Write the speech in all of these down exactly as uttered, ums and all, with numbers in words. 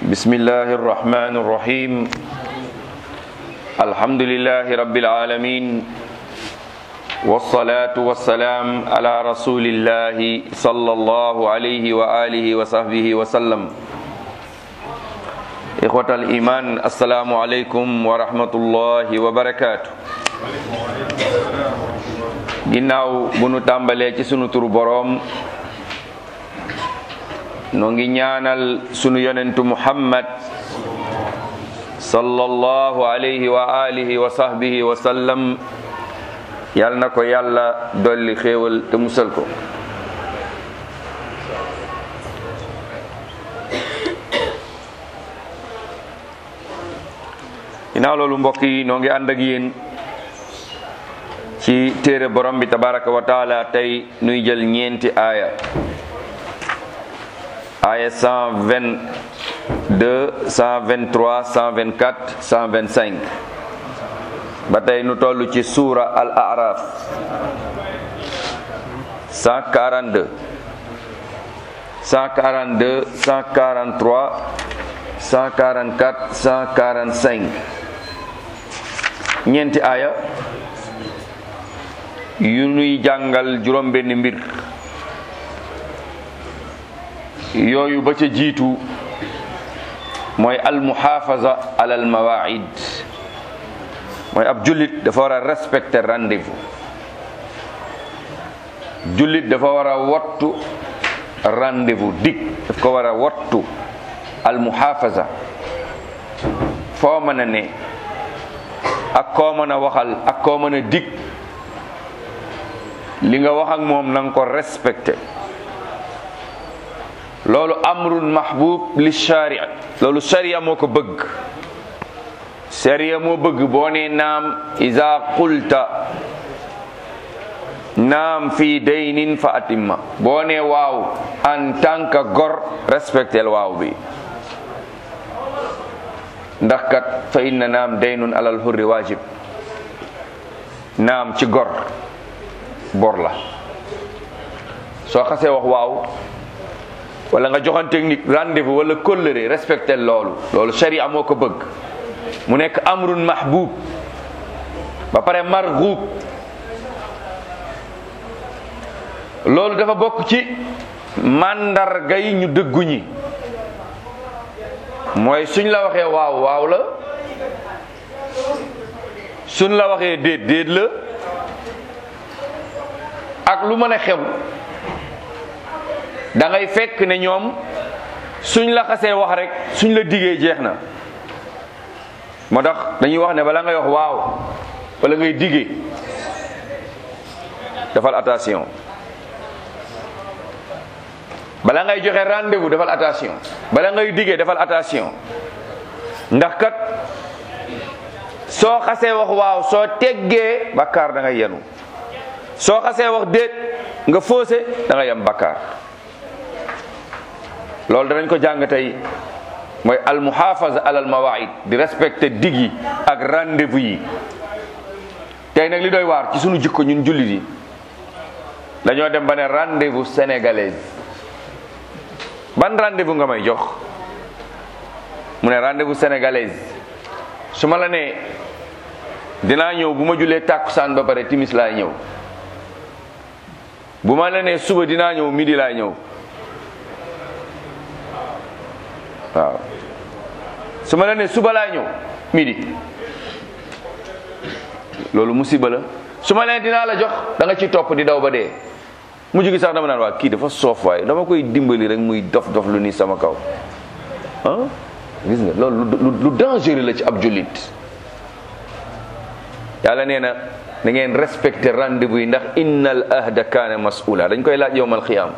بسم الله الرحمن الرحيم الحمد لله رب العالمين والصلاة والسلام على رسول الله صلى الله عليه وآله وصحبه وسلم إخوة الإيمان السلام عليكم ورحمة الله وبركاته ginnaaw bu nu tàmbalee ci sunu turu boroom noo ngi ñaanal sunu yonentu Muhammad sallallahu alayhi wa alihi wa sahbihi wa sallam yal na ko yàlla dolli xéewal te musal ko ginnaaw loolu mbokk yi noo ngi ànd ak yéen ci téere borom bi tabaraka wa taala tey nuy jël ñeenti aaya aaya cent vingt-deux cent vingt-trois cent vingt-quatre cent vingt-cinq ba tey nu toll ci suura al araf cent quarante-deux cent quarante-deux cent quarante-trois cent quarante-quatre cent quarante-cinq ñeenti aaya yu nuy jàngal juróom benn mbir yooyu ba ca jiitu mooy almuhafaza ala almawaid mooy ab jullit dafa war a respecter rendez-vous jullit dafa war a wattu rendez-vous dig daf ko war a wattu almuhafaza foo mën a ne ak koo mën a waxal ak koo mën a dig li nga wax ak moom na nga ko respecté loolu amrun mahbub li sharia loolu sharia moo ko bëgg sharia moo bëgg boo nee naam iza qulta naam fii daynin fa atimma boo nee waaw en tant que gor respectel waaw bi ndax kat fa inna naam daynun alal hurri wajib naam ci gor bor la soo xasee wax waaw wala nga joxoon technique rendez-vous wala kóllëre respecté loolu loolu sharia moo ko bëgg mu nekk amrun mahbub ba pare marghub loolu dafa bokk ci màndarga yi ñu dëggu ñi mooy suñ la waxee waaw waaw la suñ la waxee déet déet la ak lu mën a xew da ngay fekk ne ñoom suñ la xasee wax rek suñ la digee jeex na moo tax dañuy wax ne bala ngay wax waaw wala ngay digee defal attention bala ngay joxe rendez-vous defal attention bala ngay digee defal attention ndax kat soo xasee wax waaw soo teggee bakkaar da ngay yenu soo xasee wax déet nga faussé da ngay am bakkaar loolu danañ ko jàng tey mooy almuhafaza ala almawaid di respecter dig yi ak rendez-vous yi tey nag li doy waar ci sunu jikko ñun jullit yi dañoo dem ba ne rendez-vous sénégalaise ban rendez-vous nga may jox mu ne rendez-vous sénégalaise su ma la nee dinaa ñëw bu ma julee tàkkusaan ba pare timis laay ñëw bu ma la nee suba dinaa ñëw midi laay ñëw waaw su ma la nee suba laay ñëw midi loolu musiba la su ma leen dinaa la jox da nga ci topp di daw ba dee mujj gi sax dama naan waa kii dafa soof waaye dama koy dimbali rek muy dof dof lu nii sama kaw ah gis nga loolu lu dangereux la ci ab jullit yàlla nee na da ngeen respecté rendez-vous yi ndax innal ahda kaana mas'ula dañ koy laaj yowmal xiyaam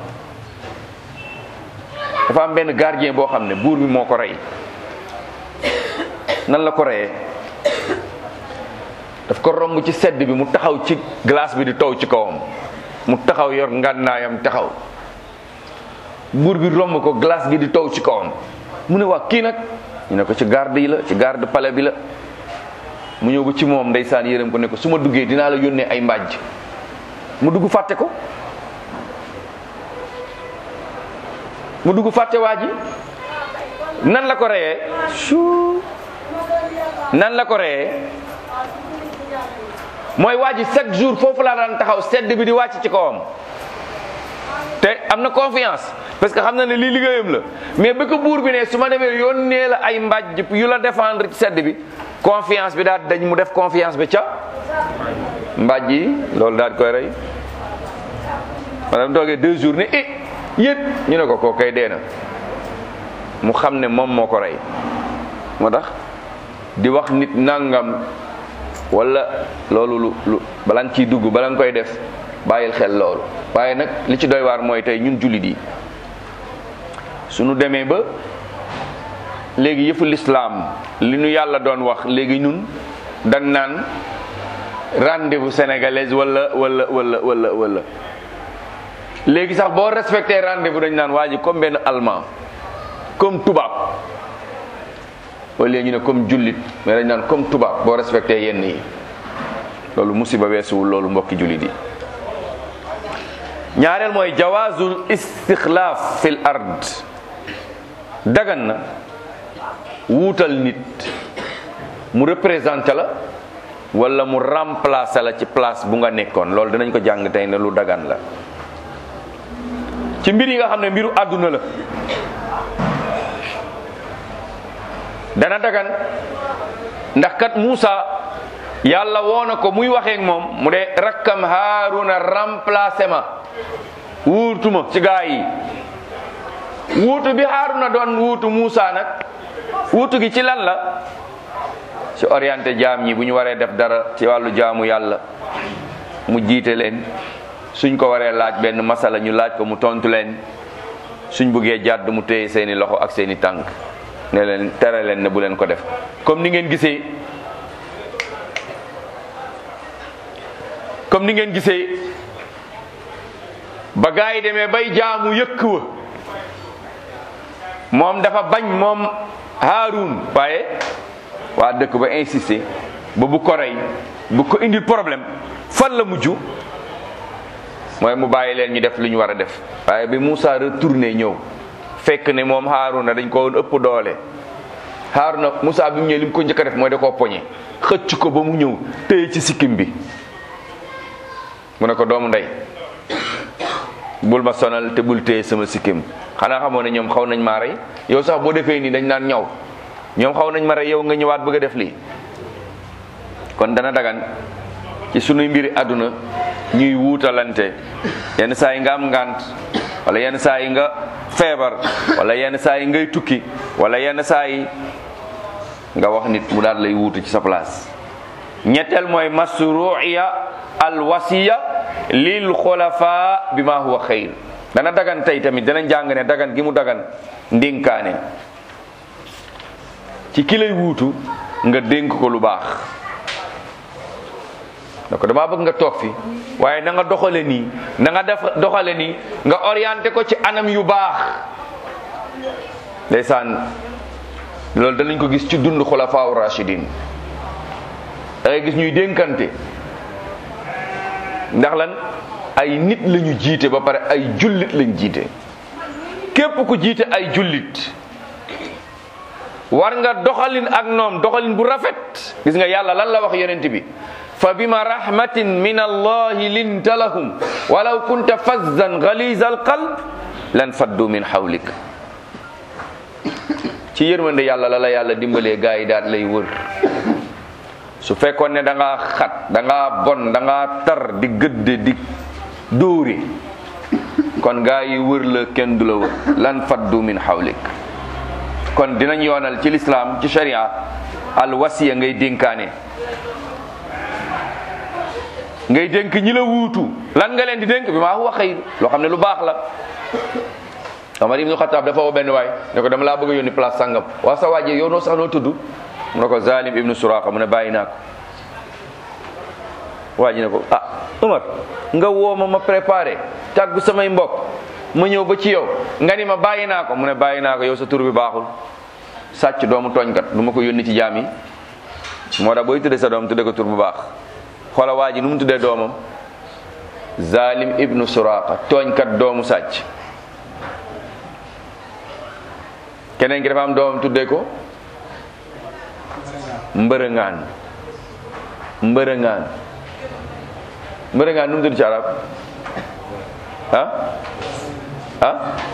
dafa am benn gardien boo xam ne buur bi moo ko rey nan la ko reyee daf ko romb ci sedd bi mu taxaw ci glace bi di taw ci kawam mu taxaw yor ngànnaayam taxaw buur bi romb ko glace gi di taw ci kawam mu ne waa kii nag ñu ne ko ci garde yi la ci garde palais bi la mu ñëw ba ci moom ndeysaan yërëm ko ne ko su ma duggee dinaa la yónnee ay mbàjj mu dugg fàtte ko mu dugg fàtte waa ji nan la ko reyee su nan la ko reyee mooy waa ji chaque jour foofu laa daan taxaw sedd bi di wàcc ci kawam te am na confiance parce que xam na ne lii liggéeyam la mais ba ko buur bi ne su ma demee yónnee la ay mbàjj yu la défendre ci sedd bi confiance bi daal dañ mu def confiance bi ca mbàjj yi loolu daal di koy rey maanaam toogee deux jours ne eh yéen ñu ne ko koo kay dee na mu xam ne moom moo ko rey. moo tax di wax nit nangam wala loolu lu lu bala nga ciy dugg bala nga koy def bàyyil xel loolu waaye nag li ci doy waar mooy tey ñun jullit yi suñu demee ba léegi yëfu lislaam li ñu yàlla doon wax léegi ñun dañ naan rendez-vous sénégalaise wala wala wala wala wala léegi sax boo respecté rendez-vous dañ naan waa ji comme benn allemand comme tubaab wala ñu ne comme jullit mais dañ naan comme tubaab boo respecté yenn yi loolu musiba weesuwul loolu mbokki jullit yi. ñaareel mooy jawaazul istixlaaf fil ard dagan na wuutal nit mu représenté la wala mu remplacer la ci place bu nga nekkoon loolu dinañ ko jàng tey ne lu dagan la ci mbir yi nga xam ne mbiru àdduna la dana dagan ndax kat Muusa yàlla woona ko muy waxeek moom mu de rakkam Haaruna remplacer ma wuutuma ci gaa yi wuutu bi Haaruna doon wuutu Muusa nag wuutu gi ci lan la ci orienté jaam ñi bu ñu waree def dara ci wàllu jaamu yàlla mu jiite leen suñ ko waree laaj benn masala ñu laaj ko mu tontu leen suñ buggee jàdd mu téye seeni loxo ak seeni tànk ne leen tere leen ne bu leen ko def comme ni ngeen gisee comme ni ngeen gisee ba gaa yi demee bay jaamu yëkk wa moom dafa bañ moom Haarun waaye waa dëkk ba insisté ba bu ko rey bu ko indil problème fan la mujj mooy mu bàyyi leen ñu def lu ñu war a def waaye bi Moussa retourné ñëw fekk ne moom Haaruna dañ ko woon ëpp doole Haaruna Moussa bi mu ñëwee li mu ko njëkk a def mooy da koo poñe xëcc ko ba mu ñëw téye ci sikkim bi mu ne ko doomu ndey bul ma sonal te bul téye sama sikkim xanaa xamoo ne ñoom xaw nañ maa rey yow sax boo defee nii dañ naan ñaw ñoom xaw nañ ma rey yow nga ñëwaat bëgg a def lii kon dana dagan ci sunuy mbiri àdduna ñuy wuutalante yenn saa yi nga am ngant wala yenn saa yi nga feebar wala yenn saa yi ngay tukki wala yenn saa yi nga wax nit mu daal lay wuutu ci sa place. ñetteel mooy masru'iya alwasiya lil xulafa bi ma huwa xayr dana dagan tey tamit dana jàng ne dagan gi mu dagan ndénkaane ci ki lay wuutu nga dénk ko lu baax donc damaa bëgg nga toog fi waaye na nga doxale nii na nga def doxale nii nga orienté ko ci anam yu baax ndeysaan loolu danañ ko gis ci dund xulafaa rashidin da ngay gis ñuy dénkante ndax lan ay nit lañu jiite ba pare ay jullit lañ jiite képp ku jiite ay jullit war nga doxalin ak ñoom doxalin bu rafet gis nga yàlla lan la wax yonent bi fa bima rahmatin min allahi linta lahum walaw kunta fazzan ghaliza alqalb lan faddu min hawlik ci yërmande yàlla la la yàlla dimbalee gaa yi daal lay wër su fekkoon ne da ngaa xat da ngaa bon da ngaa tar di gëdde di dóori kon gaa yi wër la kenn du la wër lan faddu min hawlik kon dinañ yoonal ci lislaam ci sharia al wasiya ngay dénkaane ngay dénk ñi la wuutu lan nga leen di dénk bi maa huwa xayr loo xam ne lu baax la. Omar ibnu Xattaab dafa woo benn waay ne ko dama laa bëgg a yónni place sangam waa sa waaje yow noo sax noo tudd mu ne ko Zalim ibnu Suraqa mu ne bàyyi naa ko waa ji ne ko ah Omar nga woo ma ma préparé tàggu samay mbokk ma ñëw ba ci yow nga ni ma bàyyi naa ko mu ne bàyyi naa ko yow sa tur bi baaxul sàcc doomu tooñkat du ma ko yónni ci jaam yi moo tax booy tuddee sa doom tuddee ko tur bu baax xoola waa ji nu mu tuddee doomam Zalim ibnu Suraqa tooñkat doomu sàcc keneen ki dafa am doom tuddee ko mbërëngaan mbërëngaan mbërëngaan nu mu tudd ci arab ah ah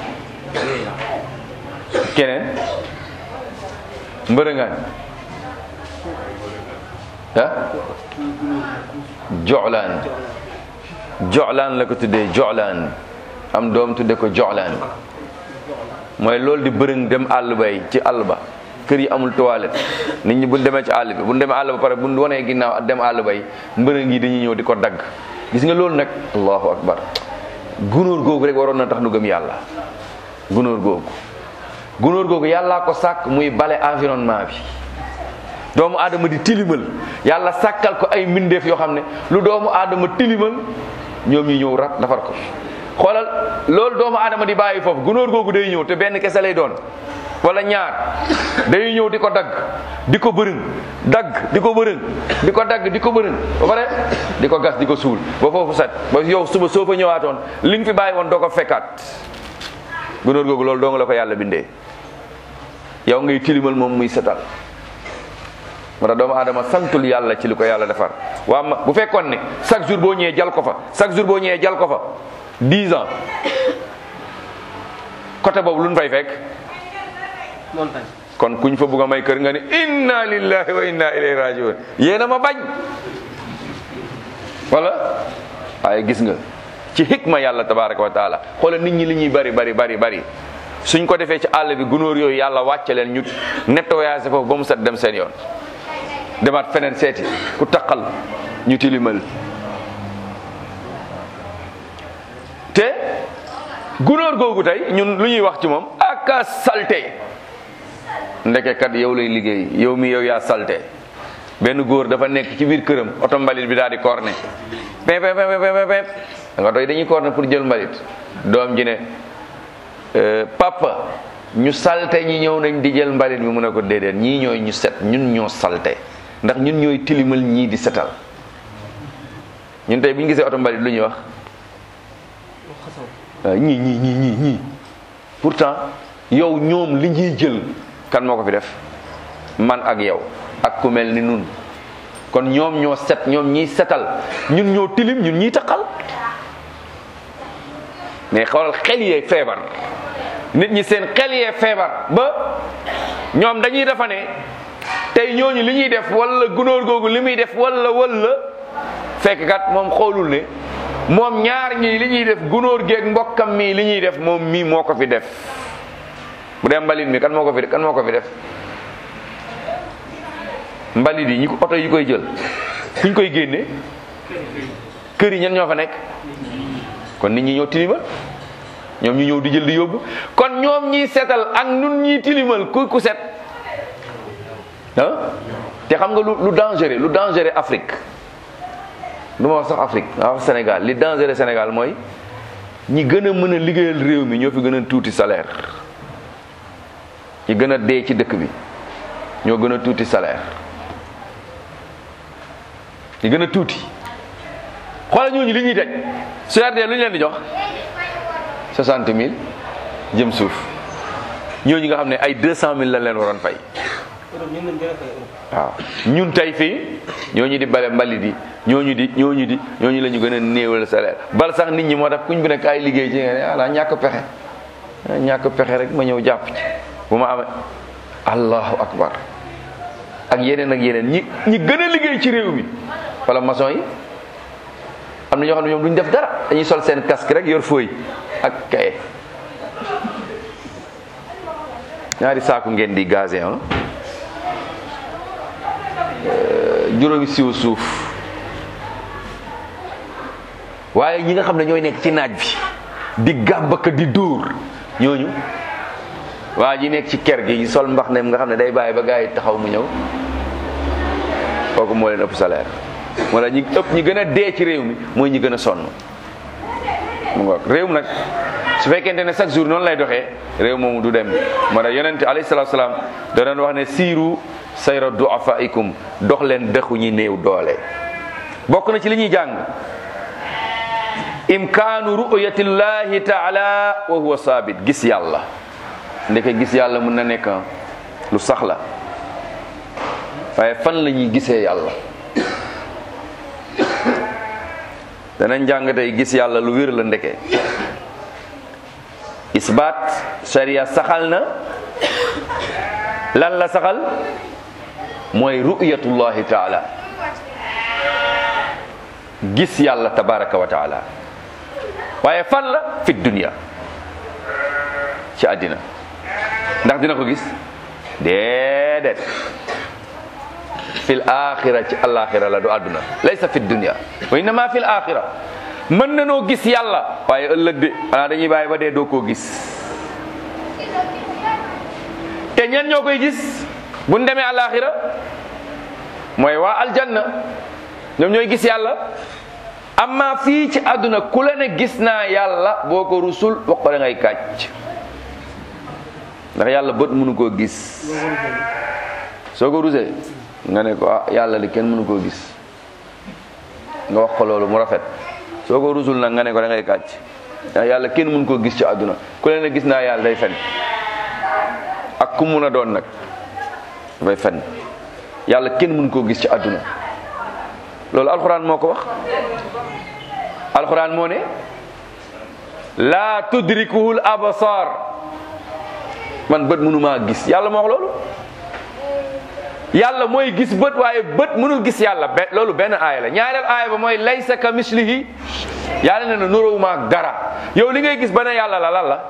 keneen mbërëngaan ah joxlaan joxlaan la ko tuddee joxlaan am doom tudde ko joxlaan mooy loolu di bërëng dem àll bay ci àll ba kër yi amul toilette nit ñi buñ demee ci àll bi buñ demee àll ba pare buñ wonee ginnaaw dem àll bay mbërëng yi dañuy ñëw di ko dagg gis nga loolu nag allahu akbar gunóor googu rek waroon na tax nu gëm yàlla gunóor googu gunóor googu yàllaa ko sàkk muy bale environnement bi doomu aadama di tilimal yàlla sàkkal ko ay mbindeef yoo xam ne lu doomu aadama tilimal ñoom ñi ñëw rat defar ko xoolal loolu doomu aadama di bàyyi foofu gunóor googu day ñëw te benn kese lay doon wala ñaar day ñëw di ko dagg di ko bërëng dagg di ko bërëng di ko dagg di ko bërëng ba pare di ko gas di ko suul ba foofu set ba yow suba soo fa ñëwaatoon li nga fi bàyyi woon doo ko fekkaat gunóor googu loolu doo nga la ko yàlla bindee yow ngay tilimal moom muy setal moo tax doomu aadama santul yàlla ci li ko yàlla defar waa ma bu fekkoon ne chaque jour boo ñëwee jal ko fa chaque jour boo ñëwee jal ko fa dix ans côté boobu lu ñu fay fekk montagne kon kuñ fa bugg a may kër nga ne inna lillahi wa inna ilayhi rajiun yéena ma bañ wala waaye gis nga ci hikma yàlla tabaraka wa taala xoolal nit ñi li ñuy bari bari bari bari suñ ko defee ci àll bi gunóor yooyu yàlla wàcce leen ñu nettoyage foofu ba mu set dem seen yoon demaat feneen seeti ku taqal ñu tilimal te gunóor googu tey ñun lu ñuy wax ci moom aka salte ndeke kat yow lay liggéey yow mi yow yaa salte benn góor dafa nekk ci biir këram oto mbalit bi daal di corné pep pep pep pep da nga doy dañuy corné pour jël mbalit doom ji ne papa ñu salte ñi ñëw nañ di jël mbalit bi mu ne ko déedéet ñii ñooy ñu set ñun ñoo salte ndax ñun ñooy tilimal ñii di setal ñun tey bu ñu gisee oto mbalit lu ñuy wax waaw ñii ñii ñii ñii ñii pourtant yow ñoom li ñuy jël kan moo ko fi def man ak yow ak ku mel ni nun kon ñoom ñoo set ñoom ñiy setal ñun ñoo tilim ñun ñiy taqal mais xoolal xel yee feebar nit ñi seen xel yee feebar ba ñoom dañuy defa ne tey ñooñu li ñuy def wala gunóor googu li muy def wala wala fekk kat moom xoolul ne moom ñaar ñii li ñuy def gunóor geeg mbokkam mii li ñuy def moom mii moo ko fi def bu dee mbalit mi kan moo ko fi kan moo ko fi def mbalit yi ñi ko oto yi koy jël fu ñu koy génne kër yi ñan ñoo fa nekk kon nit ñi ñoo tilimal ñoom ñu ñëw di jël di yóbbu kon ñoom ñiy setal ak nun ñiy tilimal ku ku set ah te xam nga lu lu dangereux lu dangereux Afrique du ma wax sax Afrique ma wax Sénégal li dangereux Sénégal mooy ñi gën a mën a liggéeyal réew mi ñoo fi gën a tuuti salaire ñi gën a dee ci dëkk bi ñoo gën a tuuti salaire ñi gën a tuuti xoolal ñooñu li ñuy daj su dee lu ñu leen di jox soixante mille jëm suuf ñooñu nga xam ne ay deux cent mille lañ leen waroon fay. waaw ñun tey fii ñooñu di bale mbalit yi ñooñu di ñooñu di ñooñu la ñu gën a néewal salaire bal sax nit ñi moo tax kuñ bi nekk ay liggéey ci nga ne voilà ñàkk pexe ñàkk pexe rek ma ñëw jàpp ci bu ma amee allahu akbar ak yeneen ak yeneen ñi ñi gën a liggéey ci réew mi wala maçon yi am na ñoo xam ne ñoom duñ def dara dañuy sol seen casque rek yor feuille ak kaye ñaari saaku ngeen di gazé ah juróomi siwo suuf waaye ñi nga xam ne ñooy nekk ci naaj bi di gàbbaka di dóor ñooñu waa ji nekk ci ker gi sol mbax ne nga xam ne day bàyyi ba gars yi taxaw mu ñëw kooku moo leen ëpp salaire wala ñi ëpp ñi gën a dee ci réew mi mooy ñi gën a sonn mu ngoog réew nag su fekkente ne chaque jour noonu lay doxee réew moomu du dem moo tax yonent alayhi salaatu salaam da doon wax ne siiru sayra du'afaikum dox leen dëxu ñi néew doole bokk na ci li ñuy jàng imkaanu ru'yatillahi taala wa huwa saabit gis yàlla ndeke gis yàlla mën na nekk lu sax la waaye fan la ñuy gisee yàlla danañ jàng tey gis yàlla lu wér la ndeke isbaat sharia saxal na lan la saxal mooy ru'yatullahi taala gis yàlla tabaraka wa taala waaye fan la fi dunya ci àddina ndax dina ko gis déedéet fil axira ci alaxira la du àdduna laysa fi dunya wa innama fil axira mën na noo gis yàlla waaye ëllëg de xanaa dañuy bàyyi ba dee doo koo gis te ñan ñoo koy gis buñ demee alaxira mooy waa aljanna ñoom ñooy gis yàlla amma fii ci àdduna ku la ne gis naa yàlla boo ko rusul wax ko da ngay kàcc ndax yàlla bët mënu koo gis soo ko rusee nga ne ko ah yàlla li kenn mënu koo gis nga wax ko loolu mu rafet soo ko rusul nag nga ne ko da ngay kàcc ndax yàlla kenn mënu koo gis ci àdduna ku la ne gis naa yàlla day fen ak ku mun a doon nag dafay fen yàlla kenn mënu koo gis ci àdduna loolu alxuraan moo ko wax alxuraan moo ne laa tudrikuhul absar man bët mënumaa gis yàlla moo wax loolu yàlla mooy gis bët waaye bët mënul gis yàlla be loolu benn aaya la ñaareel aaya ba mooy laysa ka mislihi yàlla ne na nuróowuma dara yow li ngay gis ba ne yàlla la lan la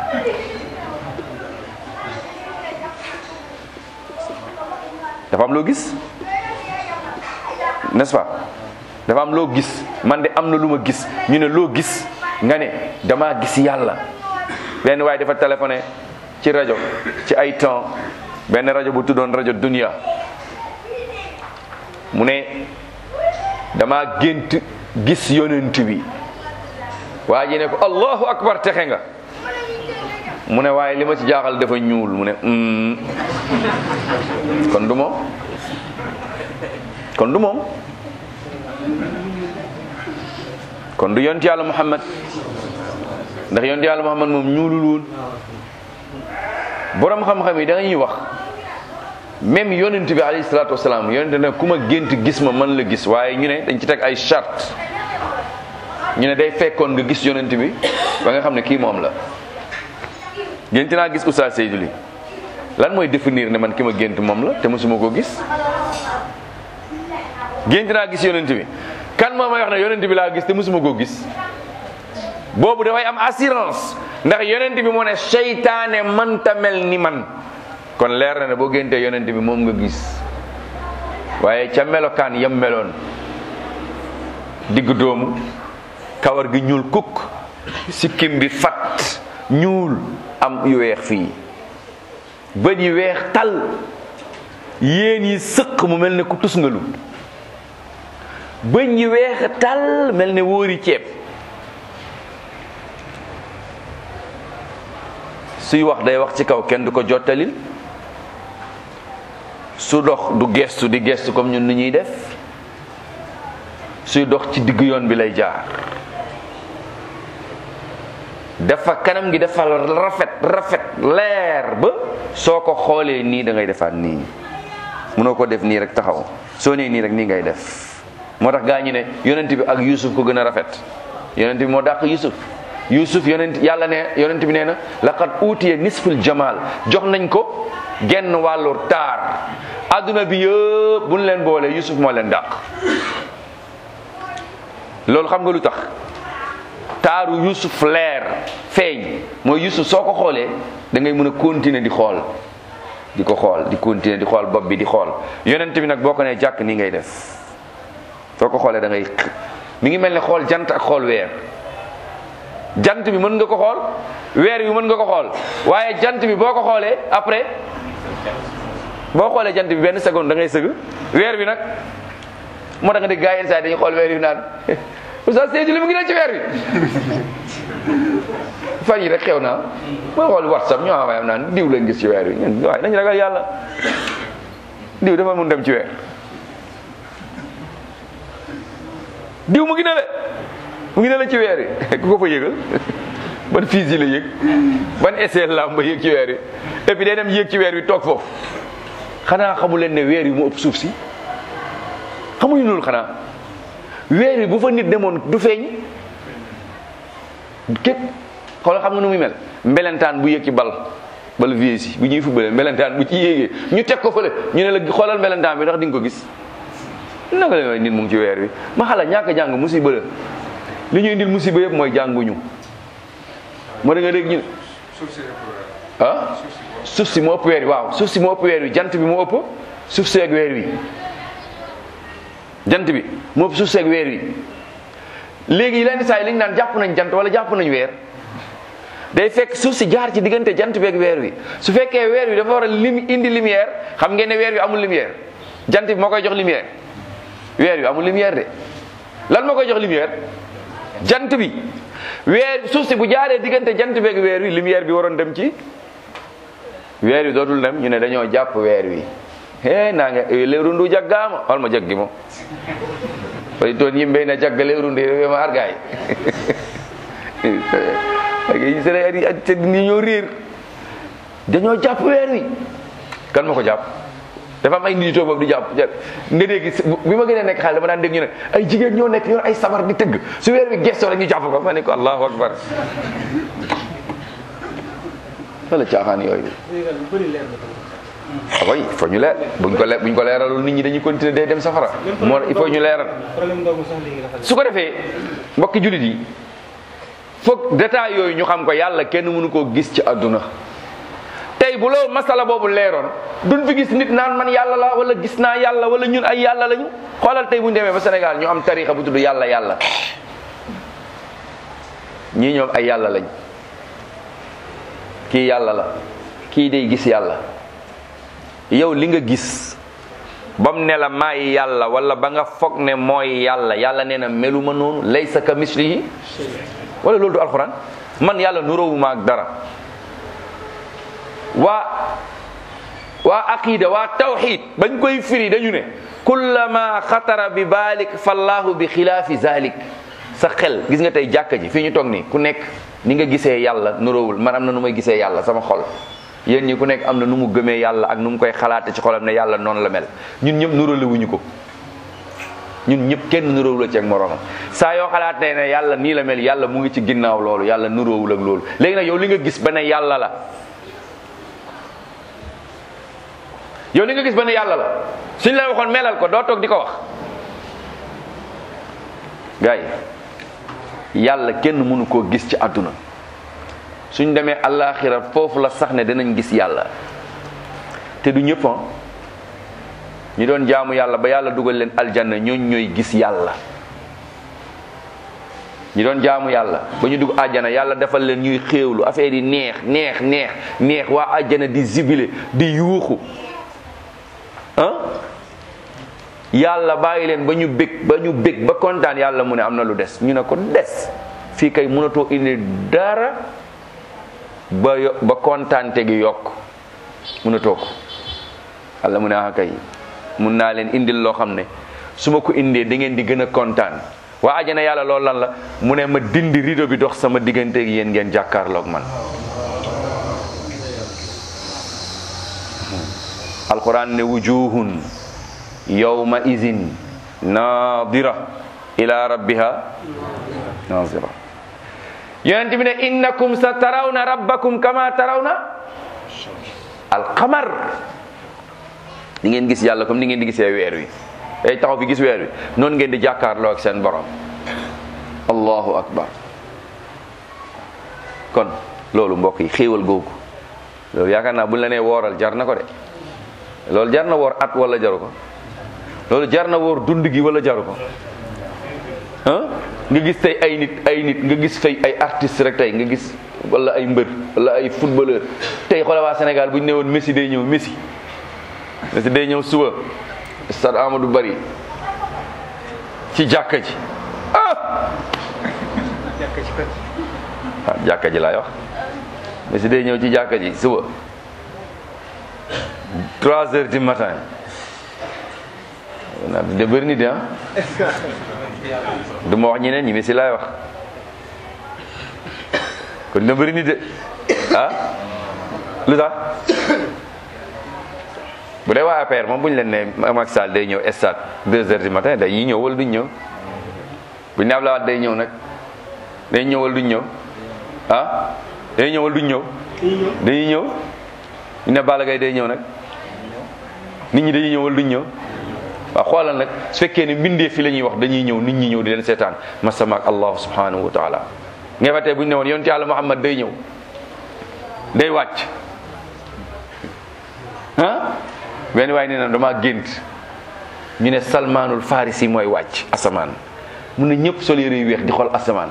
dafa am loo gis n'est-ce pas dafa am loo gis man de am na lu ma gis ñu ne loo gis nga ne damaa gis yàlla benn waaye dafa téléphoné ci rajo ci ay temps benn rajo bu tuddoon rajo Dunia mu ne damaa gént gis yonent bi waa ji ne ko allahu akbar texe nga mu ne waaye li ma ci jaaxal dafa ñuul mu ne mm. kon du moom kon du moom kon du yonent yàlla Muhammad ndax yonent yàlla Muhammad moom ñuulul woon borom xam-xam yi da ñuy wax même yonent bi alayhi salaatu wasalaam yonent ne ku ma gént gis ma man la gis waaye ñu ne dañ ci teg ay charte ñu ne day fekkoon nga gis yonent bi ba nga xam ne kii moom la gént naa gis Oustaz Seydou Ly lan mooy définir ne man ki ma gént moom la te mosuma koo gis gént naa gis yonent bi kan moo may wax ne yonent bi laa gis te mosuma koo gis boobu dafay am assurance ndax yonent bi moo ne seytaane mënta mel ni man kon leer na ne boo géntee yonent bi moom nga gis waaye ca melokaan yam meloon digg doomu kawar gi ñuul kukk sikkim bi fat ñuul am yu weex fii bët yi weex tal yéen yi sëq mu mel ne ku tusngalu bëñ yi weex tal mel ne wóori ceeb suy wax day wax ci kaw kenn du ko jottalil su dox du gestu di gestu comme ñun ni ñuy def suy dox ci diggu yoon bi lay jaar dafa kanam gi dafa rafet rafet leer ba soo ko xoolee nii da ngay defaat nii mënoo ko def nii rek taxaw soo nee nii rek nii ngay def moo tax gaa ñi ne yonent bi ak Yuusuf ko gën a rafet yonent bi moo dàq Yuusuf Yuusuf yonent yàlla ne yonent bi nee na laqad uutiya nisful jamal jox nañ ko genn wàllu taar adduna bi yëpp buñ leen boole Yuusuf moo leen dàq loolu xam nga lu tax taaru Yuusuf leer feeñ mooy Yuusuf soo ko xoolee da ngay mën a continuer di xool di ko xool di continuer di xool bopp bi di xool yonent bi nag boo ko nee jàkk nii ngay def soo ko xoolee da ngay mi ngi mel ne xool jant ak xool weer jant bi mën nga ko xool weer bi mën nga ko xool waaye jant bi boo ko xoolee après boo xoolee jant bi benn seconde da ngay sëgg weer bi nag moo tax nga dégg gaa yenn saa yi dañuy xool weer yi naan Oustaz Seydou Ly mu ngi ne ci weer bi fan yi rek xew naa ma xool WhatsApp ñoo xam ne naan diw lañ gis ci weer bi ñun waaye nañ ragal yàlla diw dafa mun dem ci weer diw mu ngi ne le mu ngi ne la ci weer yi ku ko fa yëgal ban fusil la yéeg ban essai lamb ba yéeg ci weer wi et puis day dem yéeg ci weer wi toog foofu xanaa xamu leen ne weer wi mu ëpp suuf si xamuñu loolu xanaa weer wi bu fa nit demoon du feeñ képp xoolal xam nga nu muy mel mbelentaan bu yéeg ci bal bal vie si bu ñuy fubale mbelentaan bu ci yéegee ñu teg ko fële ñu ne la xoolal mbelentaan bi ndax di nga ko gis naka la nit mu ngi ci weer wi ma xala ñàkk jàng musiba la li ñuy indil musiba yëpp mooy jànguñu moo da nga dégg ñu ah suuf si moo ëpp weer wi waaw suuf si moo ëpp weer wi jant bi moo ëpp suuf seeg weer wi jant bi moo ëpp suuf seeg weer wi léegi lenn saa yi li ñu naan jàpp nañ jant wala jàpp nañ weer day fekk suuf si jaar ci diggante jant beeg weer wi su fekkee weer wi dafa war a lim indi lumière xam ngeen ne weer wi amul lumière jant bi moo koy jox lumière weer wi amul lumière de lan moo koy jox lumière jant bi weer suuf si bu jaaree diggante jant beeg weer wi lumière bi waroon dem ci weer wi dootul dem ñu ne dañoo jàpp weer wi he naa nga leerundu jaggaama wal ma jaggi mo wari toon yimɓe na jagga leerundu wema argaay yi sene adi ni ñoo réer dañoo jàpp weer wi kan ma ko jàpp dafa am ay nit yu toog di jàpp nga dégg bi ma gën a nekk xale dama daan dégg ñu ne ay jigéen ñoo nekk yor ay sabar di tëgg su weer wi gestoo rek ñu jàpp ko ma ne ko allahu akbar wala caaxaan yooyu way il faut ñu leer buñ ko leer buñ ko leeralul nit ñi dañuy continuer day dem safara moo il faut ñu leeral su ko defee mbokki jullit yi foog détail yooyu ñu xam ko yàlla kenn mënu koo gis ci àdduna tey bu loo masala boobu leeroon duñ fi gis nit naan man yàlla la wala gis naa yàlla wala ñun ay yàlla lañu xoolal tey bu ñu demee ba Sénégal ñu am tarixa bu tudd yàlla yàlla ñii ñoom ay yàlla lañ kii yàlla la kii day gis yàlla yow li nga gis bam ne la maay yàlla wala ba nga foog ne mooy yàlla yàlla nee na meluma noonu laysa ka mislihi wala loolu du alxuraan man yàlla nuróowuma ak dara waa waa aqida waa tawxid bañ koy firi dañu ne kullama xatara bi baalik fallahu bi xilaafi zalik sa xel gis nga tey jàkka ji fii ñu toog nii ku nekk ni nga gisee yàlla nuróowul man am na nu may gisee yàlla sama xol yéen ñi ku nekk am na nu mu gëmee yàlla ak nu mu koy xalaate ci xolam ne yàlla noonu la mel ñun ñëpp nuróole wuñu ko ñun ñëpp kenn nuróowu la ci ak moroomam saa yoo xalaatee ne yàlla nii la mel yàlla mu ngi ci ginnaaw loolu yàlla nuróowul ak loolu léegi nag yow li nga gis ba ne yàlla la yow li nga gis ba ne yàlla la suñ la waxoon melal ko doo toog di ko wax gars yi yàlla kenn mënu koo gis ci àdduna suñ demee àllaaxira foofu la sax ne danañ gis yàlla te du ñëpp ñu doon jaamu yàlla ba yàlla dugal leen aljanna ñooñ ñooy gis yàlla ñi doon jaamu yàlla ba ñu dugg àjjana yàlla defal leen ñuy xéewlu affaire yi neex neex neex neex waa àjjana di zibile di yuuxu ah yàlla bàyyi leen ba ñu bég ba ñu bég ba kontaan yàlla mu ne am na lu des ñu ne ko des fii kay mënatoo indi dara ba yo ba kontaante gi yokk mënatoo ko yàlla mu ne ah kay mun naa leen indil loo xam ne su ma ko indee da ngeen di gën a kontaan waa àjjana yàlla loolu lan la mu ne ma dindi rido bi dox sama diggante gi yéen ngeen jàkkaarloog man alquran ne wujuhun yawma izin nadira ila rabbiha nazira yonent bi ne innakum sa tarawna rabbakum kama tarawna alqamar di ngeen gis yàlla comme ni ngeen di gisee weer wi ay taxaw fi gis weer wi noonu ngeen di jàkkaarloo ak seen borom allahu akbar kon loolu mbokk yi xéewal googu loolu yaakaar naa buñ la nee wooral jar na ko de loolu jar na woor at wala jaru ko loolu jar na woor dund gi wala jaru ko ah nga gis tey ay nit ay nit nga gis fay ay artistes rek tey nga gis wala ay mbër wala ay footballeur tey xoolal waa Sénégal bu ñu ne woon Messi day ñëw Messi Messi day ñëw suba stade Amadou Barry ci jàkka ji ah ah jàkka ji laay wax Messi day ñëw ci jàkka ji suba trois heures du matin de bëri nit ah du ma wax ñeneen ñi Messi laay wax kon dina bëri nit de ah lu tax bu dee waa A P R moom bu ñu leen ne Macky Sall day ñëw stade deux heures du matin dañuy ñëw wala duñ ñëw bu ñu ne Abdoulaye Wade day ñëw nag day ñëw wala duñ ñëw ah day ñëw wala duñ ñëw dañuy ñëw ñu ne Balla Gaye day ñëw nag nit ñi dañuy ñëw wala duñ ñëw waaw xoolal nag su fekkee ne mbindee fi la ñuy wax dañuy ñëw nit ñi ñëw di leen seetaan masama ak Allah subhanahu wa taala nga fa tey bu ñu ne woon yonent Yàlla Muhammad day ñëw day wàcc ah benn waaye nee na damaa gént ñu ne Salmaanul Farisi mooy wàcc asamaan mun na ñëpp sol yére yu weex di xool asamaan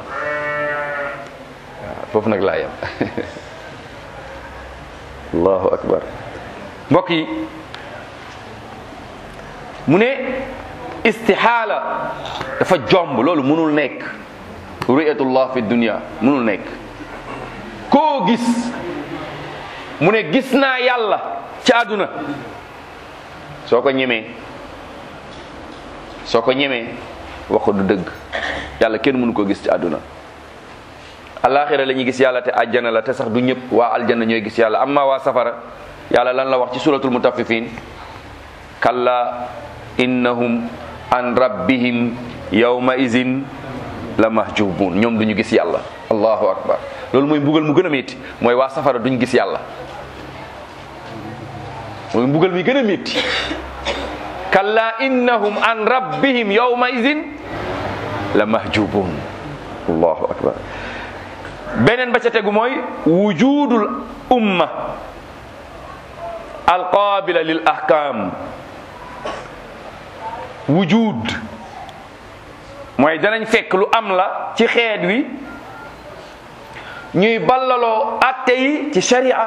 waaw foofu nag laa yem allahu akbar mbokk yi mu ne istihaala dafa jomb loolu mënul nekk ru'yatullah fi dunya mënul nekk koo gis mu ne gis naa yàlla ci àdduna soo ko ñemee soo ko ñemee wax ko du dëgg yàlla kenn mënu ko gis ci àdduna alaxira la ñuy gis yàlla te àjjana la te sax du ñëpp waa aljanna ñooy gis yàlla amma waa safara yàlla lan la wax ci suratul mutaffifin kalla innahum an rabbihim yawma izin la mahjubun ñoom duñu gis yàlla allahu akbar loolu mooy mbugal mu gën a métti mooy waa safara duñu gis yàlla mooy mbugal mi gën a métti kalla innahum an rabbihim yawma izin la mahjubun allahu akbar beneen ba ca tegu mooy wujudul umma alqabila lil ahkam wujud mooy danañ fekk lu am la ci xeet wi ñuy ballaloo atte yi ci sharia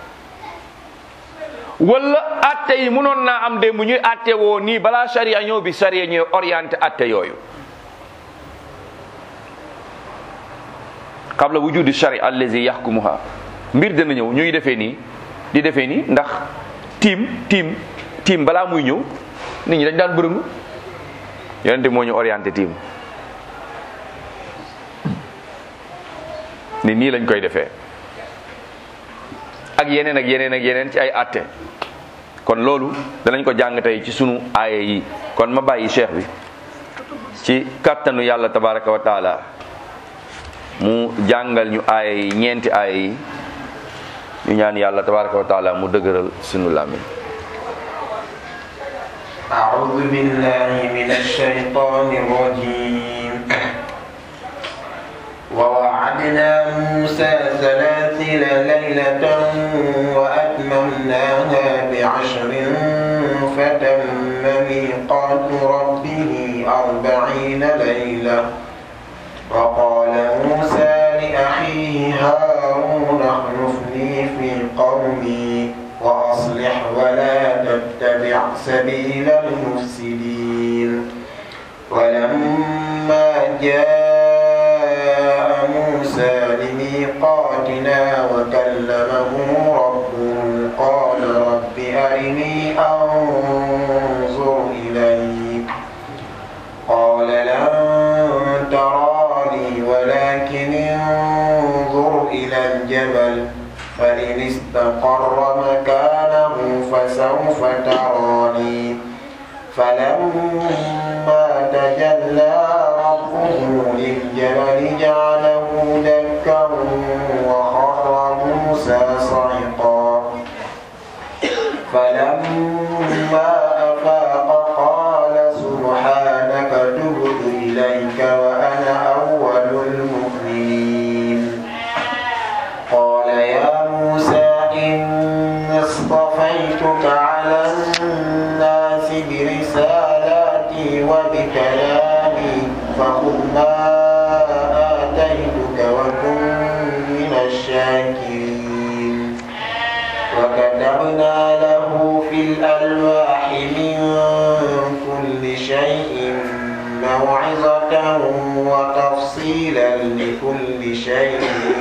wala atte yi mënoon naa am démb ñuy atte woo nii balaa sharia ñëw bi sharia ñuy orienté atte yooyu qabla wujudi sharia allazi yahkumuha mbir dana ñëw ñuy defee nii di defee nii ndax tiim tiim tiim balaa muy ñëw nit ñi dañ daan bërëngu yonente moo ñu orienté tiim ni nii lañ koy defee ak yeneen ak yeneen ak yeneen ci ay atte kon loolu danañ ko jàng tey ci sunu aaya yi kon ma bàyyi cheikh bi ci kattanu yàlla tabaraka wa taala mu jàngal ñu aaya yi ñeenti aaya yi ñu ñaan yàlla tabaraka wa taala mu dëgëral sunu làmmiñ أعوذ بالله من الشيطان الرجيم ووعدنا موسى ثلاثين ليلة وأتممناها بعشر فتم ميقات ربه أربعين ليلة وقال موسى لأخيه هارون اخلفني في قومي وأصلح ولا تتبع سبيل المفسدين ولما جاء موسى لميقاتنا وكلمه ربه قال رب أرني أنظر إليك قال لن تراني ولكن انظر إلى الجبل فإن استقر مكانه فسوف تراني فلما تجلى ربه للجبل جعله دكا وخر موسى صعقا فلما أفاق قال سبحانك تبت إليك وأنا أول المؤمنين قال يا موسى إني اصطفيتك على الناس برسالاتي وبكلامي فخذ ما آتيتك وكن من الشاكرين وكتبنا له في الألواح من كل شيء موعظة وتفصيلا لكل شيء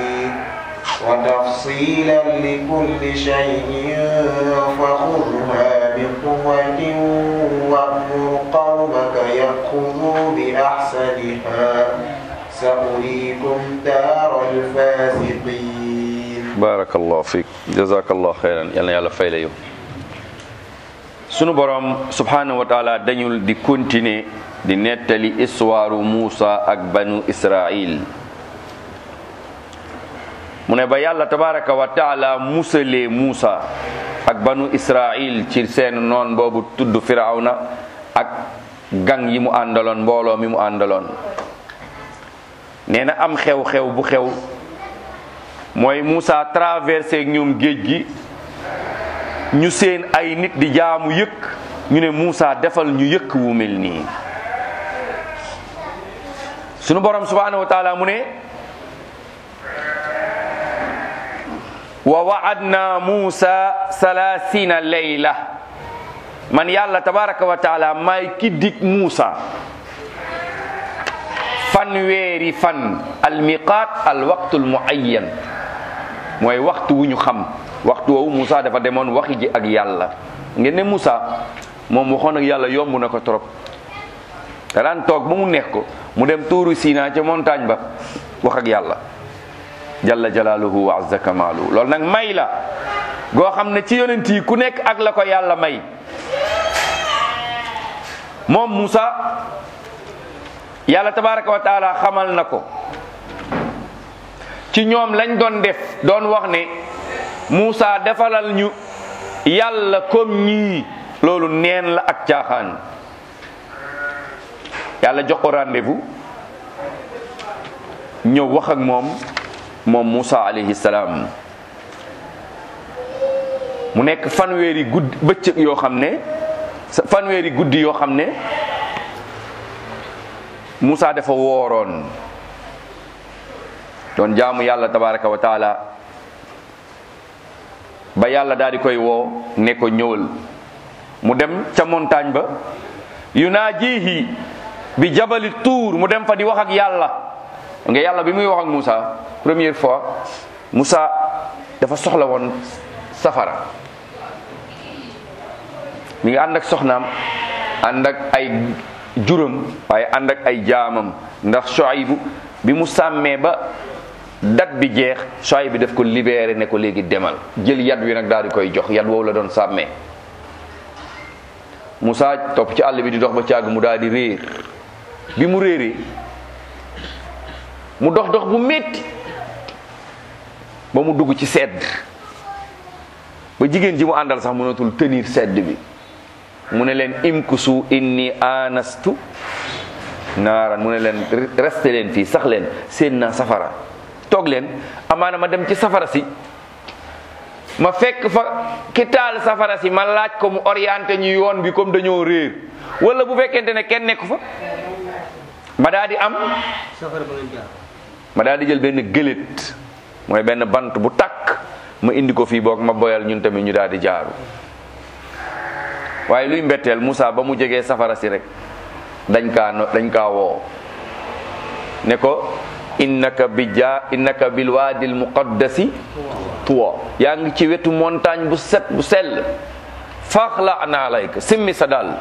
وتفصيلا لكل شيء فخذها بقوة وأمر قومك يأخذوا بأحسنها سأريكم دار الفاسقين barakallahu fiik jazakallahu xeyran yal na yàlla fay la yow. sunu borom subhanahu wa taala dañul di continuer di nettali histoire Muusa ak banu Israil mu ne ba yàlla tabaraka wa taala musalee Muusa ak banu Israil ci seen noon boobu tudd Firawna ak gang yi mu àndaloon mbooloo mi mu àndaloon nee na am xew-xew bu xew mooy Muusa traversé ak ñoom géej gi ñu seen ay nit di jaamu yëkk ñu ne Muusa defal ñu yëkk wu mel nii sunu borom subhanahu wa taala mu ne wa wa'adna Muusa salaasina layla man yàlla tabaraka wa taala may ki dig Muusa fanweeri fan al miqaat al waqtul muayyan mooy waxtu wu ñu xam waxtu woowu Muusa dafa demoon waxi ji ak yàlla ngeen ne Muusa moom waxoon ak yàlla yomb na ko trop da daan toog ba mu neex ko mu dem tuuru Sina ca montagne ba wax ak yàlla jalla jalaaluhu wa azza kamaaluhu loolu nag may la goo xam ne ci yonent yi ku nekk ak la ko yàlla may moom Muusa yàlla tabaraka wa taala xamal na ko ci ñoom lañ doon def doon wax ne Muusa defalal ñu yàlla comme ñii loolu neen la ak caaxaan yàlla jox ko rendez-vous ñëw wax ak moom moom Muusa alayhi salaam mu nekk fanweeri guddi bëccëg yoo xam ne fanweeri guddi yoo xam ne Muusa dafa wooroon doon jaamu yàlla tabaraka wa taala ba yàlla daal di koy woo ne ko ñëwal mu dem ca montagne ba yunaajihi bi jabali tuur mu dem fa di wax ak yàlla nga yàlla bi muy wax ak Muusa première fois Muusa dafa soxla woon safara mi ngi ànd ak soxnaam ànd ak ay juram waaye ànd ak ay jaamam ndax Shuaybu bi mu sàmmee ba dat bi jeex Shuayb bi daf ko libéré ne ko léegi demal jël yat wi nag daal di koy jox yat woowu la doon sàmmee Muusa topp ci àll bi di dox ba càgg mu daal di réer bi mu réeree mu dox dox bu metti ba mu dugg ci sedd ba jigéen ji mu àndal sax mënatul tenir sedd bi mu ne leen imkusu inni anastu naaran mu ne leen resté leen fii sax leen seen naa safara toog leen amaana ma dem ci safara si ma fekk fa ki taal safara si ma laaj ko mu orienté ñu yoon bi comme dañoo réer wala bu fekkente ne kenn nekku fa ma daa di am ma daa di jël benn gëlét mooy benn bant bu takk ma indi ko fii boog ma boyal ñun tamit ñu daal di jaaru waaye luy mbetteel Muusa ba mu jegee safara si rek dañ kaa no dañ kaa woo ne ko innaka bi ja innaka bil waadil muqaddasi tuwa yaa ngi ci wetu montagne bu set bu sell faxla ana alayka simmi sa dal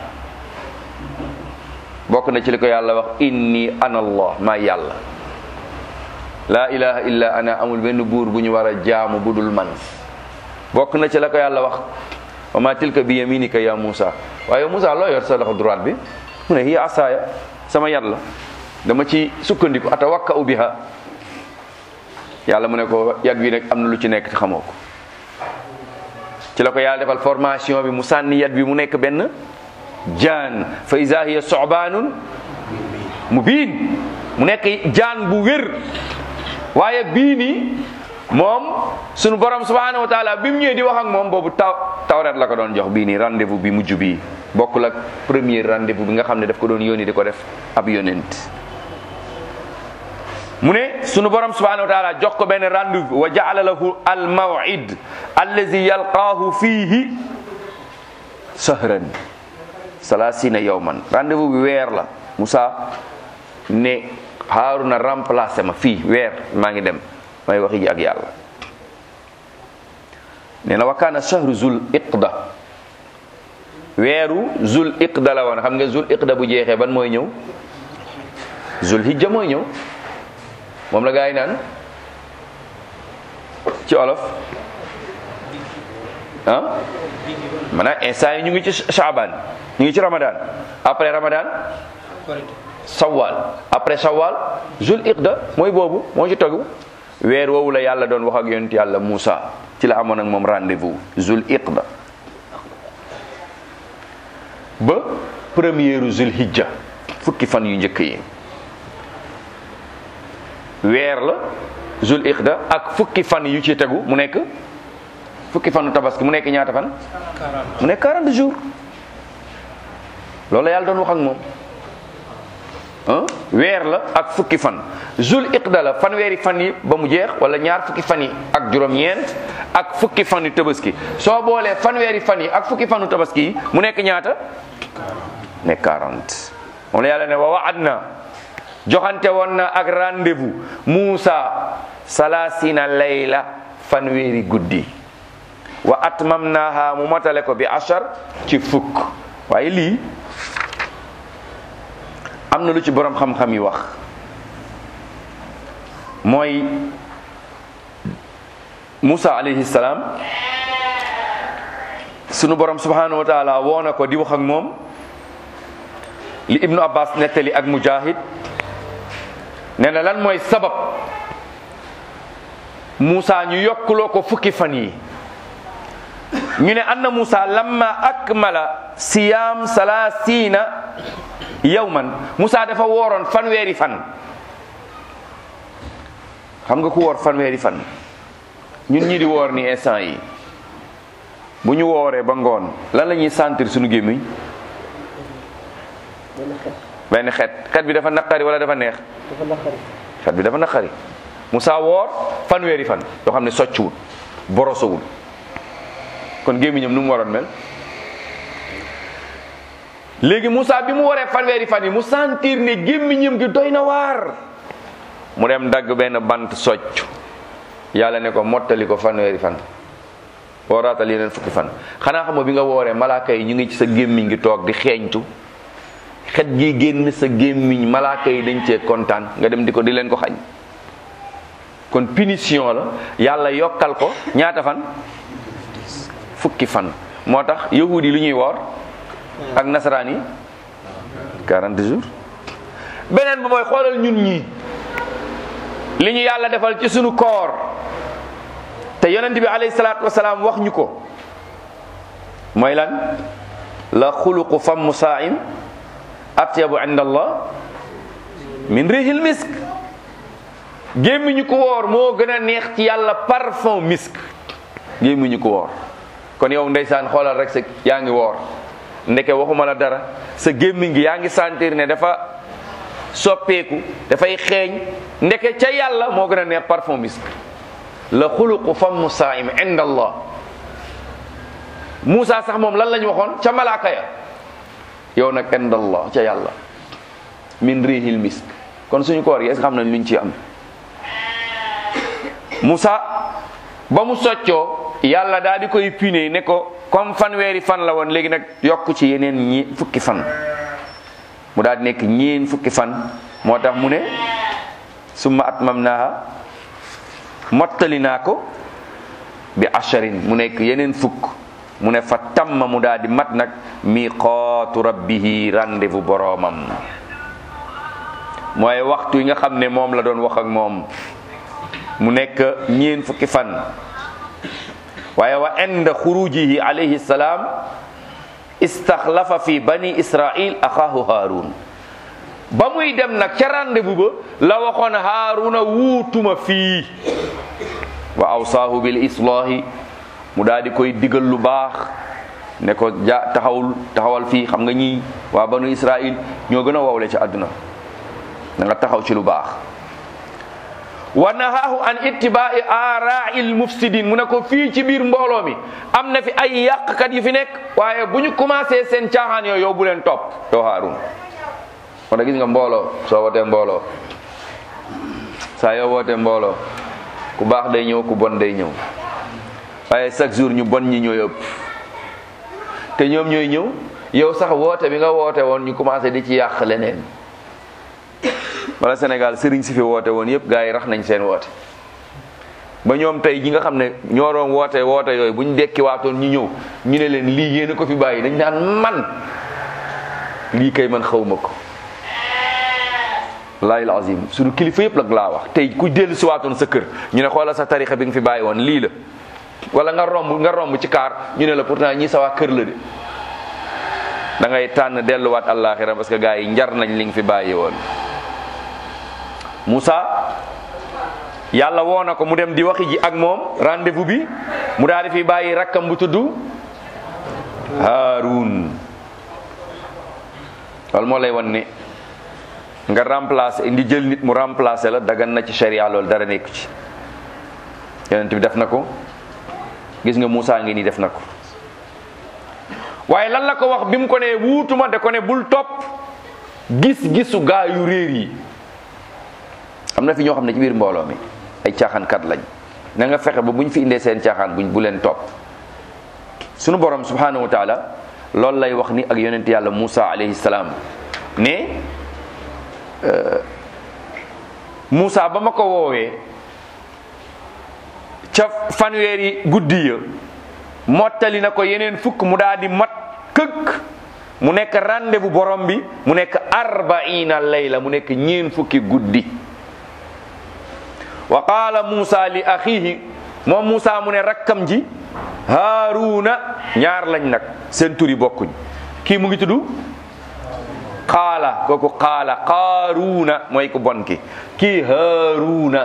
bokk na ci li ko yàlla wax inni ana allah maa yàlla laa ilaha illa ana amul benn buur bu ñu war a jaamu budul man bokk na ci la ko yàlla wax wa ma tilka bi yaminika ya Muusa waaye Muusa loo yor sa loxo droite bi mu ne hiya asaaya sama yat la dama ci sukkandiku atawakka'u biha yàlla mu ne ko yat wi nag am na lu ci nekk te xamoo ko ci la ko yàlla defal formation bi mu sànni yat bi mu nekk benn jaan fa iza hiya su'banun mubin mu nekk jaan bu wér waaye bii nii moom sunu borom subhanahu wa taala bi mu ñëwee di wax ak moom boobu taw tawret la ko doon jox bii nii rendez-vous bi mujj bii bokkul ak premier rendez-vous bi nga xam ne daf ko doon yónni di ko def ab yonent mu ne sunu borom subhanahu wa taala jox ko benn rendez-vous wa ja'ala lahu al maw'id allazi yalqaahu fiihi sahran salasina yawman rendez-vous bi weer la Moussa ne Haaruna remplacé ma fii weer maa ngi dem may waxi ji ak yàlla nee na wa kaana shahru zul iqda weeru zul iqda la woon xam nga zul iqda bu jeexee ban mooy ñëw zul hijja mooy ñëw moom la gaa yi naan ci olof ah maanaam instant yi ñu ngi ci Shaaban ñu ngi ci Ramadan après Ramadan Shawwal après Shawwal Zul Iqda mooy boobu moo ci tegu weer woowu la yàlla doon wax ak yonent yàlla Moussa ci la amoon ak moom rendez-vous Zul Iqda ba première Zul Hijja fukki fan yu njëkk yi weer la Zul Iqda ak fukki fan yu ci tegu mu nekk fukki fanu tabaski mu nekk ñaata fan mu nekk quarante jours loolu la yàlla doon wax ak moom ah weer la ak fukki fan Zul Iqda la fanweeri fan yi ba mu jeex wala ñaar fukki fan yi ak juróom-ñeent ak fukki fan yu tabaski soo boolee fanweeri fan yi ak fukki fanu tabaski yi mu nekk ñaata nekk quarante moom la yàlla ne wa wa'adna joxante woon na ak rendez-vous Muusa salasina layla fanweeri guddi wa atmamnaha mu matale ko bi ashar ci fukk waaye lii am na lu ci borom xam-xam yi wax mooy Musa alayhi salaam sunu borom subhanahu wa taala woo na ko di wax ak moom li Ibnu Abbas nettali ak Mujahid nee na lan mooy sabab Musa ñu yokkuloo ko fukki fan yi ñu ne anna Musa lamma akmala siyam salasina yawman Musa dafa wooroon fanweeri fan xam nga ku woor fanweeri fan ñun ñi di woor ni instant yi bu ñu wooree ba ngoon lan la ñuy sentir suñu gémmiñ benn xet xet bi dafa naqari wala dafa neex xet bi dafa naqari Musa woor fanweeri fan yoo xam ne soccuwul borosowul kon gémmiñam nu mu waroon mel léegi Musa bi mu waree fanweeri fan yi mu sentir ne gémmiñam gi doy na waar mu dem dagg benn bant socc yàlla ne ko mottali ko fanweeri fan wooraatal yeneen fukki fan xanaa xam nga bi nga wooree malaaka yi ñu ngi ci sa gémmiñ gi toog di xeeñtu xet gi génn sa gémmiñ malaaka yi dañ cee kontaan nga dem di ko di leen ko xañ kon punition la yàlla yokkal ko ñaata fan fukki fan moo tax yahudi yi lu ñuy woor ak nasaraan yi quarante jours beneen ba mooy xoolal ñun ñii li ñu yàlla defal ci sunu koor te yonent bi alayhi salaatu wasalaam wax ñu ko mooy lan la xuluqu famu saa'im atyabu inda allah min rihil misk gémmiñu ko woor moo gën a neex ci yàlla parfum misk gémmiñu ko woor kon yow ndeysaan xoolal rek sa yaa ngi woor ndeke waxuma la dara sa gémmiñ gi yaa ngi sentir ne dafa soppeeku dafay xeeñ ndeke ca yàlla moo gën a neex parfum misk la xuluqu famu saa'im inda allah Muusa sax moom lan lañu waxoon ca malaaka ya yow nag inda allah ca yàlla min rihil misk kon suñu koor yi est-ce que xam nañ luñ ci am Muusa ba mu soccoo yàlla daal di koy pune ne ko comme fanweeri fan la woon léegi nag yokk ci yeneen ñi fukki fan mu daal di nekk ñeen fukki fan moo tax mu ne summa atmamnaha mottali naa ko bi asharin mu nekk yeneen fukk mu ne fa tamma mu daal di mat nag miqaatu rabbihi rendez-vous boroomam mooy waxtu yi nga xam ne moom la doon wax ak moom mu nekk ñeen fukki fan waaye wa inda xurujihi alayhi salaam istaxlafa fi bani israil axaahu haarun ba muy dem nag ca rendez-vous ba la waxoon haaruna wuutuma fii wa awsaahu bil islaahi mu daal di koy digal lu baax ne ko ja taxawul taxawal fii xam nga ñii waa banu israil ñoo gën a wowle ci àdduna da nga taxaw ci lu baax wa nahaahu an ittibaai aaraa'il mufsidin mu ne ko fii ci biir mbooloo mi am na fi ay yàqkat yu fi nekk waaye bu ñu commencé seen caaxaan yooyu yow bu leen topp yow Haarun moo tax gis nga mbooloo soo wootee mbooloo saa yoo wootee mbooloo ku baax day ñëw ku bon day ñëw waaye chaque jour ñu bon ñi ñooy ëpp te ñoom ñooy ñëw yow sax woote bi nga woote woon ñu commencé di ci yàq leneen wala Sénégal sëriñ si fi woote woon yëpp gars yi rax nañ seen woote ba ñoom tey ñi nga xam ne ñoo doon woote woote yooyu bu ñu dekki waatoon ñu ñëw ñu ne leen lii yéen a ko fi bàyyi dañ naan man lii kay man xawma ko wallaahi azim suñu kilifa yëpp nag laa wax tey ku dellu si waatoon sa kër ñu ne xoolal sa tarixa bi nga fi bàyyi woon lii la wala nga romb nga romb ci kaar ñu ne la pourtant ñii sa waa kër la de da ngay tànn delluwaat àllaaxira parce que gars yi njar nañ li nga fi bàyyi woon. Moussa yàlla woo na ko mu dem di waxi ji ak moom rendez-vous bi mu daal di fi bàyyi rakkam bu tudd Haarun loolu moo lay wan ne nga remplacer indi jël nit mu remplacer la dagan na ci sharia loolu dara nekku ci yonent bi def na ko gis nga Moussa ngi nii def na ko waaye lan la ko wax bi mu ko ne wuutuma da ko ne bul topp gis-gisu gaa yu réer yi am na fi ñoo xam ne ci biir mbooloo mi ay caaxaankat lañ na nga fexe ba bu ñu fi indee seen caaxaan buñ bu leen topp sunu borom subhanahu wa taala loolu lay wax ni ak yonent yàlla Moussa alayhi salaam ne Moussa ba ma ko woowee ca fanweeri guddi ya mottali na ko yeneen fukk mu daal di mat këkk mu nekk rendez-vous borom bi mu nekk arbaina layla mu nekk ñeen fukki guddi wa qaala Moussa li axihi moom Moussa mu ne rakkam ji Haaruna ñaar lañ nag seen turi bokkuñ kii mu ngi tudd qaala kooku qaala Qaaruuna mooy ku bon ki kii Haaruna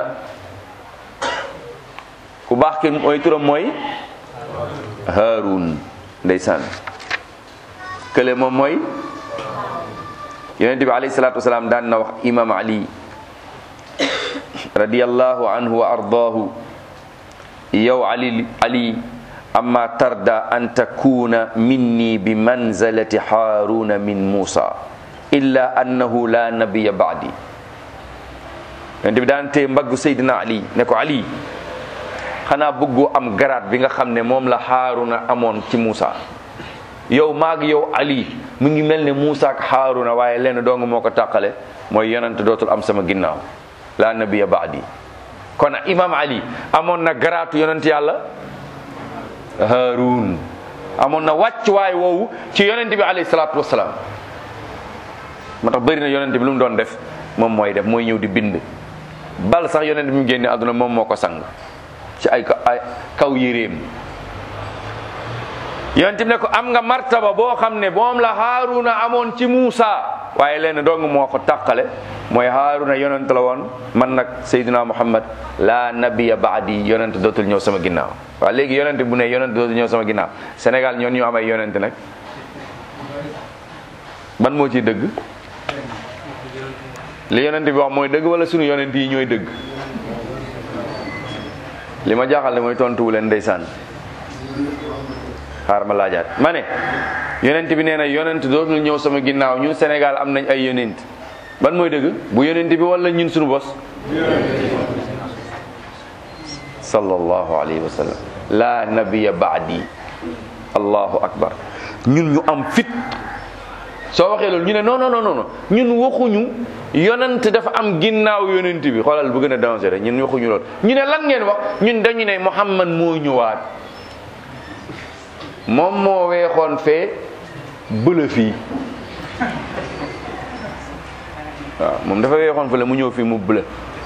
ku baax ki mooy turam mooy Haarun ndeysaan kële moom mooy yonent bi alayhi salaatu wasalaam daan na wax imam Ali radiyallahu anhu wa ardaahu yow Ali Ali amma tarda an takuna minni bi manzalati Haaruna min Muusa illa annahu la nabiyya ba'di yonent bi daan tee mbaggu Seydina Ali ne ko Ali xanaa bëggoo am garaat bi nga xam ne moom la Haaruna amoon ci Muusa yow maag yow Ali mu ngi mel ne Muusa ak Haaruna waaye lenn dong moo ko tàqale mooy yonent dootul am sama ginnaaw la nabiyya ba'di kon imam Ali amoon na garaatu yonent yàlla Haarun amoon na wàccuwaay woowu ci yonent bi alayhi salaatu wasalaam moo tax bëri na yonent bi lu mu doon def moom mooy def mooy ñëw di bind bal sax yonent bi mu génne àdduna moom moo ko sang ci ay ay kaw yéreem yonent bi ne ko am nga martaba boo xam ne moom la Haaruna amoon ci Muusa waaye leen dong moo ko tàqale mooy Haaruna yonent la woon man nag Seydina Muhammad la nabiya baadi yonent dootul ñëw sama ginnaaw waaw léegi yonent bu ne yonent dootul ñëw sama ginnaaw Sénégal ñoon ñu am ay yonent nag ban moo ciy dëgg li yonent bi wax mooy dëgg wala sunu yonent yi ñooy dëgg li ma jaaxal ne mooy tontuwu leen ndeysaan xaar ma laajaat ma ne yonent bi nee na yonent dootul ñëw sama ginnaaw ñun Sénégal am nañ ay yonent ban mooy dëgg bu yonent bi wala ñun sunu bos sallallahu alayhi wa sallam la nabiya baadi allahu akbar ñun ñu am fit soo waxee loolu ñu ne non non non non ñun waxuñu yonent dafa am ginnaaw yonent bi xoolal bu gën a dangereux ñun waxuñu loolu ñu ne lan ngeen wax ñun dañu ne Muhammad moo ñëwaat moom moo weexoon fee bëla fii waaw moom dafa weexoon fële mu ñëw fii mu bëla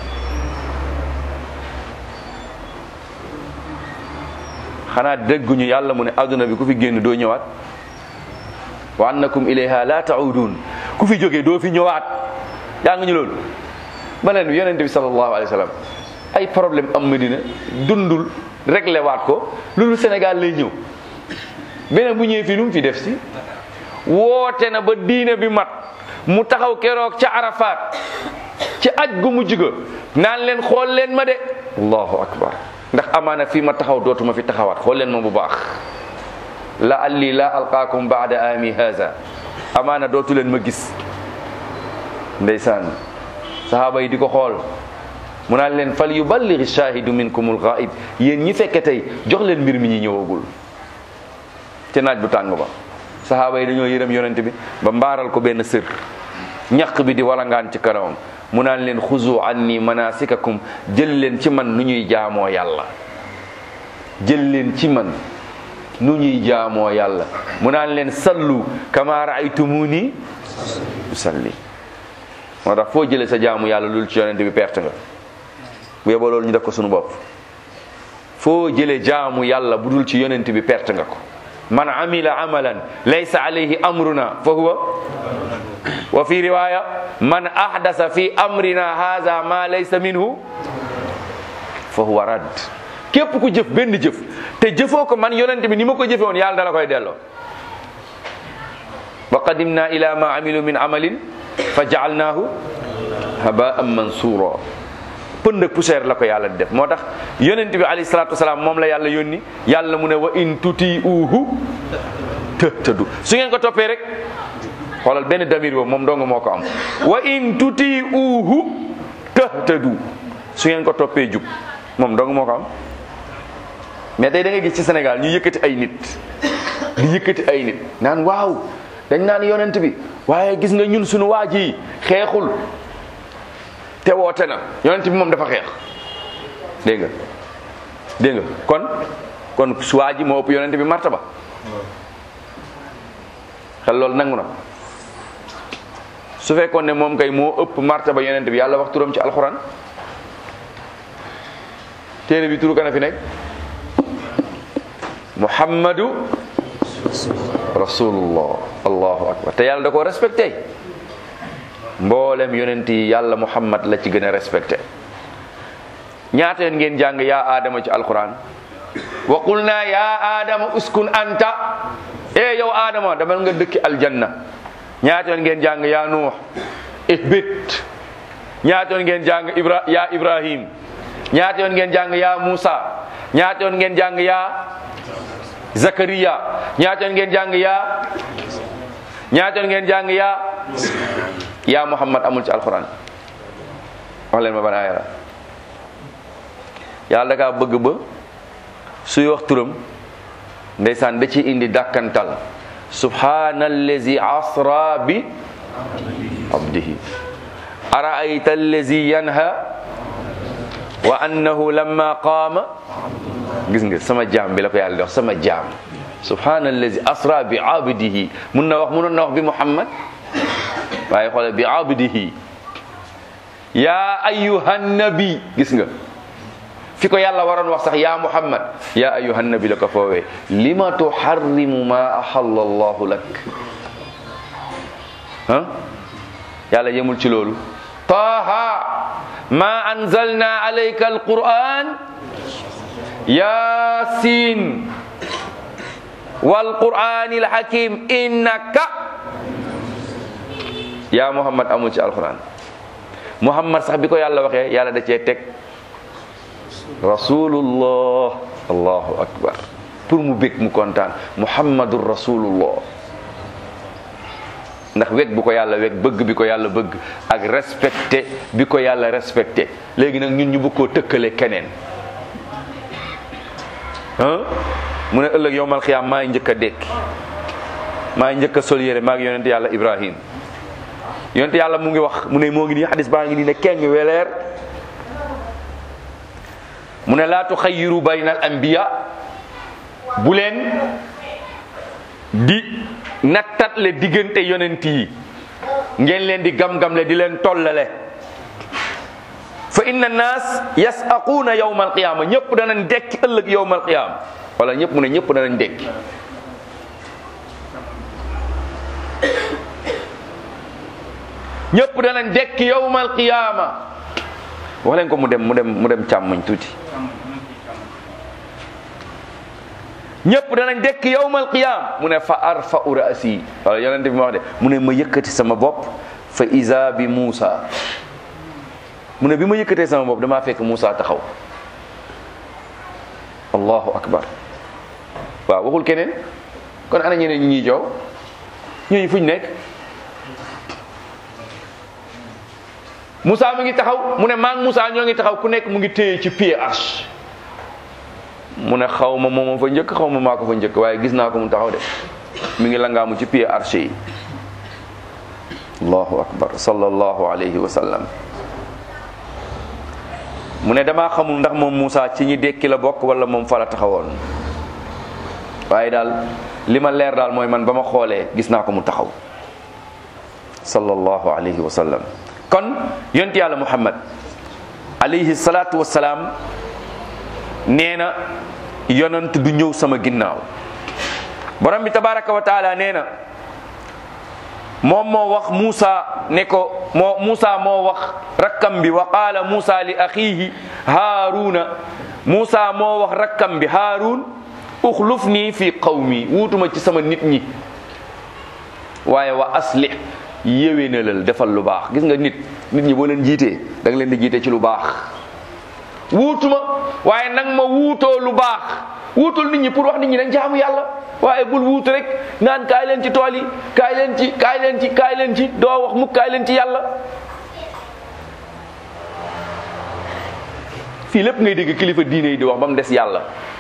xanaa dégguñu yàlla mu ne adduna bi ku fi génn doo ñëwaat wa annakum ilayha la ta'udun ku fi jógee doo fi ñëwaat yaa ngi ñu loolu beneen bi yonente bi sallallahu alayhi wa sallam ay problème am Medina dundul réglé waat ko loolu Sénégal lay ñëw beneen bu ñëwee fii lu mu fi def si woote na ba diine bi mat mu taxaw keroog ca Arafat ci aj gu mujj ga naan leen xool leen ma de allahu akbar ndax amaana fii ma taxaw dootuma fi taxawaat xool leen ma bu baax la alli la alqaakum baada ami haza amaana dootu leen ma gis ndeysaan sahaaba yi di ko xool mu naan leen fal yuballighi shahidu minkumul ghaib yéen ñi fekke tey jox leen mbir mi ñi ñëwagul ci naaj bu tàng ba sahaaba yi dañoo yërëm yonent bi ba mbaaral ko benn sër ñaq bi di walangaan ci kanamam mu naan leen xuzu anni manasikakum jël leen ci man nu ñuy jaamoo yàlla jël leen ci man nu ñuy jaamoo yàlla mu naan leen sallu kama raaytumuni usalli. moo tax foo jëlee sa jaamu yàlla loolu ci yonent bi perte nga bu yeboo loolu ñu def ko suñu bopp. foo jëlee jaamu yàlla bu dul ci yonent bi perte nga ko. man amila amalan laysa alayhi amruna fa huwa wa fi riwaya man ahdasa fi amrina hadha ma laysa minhu fa huwa rad. képp ku jëf benn jëf te jëfoo ko man yonent bi ni ma ko jëfe woon yàlla dala koy delloo. wa qadimna ila ma amilu min amalin fa jaalnaahu habaan mansura. pënd ak poussière la ko yàlla di def. moo tax yonent bi alayhi salaatu wasalaam moom la yàlla yónni yàlla mu ne wa in tuti'uhu tahtadu. su ngeen ko toppee rek xoolal benn damir boobu moom dong moo ko am. wa in tuti'uhu tahtadu. su ngeen ko toppee jub moom dong moo ko am. mais tey da ngay gis ci Sénégal ñu yëkkati ay nit di yëkkati ay nit naan waaw dañ naan yonent bi waaye gis nga ñun suñu waa ji xeexul te woote na yonent bi moom dafa xeex. dégg nga dégg nga kon kon su waa ji moo ëpp yonent bi martaba xel loolu nangu na. su fekkoon ne moom kay moo ëpp martaba yonent bi yàlla wax turam ci alxuraan téere bi turu kana fi nekk muhammadu rasulullah allahu akbar. te yàlla da koo respecté mboolem yonent yi yàlla muhammad la ci gën a respecté. ñaata yoon ngeen jàng yaa aadama ci alquran wa qulna yaa aadama uskun anta e yow aadama damal nga dëkki aljanna. ñaata yoon ngeen jàng yaa nuux ihbit. ñaata yoon ngeen jàng ibra yaa ibrahim. ñaata yoon ngeen jàng yaa musa. ñaata yoon ngeen jàng yaa zakariya. ñaata yoon ngeen jàng yaa ñaata yoon ngeen jàng yaa yaa muhammad amul ci alquran. wax leen ma ban aaya la. yàlla da kaa bëgg ba suy wax turam ndeysaan da ci indi dàkkantal subhanallazi asra bi abdihi araayta allazi yanha wa annahu lamma qaama. gis nga sama jaam bi la ko yàlla di wax sama jaam subhanallazi asra bi abdihi. mun na wax munoon na wax bi muhammad waaye xoolal bi abdihi ya ayyuhan nabi. gis nga fi ko yàlla waroon wax sax ya muhammad ya ayyuhan nabi la ko foowee lima tuharrimu ma ahalla allahu lak. ah yàlla yemul ci loolu. taha ma anzalna alayka alquran yasin wal qur'anil hakim innaka ya muhammad amul ci alquran. muhammad sax bi ko yàlla waxee yàlla da cee teg rasulullah allahu akbar pour mu bég mu kontaan muhammadur rasulullah. ndax weg bu ko yàlla weg bëgg bi ko yàlla bëgg ak respecté bi ko yàlla respecté. léegi nag ñun ñu bëgg koo tëkkale keneen. ah mu ne ëllëg yowmal xiyaam maa ngi njëkk a dekki maa ngi njëkk a sol yére maa ngi yonent yàlla ibrahim. yonent yàlla mu ngi wax mu ne moo ngi nii xadis baa ngi nii ne keng weleer mu ne laa tuxayyiru bayna al anbiya. bu leen di nattatle diggante yonent yi ngeen leen di gam-gamle di leen tollale. fa inna naas yasaquuna yawma alqiyama. ñëpp danañ dekki ëllëg yawma alqiyama wala ñëpp mu ne ñëpp danañ dekki. ñëpp danañ dekki yawma alqiyama. wax leen ko mu dem mu dem mu dem càmmoñ tuuti. ñëpp danañ dekk yawmal qiyam mu ne fa arfa'u ra'si wala yonente bi ma wax de mu ne ma yëkkati sama bopp fa iza bi Muusa. mu ne bi ma yëkkatee sama bopp damaa fekk Muusa taxaw. allahu akbar. waaw waxul keneen kon ana ñeneen ñi ñuy joow ñooñu fuñ nekk. Muusa mu ngi taxaw mu ne maa ngi Muusa ñoo ngi taxaw ku nekk mu ngi téye ci pied arche. mu ne xaw ma moom fa njëkk xaw ma maa ko fa njëkk waaye gis naa ko mu taxaw de mi ngi langaamu ci pied arche yi. allahu akbar sallallahu alayhi wa sallam. mu ne damaa xamul ndax moom Moussa ci ñi dekki la bokk wala moom fa la taxawoon, waaye daal li ma leer daal mooy man ba ma xoolee gis naa ko mu taxaw sallallahu alayhi wa sallam. kon yonent yàlla Muhammad alayhi salaatu wa salaam nee na yonent du ñëw sama ginnaaw. borom bi tabaraka wa taala nee na moom moo wax Moussa ne ko moo Moussa moo wax rakkam bi wa qaala Moussa li axiihi Haaruna. Moussa moo wax rakkam bi Haarun uxlufnii fi qawmi, wuutuma ci sama nit ñi, waaye wa aslih yéwénalal defal lu baax. gis nga nit nit ñi boo leen jiitee da nga leen di jiite ci lu baax. wuutuma waaye nag ma wuutoo lu baax. wuutul nit ñi pour wax nit ñi dañ jaamu yàlla, waaye bul wuutu rek naan kaay leen ci tool yi kaay leen ci kaay leen ci kaay leen ci doo wax mukk kaay leen ci yàlla. fii lépp ngay dégg kilifa diine yi di wax ba mu des yàlla.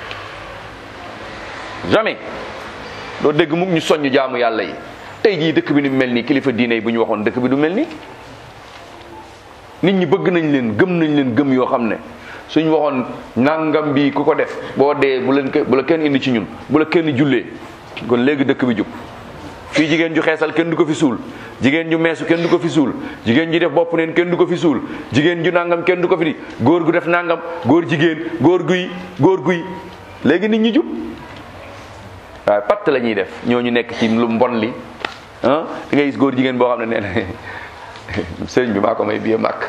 jamais doo dégg mukk ñu soññ jaamu yàlla yi. tey jii dëkk bi ni mel nii kilifa diine yi bu ñu waxoon dëkk bi du mel nii. nit ñi bëgg nañ leen gëm nañ leen gëm yoo xam ne suñ waxoon nangam bi ku ko def boo dee bu leen bu la kenn indi ci ñun, bu la kenn jullee, kon léegi dëkk bi jub. fii jigéen ju xeesal kenn du ko fi suul, jigéen ju meesu kenn du ko fi suul, jigéen ju def bopp neen kenn du ko fi suul, jigéen ju nangam kenn du ko fi di, góor gu def nangam, góor jigéen, góor guy góor guy léegi nit ñi jub. waaye patt la ñuy def ñooñu nekk ci lu mbon li ah da ngay gis góor jigéen boo xam ne nee na sëriñ bi maa ko may biye màkk.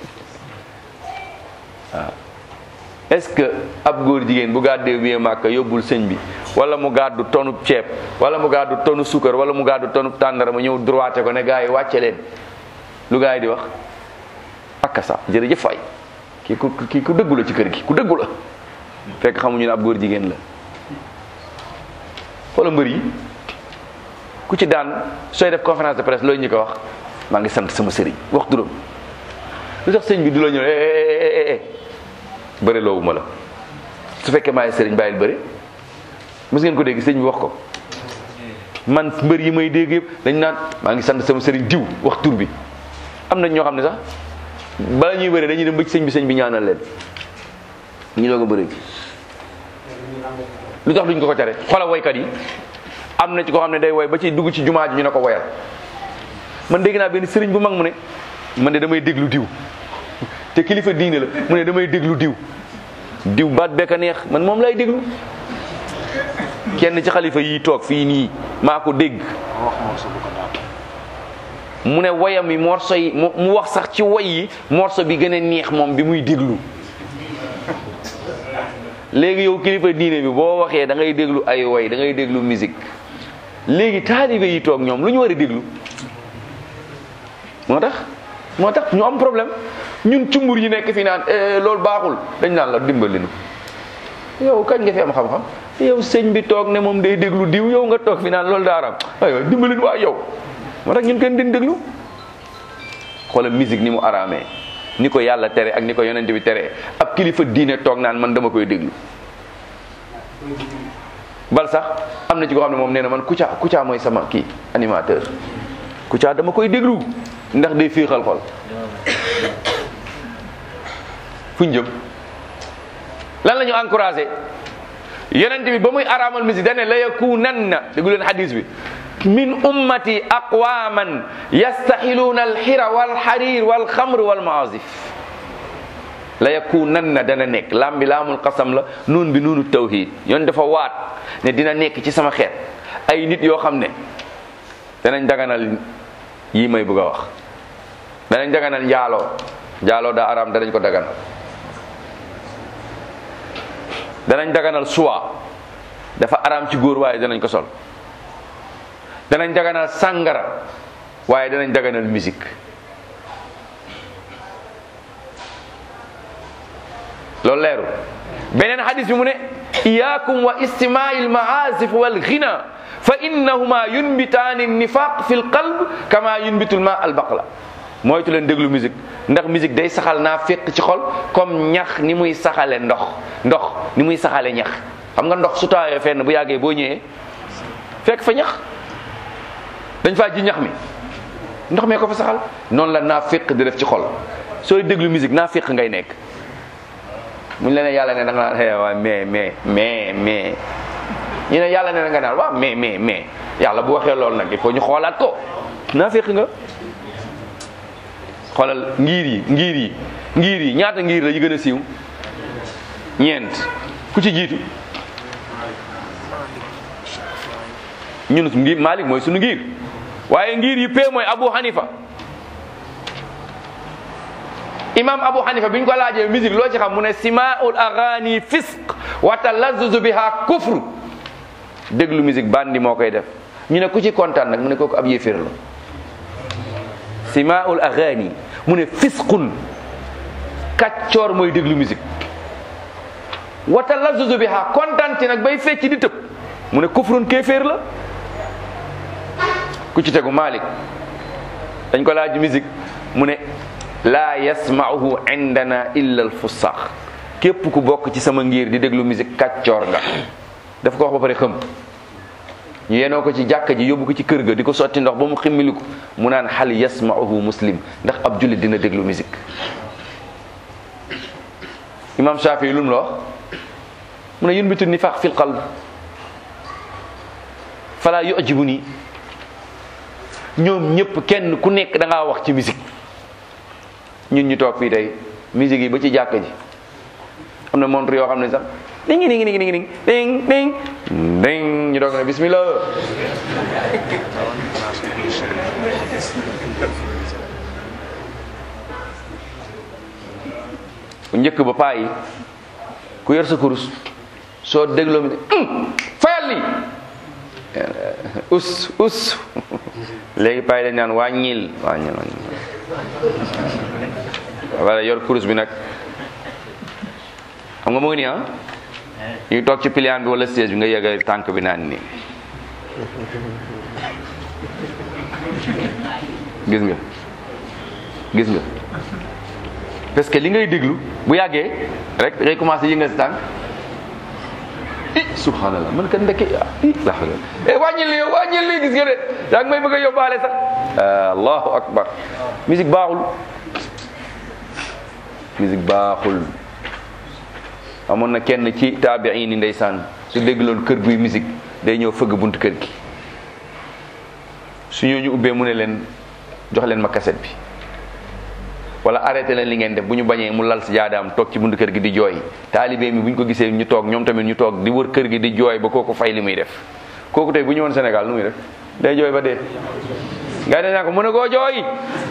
waaw est-ce que ab góor jigéen bu gàddee biye màkk yóbbul sëñ bi, wala mu gàddu tonub ceeb, wala mu gàddu tonu suukar, wala mu gàddu tonub tàndara ma ñëw droité ko ne gars yi wàcce leen, lu gars yi di wax akka sa jërëjëf fay kii ku kii ku dëggu la ci kër gi, ku dëggu la, fekk xamuñu ne ab góor jigéen la. wala mbër yi ku ci daan sooy def conférence de presse looy ñu ko wax maa ngi sant sama sëriñ wax turam. lu tax sëñ bi du la ñëw bëri loowu ma la, su fekkee maay sëriñ bàyyil bëri. mës ngeen ko dégg sëñ bi wax ko? man mbër yi may dégg yëpp dañ naan maa ngi sant sama sëriñ diw wax tur bi. am na ñoo xam ne sax bala ñuy bëri dañuy dem ba ci sëñ bi sëñ bi ñaanal leen ñu doog a bëri. lu tax duñ ko ko tere? xoolal woykat yi am na ci koo xam ne day woy ba ci dugg ci jumaa ji ñu ne ko woyal. man dégg naa benn sëriñ bu mag mu ne man de damay déglu diw, te kilifa diine la mu ne damay déglu diw diw baat bekk a neex man moom lay déglu. kenn ci xalifa yi toog fii nii maa ko dégg mu ne woyam yi morso yi mu wax sax ci woy yi morso bi gën a neex moom bi muy déglu. léegi yow kilifa diine bi boo waxee da ngay déglu ay woy da ngay déglu musique, léegi taalibe yi toog ñoom lu ñu war a déglu? moo tax moo tax ñu am problème. ñun cumbur yi nekk fi naan loolu baaxul dañ naan la dimbali nu. yow kañ nga fi am xam-xam? yow sëñ bi toog ne moom day déglu diw, yow nga toog fi naan loolu daa araam. aywa dimbali nu waa yow. moo tax ñun kenn din déglu. xoolal musique ni mu araamee, ni ko yàlla tere ak ni ko yonent bi tere, ab kilifa diine toog naan man dama koy déglu. bal sax am na ci koo xam ne moom nee na man Kouthia Kouthia mooy sama kii animateur, Kouthia dama koy déglu ndax day féexal xol. fuñ jëm? lan la ñu encouragé? yonent bi ba muy araamal musique dane la yakunanna, déglu leen hadis bi, min ummati aqwaman yastaxiluuna alxira walxarir walxamr walmaasif. la yakunanna dana nekk, laam bi laamul qasam la, nuun bi nuunu tawhid. yoon dafa waat ne dina nekk ci sama xeet ay nit yoo xam ne danañ daganal yii may bëgg a wax. danañ daganal njaaloo, njaaloo daa araam danañ ko daganal. danañ daganal suwa, dafa araam ci góor waaye danañ ko sol. danañ daganal sàngara waaye danañ daganal musique. loolu leeru. beneen hadis bi mu ne iyaakum wa istimaa'il maazif wal ghina fa innahuma yunbitaani nifaq fi l qalb kama yunbitu l ma al baqla. moytu leen déglu musique ndax musique day saxal naa fekk ci xol comme ñax ni muy saxale ndox ndox ni muy saxale ñax. xam nga ndox su taawee fenn bu yàggee boo ñëwee fekk fa ñax, dañ faa ji ñax mi ndox mee ko fa saxal. noonu la naafiq di def ci xol sooy déglu musique naafiq ngay nekk muñ la ne yàlla ne da nga naan waaw mais mais mais mais ñu ne yàlla ne da nga naan waaw mais mais mais yàlla bu waxee loolu nag il faut ñu xoolaat ko naafiq nga. xoolal ngir yi ngir yi ngir yi ñaata ngir la yu gën a siiw ñeent ku ci jiitu ñun ngir Malik mooy sunu ngir waaye ngir yi pee mooy Abu Hanifa imam Abu Hanifa bi ñu ko laajee musique loo ci xam mu ne simaul aghani fisq wa talazzuzu biha kufr déglu musique bandi moo koy def ñu ne ku ci kontaan nag mu ne kooku ab yéeféer la simaul aghani mu ne fisqun kàccoor mooy déglu musique wa talazzuzu biha kontaan ci nag bay fecc di tëb mu ne kufrun kéeféer la ku ci tegu Malik dañ ko laaj musique mu ne laa yasma'uhu indana illa al fusaq képp ku bokk ci sama ngir di déglu musique kàccoor nga daf ko wax ba pare xëm ñu yenoo ko ci jàkka ji yóbbu ko ci kër ga di ko sotti ndox ba mu ximmiliku mu naan hal yasma'uhu muslim ndax ab jullit dina déglu musique imam Shafi lu mu la wax mu ne yunbitu nifaq fil qalb fala yu'jibuni ñoom ñëpp kenn ku nekk da ngaa wax ci musique ñun ñu toog fii tey musique yi ba ci jàkka ji am na montre yoo xam ne sax ding ding ding ding ding ding ding ñu doog ne bismillah bu njëkk ba paa yi ku yor sa kurus soo dégloo mi fayal li us us léegi paa yi dañ naan wàññil wàññil wàññil wala yor kurus bi nag xam nga mu ngi nii ah ñu toog ci pliant bi wala siège bi nga yegg tànk bi naan nii gis nga gis nga parce que li ngay déglu bu yàggee rek da ngay commencé yëngal si tànk i subhanallah man kat ndeke i la e wàññil li yow wàññil li gis nga de yaa ngi may bëgg a yóbbaale sax allahu akbar musique baaxul musique baaxul amoon na kenn ci taabiin yi ndeysaan su dégloon kër guy musique day ñëw fëgg buntu kër gi su ñoo ñu ubbee mu ne leen jox leen ma cassette bi wala arrêté leen li ngeen def bu ñu bañee mu lal si jaadaam toog ci buntu kër gi di jooy taalibe mi bu ñu ko gisee ñu toog ñoom tamit ñu toog di wër kër gi di jooy ba kooku fay li muy def kooku tey bu ñëwoon Sénégal nu muy def day jooy ba dee nga ne naa ko mën a koo jooy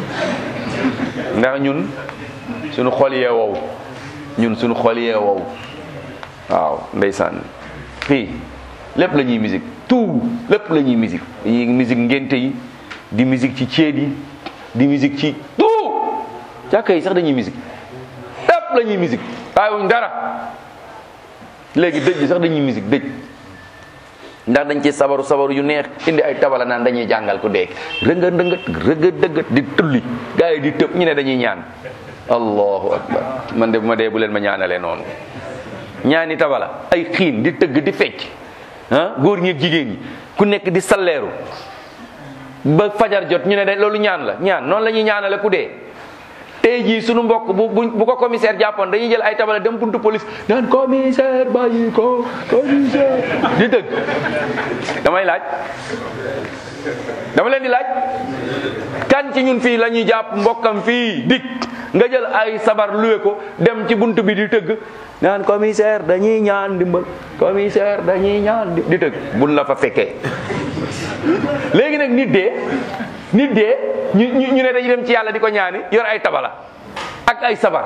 ndax ñun suñu xol yee wow ñun suñu xol yee wow waaw ndeysaan fii lépp la ñuy musique tout lépp la ñuy musique dañuy musique ngénte yi di musique ci ceet yi di musique ci tout jàkka yi sax dañuy musique lépp la ñuy musique waayewuñ dara léegi dëj bi sax dañuy musique dëj ndax dañ ci sabaru sabaru yu neex indi ay tabala naan dañuy jàngal ku dee rënga ndëngat rëga dëggat di tulli gars yi di tëb ñu ne dañuy ñaan allahu akbar man de bu ma dee bu leen ma ñaanalee noonu ñaani tabala ay xiin di tëgg di fecc ah góor ñi ak jigéen ñi ku nekk di salleeru ba fajar jot ñu ne de loolu ñaan la ñaan noonu la ñuy ñaanale ku dee tey jii sunu mbokk bu bu ko commissaire jàppoon dañuy jël ay tabala dem buntu police naan commissaire bàyyi ko commissaire di tëgg damay laaj dama leen di laaj kan ci ñun fii la ñuy jàpp mbokkam fii dik nga jël ay sabar luwe ko dem ci buntu bi di tëgg naan commissaire dañuy ñaan dimbal commissaire dañuy ñaan di tëgg buñ la fa fekkee léegi nag nit dee nit dee ñu ñu ne dañuy dem ci yàlla di ko ñaani yor ay tabala ak ay sabar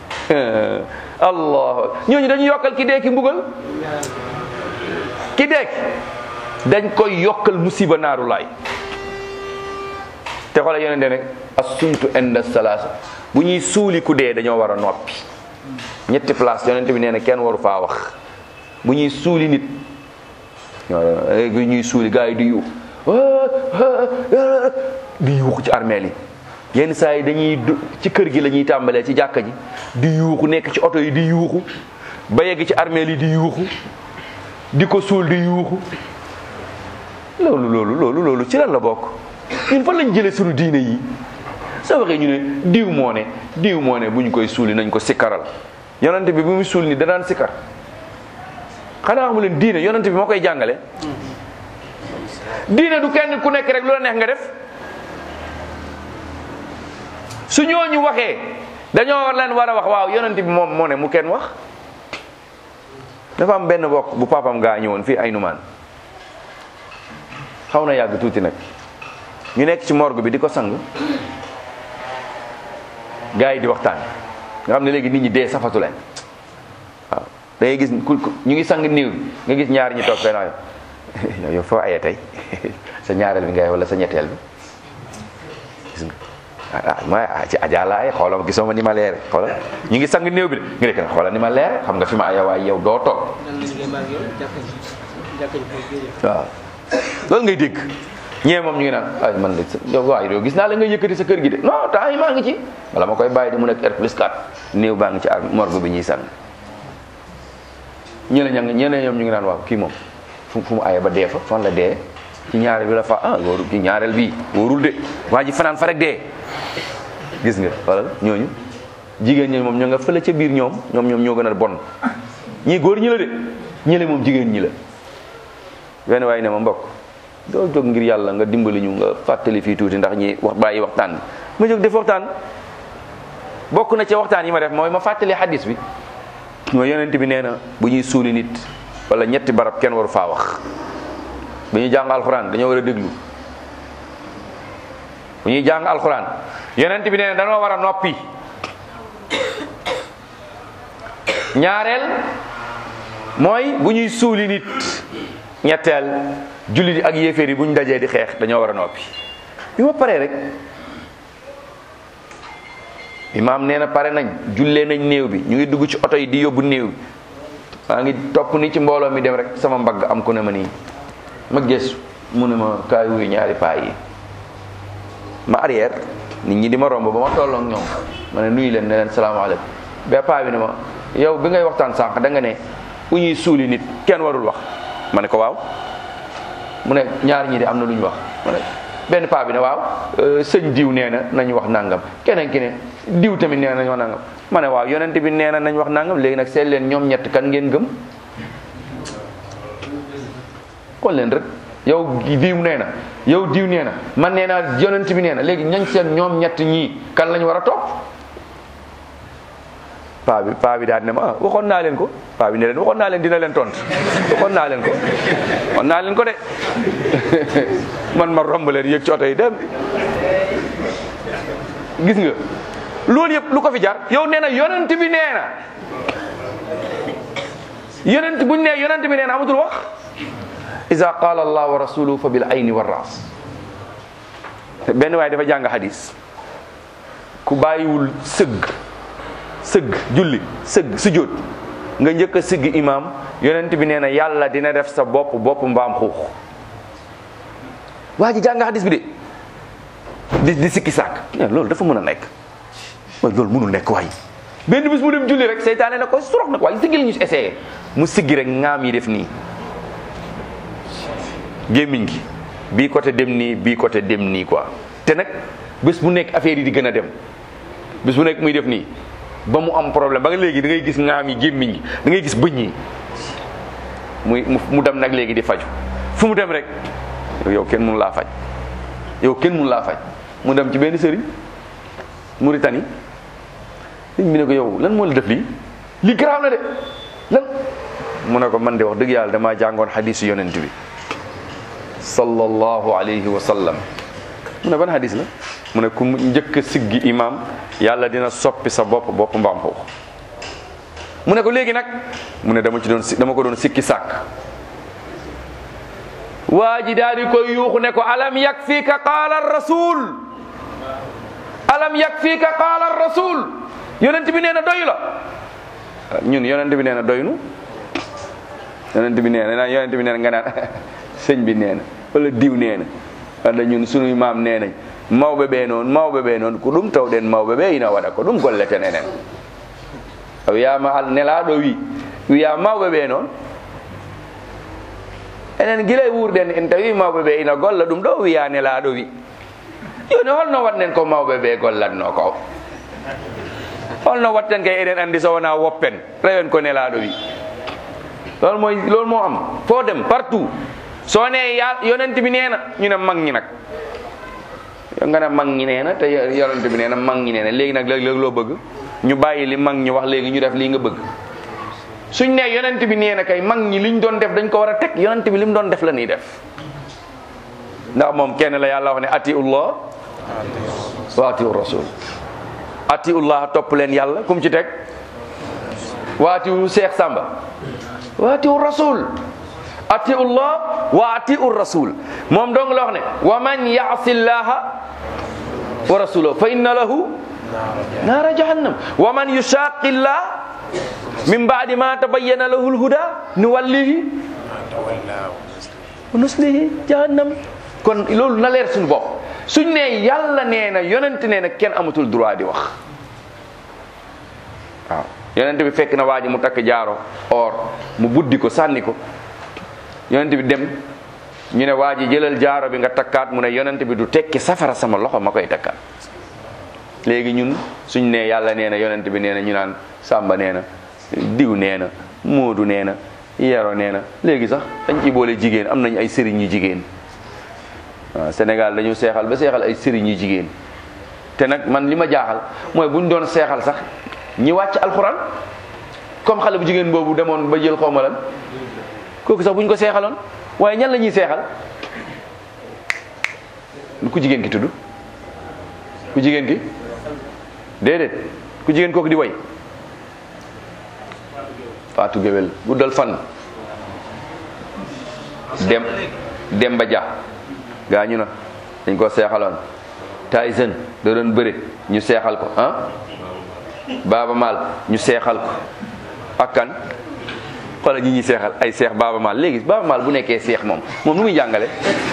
allah ñooñu dañuy yokkal ki dee ki mbugal ki dee dañ koy yokkal musiba naaru laay te xoolal yonente ne as-sumtu inda salaasa bu ñuy suuli ku dee dañoo war a noppi ñetti place yonente bi nee na kenn waru faa wax bu ñuy suuli nit bu ñuy suuli gars yi di yuux di yuuxu ci armeel yi yenn saa yi dañuy ci kër gi la ñuy tàmbalee ci jàkka ji di yuuxu nekk ci oto yi di yuuxu ba yegg ci armeel yi di yuuxu di ko suul di yuuxu loolu loolu loolu loolu ci lan la bokk ñun fan lañ jëlee suñu diine yi soo waxee ñu ne diw moo ne diw moo ne bu ñu koy suuli nañ ko sikkaral yonante bi bu muy suul ni da daan sikkar xanaa xamu leen diine yonante bi moo koy jàngale diine du kenn ku nekk rek lu la neex nga def su ñooñu waxee dañoo war leen war a wax waaw yonante bi moom moo ne mu kenn wax dafa am benn bokk bu papam gaa ñëwoon fii ay numaan xaw na yàgg tuuti nag ñu nekk ci morgue bi di ko sang gaa yi di waxtaan nga xam ne léegi nit ñi dee safatu leen waaw da ngay gis ku ñu ngi sang néew bi nga gis ñaar ñi toog fee naa yow yow foo ayee tey sa ñaareel bi ngay wala sa ñetteel bi gis nga ah ma ci ajaalaay xoolal gisoo ma ni ma leere xoolal ñu ngi sang néew bi de nga nekk xoolal ni ma leere xam nga fi ma aya waay yow doo toog waaw loolu ngay dégg ñee moom ñu ngi naan ay man de yow waay yow gis naa la nga yëkkati sa kër gi de non temps yi maa ngi ci wala ma koy bàyyi di mu nekk R plus quatre néew baa ngi ci ar morgue bi ñuy sang ñeneen ña ñeneen ñoom ñu ngi naan waaw kii moom fu fu mu aya ba dee fa fan la dee ci ñaareel bi la fa ah wóorul ci ñaareel bi wóorul de waa ji fanaan fa rek dee gis nga wala ñooñu jigéen ñi moom ñoo nga fële ca biir ñoom ñoom ñoom ñoo gën a bon ñii góor ñi la de ñële moom jigéen ñi la wenn waaye ne ma mbokk doo jóg ngir yàlla nga dimbali ñu nga fàttali fii tuuti ndax ñi wax bàyyi waxtaan bi ma jóg def waxtaan bokk na ca waxtaan yi ma def mooy ma fàttali hadis bi mooy yonent bi nee na bu ñuy suuli nit wala ñetti barab kenn waru faa wax bu ñuy jàng alxuraan dañoo war a déglu bu ñuy jàng alxuraan yonent bi nee na dañoo war a noppi ñaareel mooy bu ñuy suuli nit ñetteel jullit yi ak yéeféer yi bu ñu dajee di xeex dañoo war a noppi bi ma paree rek imaam nee na pare nañ jullee nañ néew bi ñu ngi dugg ci oto yi di yóbbu néew bi maa ngi topp ni ci mbooloo mi dem rek sama mbagg am ku ne ma nii ma gëstu mu ne ma kaay wuyu ñaari paa yi ma arrière nit ñi di ma romb ba ma tolloog ñoom ma ne nuyu leen ne leen salaamaaleykum ba paa bi ne ma yow bi ngay waxtaan sànq da nga ne bu ñuy suuli nit kenn warul wax ma ne ko waaw mu ne ñaar ñi de am na lu ñu wax ma ne benn paa bi ne waaw sëñ diw nee na nañu wax nangam keneen ki ne diw tamit nee na nañu wax nangam ma ne waaw yonent bi nee na nañu wax nangam léegi nag seet leen ñoom ñett kan ngeen gëm kon leen rek yow diw nee na yow diw nee na man nee naa yonent bi nee na léegi ñañ seen ñoom ñett ñii kan lañu war a topp paa bi paa bi daal ne ma ah waxoon naa leen ko paa bi ne leen waxoon naa leen dina leen tontu waxoon naa leen ko waxoon naa leen ko de man ma romb leen yëg ci oto yi dem gis nga loolu yëpp lu ko fi jar yow nee na yonent bi nee na yonent buñ nee yonent bi nee na amatul wax iza qala allah wa rasuluhu fa bil ayni wa ras benn waaye dafa jàng hadis ku bàyyiwul sëgg sëgg julli sëgg sujjóot nga njëkk a sigg imam yonent bi nee na yàlla dina def sa bopp bopp mbaam xuux waa ji jàng hadis bi de di di sikki sàkk loolu dafa mën a nekk waaye loolu mënul nekk waay benn bis mu dem julli rek seytaane na ko sorox nag waaye siggil ñu essayé mu siggi rek ngaam yi def nii gémmiñ gi bii côté dem nii bii côté dem nii quoi te nag bés bu nekk affaire yi di gën a dem bés bu nekk muy def nii ba mu am problème ba nga léegi da ngay gis ngaam yi gémmiñ gi da ngay gis bëñ yi muy mu dem nag léegi di faju fu mu dem rek yow kenn mënu laa faj yow kenn mënu laa faj mu dem ci benn sëriñ Mauritanie sëriñ bi ne ko yow lan moo la def lii lii garaaw na de lan mu ne ko man de wax dëgg yàlla damaa jàngoon xadisu yonent bi sallallahu alayhi wa sallam mu ne ban hadis la mu ne ku njëkk a siggi imam yàlla dina soppi sa bopp bopp mbaam xuux mu ne ko léegi nag mu ne dama ci doon dama ko doon sikki sàkk waa ji daal di koy yuuxu ne ko alam yakfika qaala rasul alam yakfika qaala rasul yonent bi nee na doy la ñun yonent bi nee na doy nu yonent bi nee na yonent bi nee na nga naan sëñ bi nee na wala diw nee na wala ñun sunuy maam nee nañ mawɓe ɓe noon mawɓe ɓe noon ko ɗum tawɗen mawɓe ɓe ina waɗa ko ɗum golleten enen a wiyama al nelaɗo wi wiya mawɓe ɓe noon enen guila e wuurɗen en tawi mawɓe ɓe ina golla ɗum ɗo wiya nelaɗo wi yoni holno waɗnen ko mawɓe ɓe gollatno ko holno watten kay eɗen andi so wona woppen rewen ko nelaɗo wi loolu mooy loolu moo am foo dem partout soo nee ya yonent bi nee na ñu ne mag ñi nag yo nga ne mag ñi nee na te yonent bi nee na mag ñi nee na léegi nag léeg-léeg loo bëgg ñu bàyyi li mag ñi wax léegi ñu def lii nga bëgg suñ ne yonent bi nee na kay mag ñi liñ doon def dañ ko war a teg yonent bi li mu doon def la ñuy def ndax moom kenn la yàlla wax ne atiullah wa atiu rasul atiullah topp leen yàlla kum ci teg wa atiu Cheikh Samba wa atiu rasul atiullah wa atiu rasul moom dong la wax ne wa man yaasi llaha wa rasulahu fa inna lahu naara jahannam wa man yushaqi llah min ba'di ma tabayyana lahu lhuda nuwallihi wa nuslihi jahannam kon loolu na leer suñu bopp suñ ne yàlla nee na yonent nee na kenn amatul droit di wax waaw yonent bi fekk na waa ji mu takk jaaro or mu buddi ko sànni ko yonent bi dem ñu ne waa ji jëlal jaaro bi nga takkaat mu ne yonent bi du tekki safara sama loxo ma koy takkaat léegi ñun suñ ne yàlla nee na yonent bi nee na ñu naan Samba nee na diw nee na Moodu nee na Yero nee na léegi sax dañ ciy boole jigéen am nañu ay sëriñ yu jigéen waaw Sénégal dañu seexal ba seexal ay sëriñ yu jigéen te nag man li ma jaaxal mooy buñ doon seexal sax ñi wàcc alxuraan comme xale bu jigéen boobu demoon ba jël xawma lan kooku sax buñ ko seexaloon waaye ñan la ñuy seexal ku jigéen ki tudd ku jigéen ki déedéet ku jigéen kooku di way Fatou Guewel guddal fan dem Demba Dia gaañu na dañ ko seexaloon Tyson da doon bëre ñu seexal ko ah Baaba Maal ñu seexal ko ak kan xoolal ñi ñuy seexal ay seex Baaba Maal léegi Baaba Maal bu nekkee seex moom moom lu muy jàngale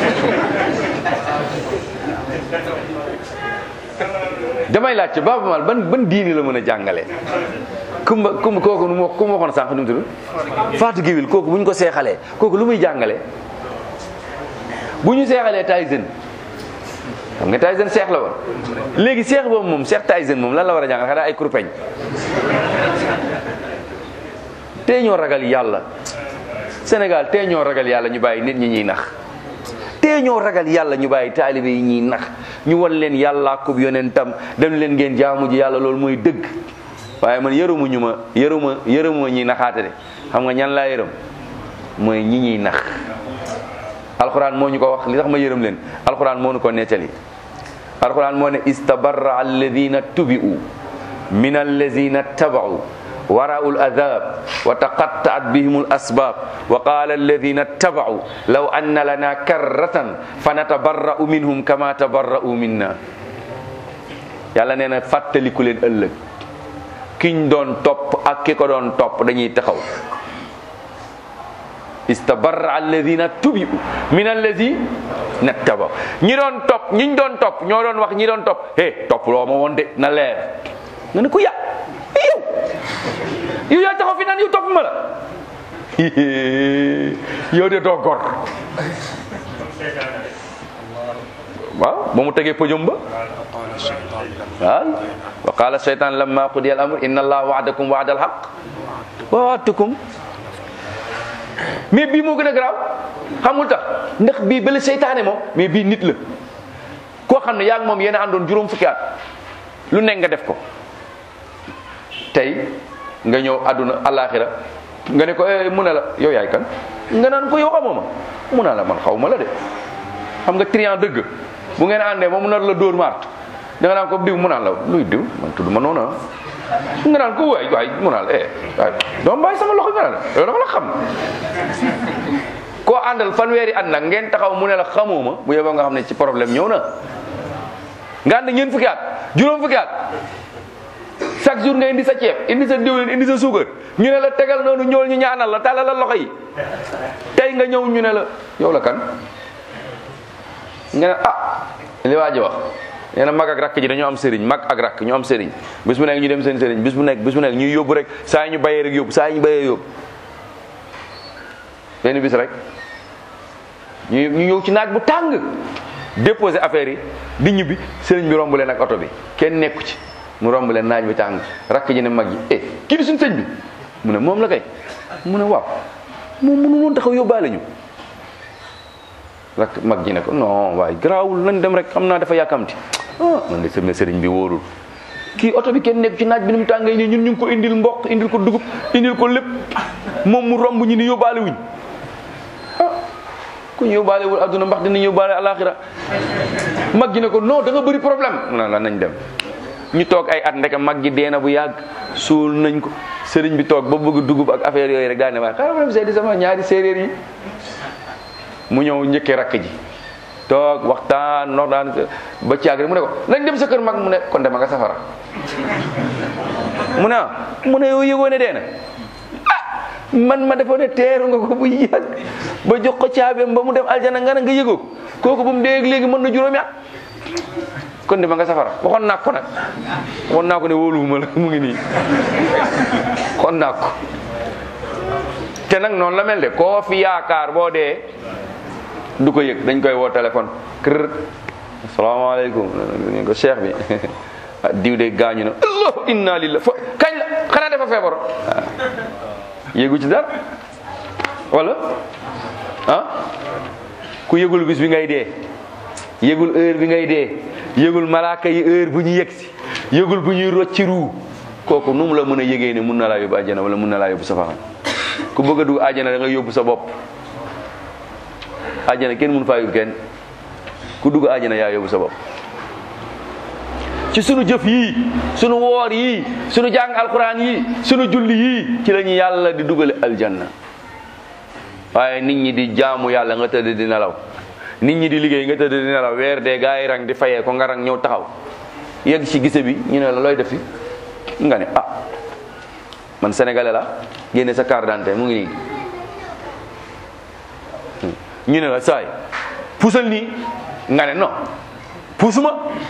damay laajte Baaba Maal ban ban diini la mën a jàngale kumba kumba kooku nu mu ku ma waxoon sànq nu mu tudd Fatou Guewel kooku bu ñu ko seexalee kooku lu muy jàngale bu ñu seexalee Tyson xam nga Tyson seex la woon léegi seex boobu moom seex Tyson moom lan la war a jàngal xanaa ay kurpeñ tey ñoo ragal yàlla Sénégal tey ñoo ragal yàlla ñu bàyyi nit ñi ñuy nax tey ñoo ragal yàlla ñu bàyyi taalibe yi ñuy nax ñu won leen yàlla ko yonentam dem leen ngeen jaamu ji yàlla loolu mooy dëgg waaye man yërëmu ñu ma yërëma yërëma ñuy naxaate de xam nga ñan laa yërëm mooy ñi ñuy nax alquran moo ñu ko wax li tax ma yërëm leen alquran moo ñu ko nettali alquran moo ne istabarra alladina tubi'u min alladina taba'u wara'u al-adhab wa taqatta'at bihim al-asbab wa qala alladina taba'u law anna lana karratan fanatabarra'u minhum kama tabarra'u minna yàlla nee na fàttaliku leen ëllëg kiñ doon topp ak ki ko doon topp dañuy taxaw istabarra alladina tubi'u min alladina tabaw ñi doon topp ñiñ doon topp ñoo doon wax ñi doon topp eh topp loo ma woon de na leer nga ne ko ya yow yow yaa taxaw fi naan yow topp ma la yow de doo gor waaw ba mu tegee podium ba waaw wa qala shaytan lamma qudiya al amr inna allaha wa'adakum wa'da al haqq wa wa'adtukum mais bii moo gën a garaaw xamul tax ndax bii bële seytaane moom mais bii nit la koo xam ne yaa ngi moom yéen a àndoon juróom fukki at lu nekk nga def ko tey nga ñëw àdduna alaxira nga ne ko mu ne la yow yaay kan nga naan ko yow xamoo ma mu ne la man xaw ma la de xam nga triant dëgg bu ngeen àndee moom mu nar la dóor maat da nga naan ko diw mu naan la luy diw man tudd ma noonu nga naan ko waay waay mu naan la eh waay doom bàyyi sama loxo nga naan la yow dama la xam koo àndal fanweeri at nag ngeen taxaw mu ne la xamoo ma bu yeboo nga xam ne ci problème ñëw na nga ànd ñeent fukki at juróom fukki at chaque jour nga indi sa ceeb indi sa diwlin indi sa suukar ñu ne la tegal noonu ñool ñu ñaanal la tàllal la loxo yi tey nga ñëw ñu ne la yow la kan nga ne ah li waa ji wax nee na mag ak rakk ji dañoo am sëriñ mag ak rakk ñu am sëriñ bis bu nekk ñu dem seen sëriñ bis bu nekk bis bu nekk ñuy yóbbu rek saa ñu bayee rek yóbbu saa ñu bayee yóbbu benn bis rek ñu ñu ñëw ci naaj bu tàng déposé affaire yi di ñibbi sëriñ bi romb leen ak oto bi kenn nekku ci mu romb leen naaj bi tàng rakk ji ne mag ji eh kii di suñu sëñ bi mu ne moom la kay mu ne waaw moom mënu woon taxaw yóbbaale ñu rakk mag ji ne ko non waaye garaawul nañ dem rek xam naa dafa yàkkamti ah man de sama sëriñ bi wóorul kii oto bi kenn nekk ci naaj bi ni mu tàngee nii ñun ñu ngi ko indil mboq indil ko dugub indil ko lépp moom mu romb ñu ni yóbbaale wuñ ah ku ñu yóbbaale wul adduna mbax dinañ yóbbaale alaxira mag gi ne ko non da nga bëri problème mu ne la nañ dem ñu toog ay at ndeke mag gi deena bu yàgg suul nañ ko sëriñ bi toog ba bëgg dugub ak affaire yooyu rek daane waaye xaaral ma dem seeti sama ñaari séeréer yi mu ñëw njëkkee rakk ji toog waxtaan nox daan ba ci àgg mu ne ko nañ dem sa kër mag mu ne kon dema nga safara mu ne ah mu ne yow yëgoo ne dee na ah man ma defoon ne teeru nga ko bu yàgg ba jox ko caabeem ba mu dem aljana nga ne nga yëgoo ko kooku ba mu dee léegi mën na juróomi at kon dema nga safara waxoon naa ko nag waxoon naa ko ne wóoluwuma la mu ngi nii waxoon naa ko te nag noonu la mel de koo fi yaakaar boo dee du ko yëg dañ koy woo téléphone kër asalaamaaleykum ñu ko cheikh bi diw de gaañu na allah inna lillah fa kañ la xanaa dafa feebar yëgu ci dara wala ah ku yëgul bis bi ngay dee yëgul heure bi ngay dee yëgul malaaka yi heure bu ñu yëg si yëgul bu ñuy rocc ci ruu kooku nu mu la mën a yëgee ne mun na laa yóbbu àjjana wala mun na laa yóbbu safara ku bëgg a dugg àjjana da nga yóbbu sa bopp àjjana kenn mun faa yóbbu kenn ku dugg àjjana yaa yóbbu sa bopp ci sunu jëf yii sunu woor yii sunu jàng alquran yii sunu julli yii ci la ñu yàlla di dugale aljanna waaye nit ñi di jaamu yàlla nga tëdd di nelaw nit ñi di liggéey nga tëdd di nelaw weer dee gaa yi rang di fayee ko nga rang ñëw taxaw yegg ci gise bi ñu ne la looy def fi nga ne ah man sénégalais la génne sa carte d'identité mu ngi nii ñu ne la saay puusal nii nga ne non puusuma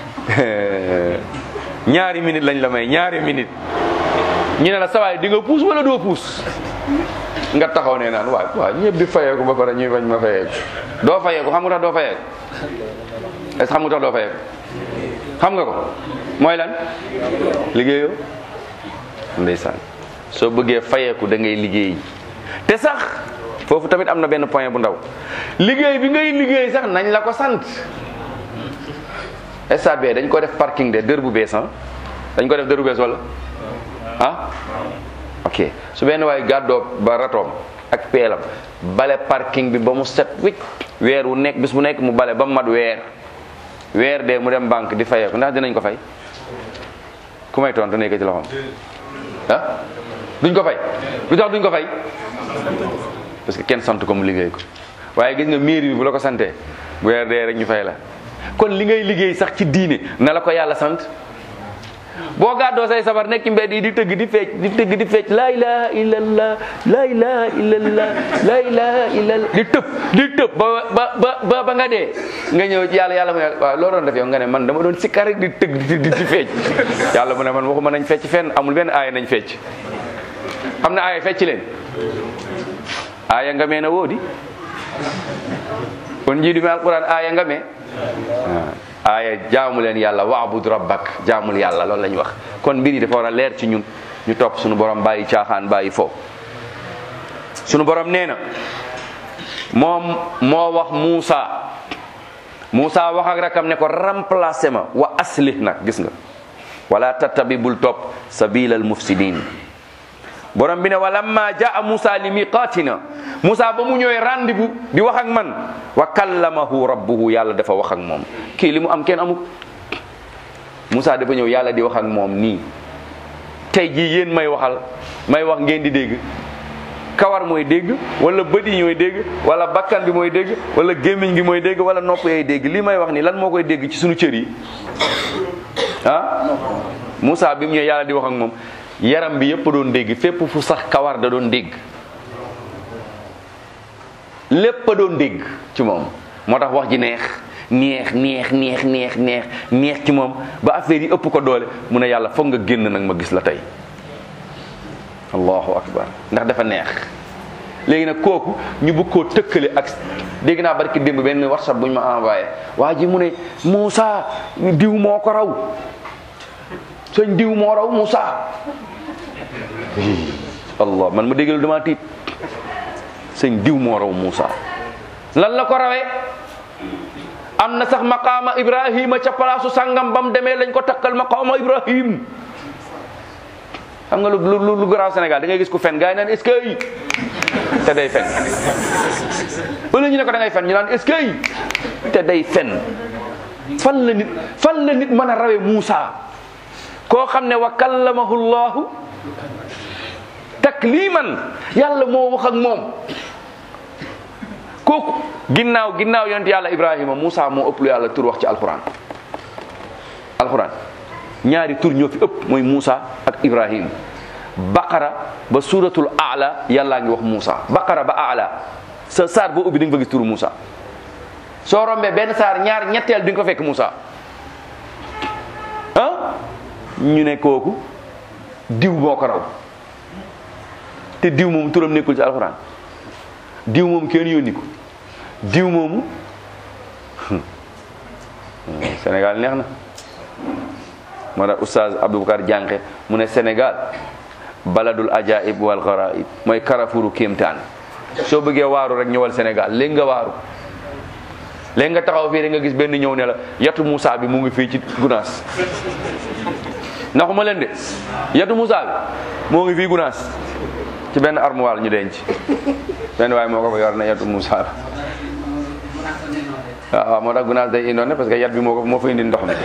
ñaari minute lañ la may ñaari minute ñu ne la sawaay di nga puus wala doo puus nga taxaw ne naan waay waaw ñëpp di fayeeku ba pare ñuy bañ ma fayeeku doo fayeeku xam nga tax doo fayeeku est-ce que xam nga tax doo fayeeku xam nga ko mooy lan liggéeyoo ndeysaan soo bëggee fayeeku da ngay liggéey te sax foofu tamit am na benn point bu ndaw liggéey bi ngay liggéey sax nañ la ko sant stade bi dañ ko def parking de dër bu bees ah dañ ko def dër bu bees wala ah ok su benn waay gàddoo ba ratoom ak peelam bale parking bi ba mu set wicc weer wu nekk bis bu nekk mu bale ba mu mat weer weer de mu dem banque di fayeeku ndax dinañ ko fay ku may tontu nekk ci loxoom ah duñ ko fay lu tax duñ ko fay parce que kenn sant ko mu liggéey ko waaye gis nga mairie bi bu la ko santee weer dee rek ñu fay la kon li ngay liggéey sax ci diine na la ko yàlla sant boo gàddoo say sabar nekk ci mbedd yi di tëgg di fecc di tëgg di fecc laa ilaha illallah laa ilaha illallah laa ilaha illallah di tëb di tëb ba ba ba ba nga dee nga ñëw ci yàlla yàlla mu ne waaw loo doon def yow nga ne man dama doon sikkar rek di tëgg di di di fecc yàlla mu ne man waxuma nañ fecc fenn amul benn aaya nañ fecc xam na aaya fecc leen aaya nga mee na woodi kon njiidu mi alquran aaya nga mee aaya jaamu leen yàlla waabud rabbak jaamul yàlla loolu la ñu wax kon mbir yi dafa war a leer ci ñun ñu topp suñu borom bàyyi caaxaan bàyyi fo suñu borom nee na moom moo wax Muusa Muusa wax ak rakam ne ko remplacé ma wa aslih nag gis nga wala tattabi bul topp sabilal mufsidin borom bi ne walamma jaa Musa li miqatina Musa ba mu ñëwee rendez-vous di wax ak man wa kallamahu rabbuhu yàlla dafa wax ak moom kii li mu am kenn amul Musa dafa ñëw yàlla di wax ak moom nii tey jii yéen may waxal may wax ngeen di dégg kawar mooy dégg wala bët yi ñooy dégg wala bakkan bi mooy dégg wala gémmiñ gi mooy dégg wala nopp yooy dégg lii may wax nii lan moo koy dégg ci sunu cër yi ah Musa bi mu ñëwee yàlla di wax ak moom yaram bi yëpp doon dégg fépp fu sax kawar da doon dégg lépp a doon dégg ci moom moo tax wax ji neex neex neex neex neex neex neex ci moom ba affaire yi ëpp ko doole mu ne yàlla foog nga génn nag ma gis la tey allahu akbar ndax dafa neex léegi nag kooku ñu bëgg koo tëkkale ak dégg naa barki démb benn whatsapp bu ñu ma envoyé waa ji mu ne Moussa diw moo ko raw sëñ diw moo raw Moussa allah man ma déggal dama tiit sëñ diw moo raw Moussa lan la ko rawee am na sax maqaama Ibrahima ca palaasu sangam ba mu demee lañ ko takkal maqaama Ibrahim xam nga lu lu lu garaaw Sénégal da ngay gis ku fen gars yi naan est-ce que te day fen wala ñu ne ko da ngay fen ñu naan est-ce que te day fen fan la nit fan la nit mën a rawee Moussa koo xam ne wa kallamahu llahu takliman yàlla moo wax ak moom kooku ginnaaw ginnaaw yonent yàlla Ibrahima Moussa moo ëpp lu yàlla tur wax ci alquran alquran ñaari tur ñoo fi ëpp mooy Moussa ak Ibrahim baqara ba suratul aala yàllaa ngi wax Moussa baqara ba aala sa saar boo ubbi di nga fa gis turu Moussa soo rombee benn saar ñaar ñetteel di nga ko fekk Moussa ah ñu ne kooku diw moo ko raw te diw moom turam nekkul ci alxuraan diw moom kenn yónni ko diw moomu Sénégal neex na moo tax oustaz Abdoubacar Dianké mu ne Sénégal baladul ajaib wal gharaib mooy Carrefouru kéemtaan soo bëggee waaru rek ñëwal Sénégal léegi nga waaru léegi nga taxaw fii rek nga gis benn ñëw ne la yatu Moussa bi mu ngi fii ci Gunaas naxuma leen de yatu Moussa bi moo ngi fii Gunaas ci benn armoire ñu denc benn waaye moo ko fa yor na yatu Moussa bi waaw moo tax Gunaas day indoon parce que yat bi moo ko moo fa indi ndox mi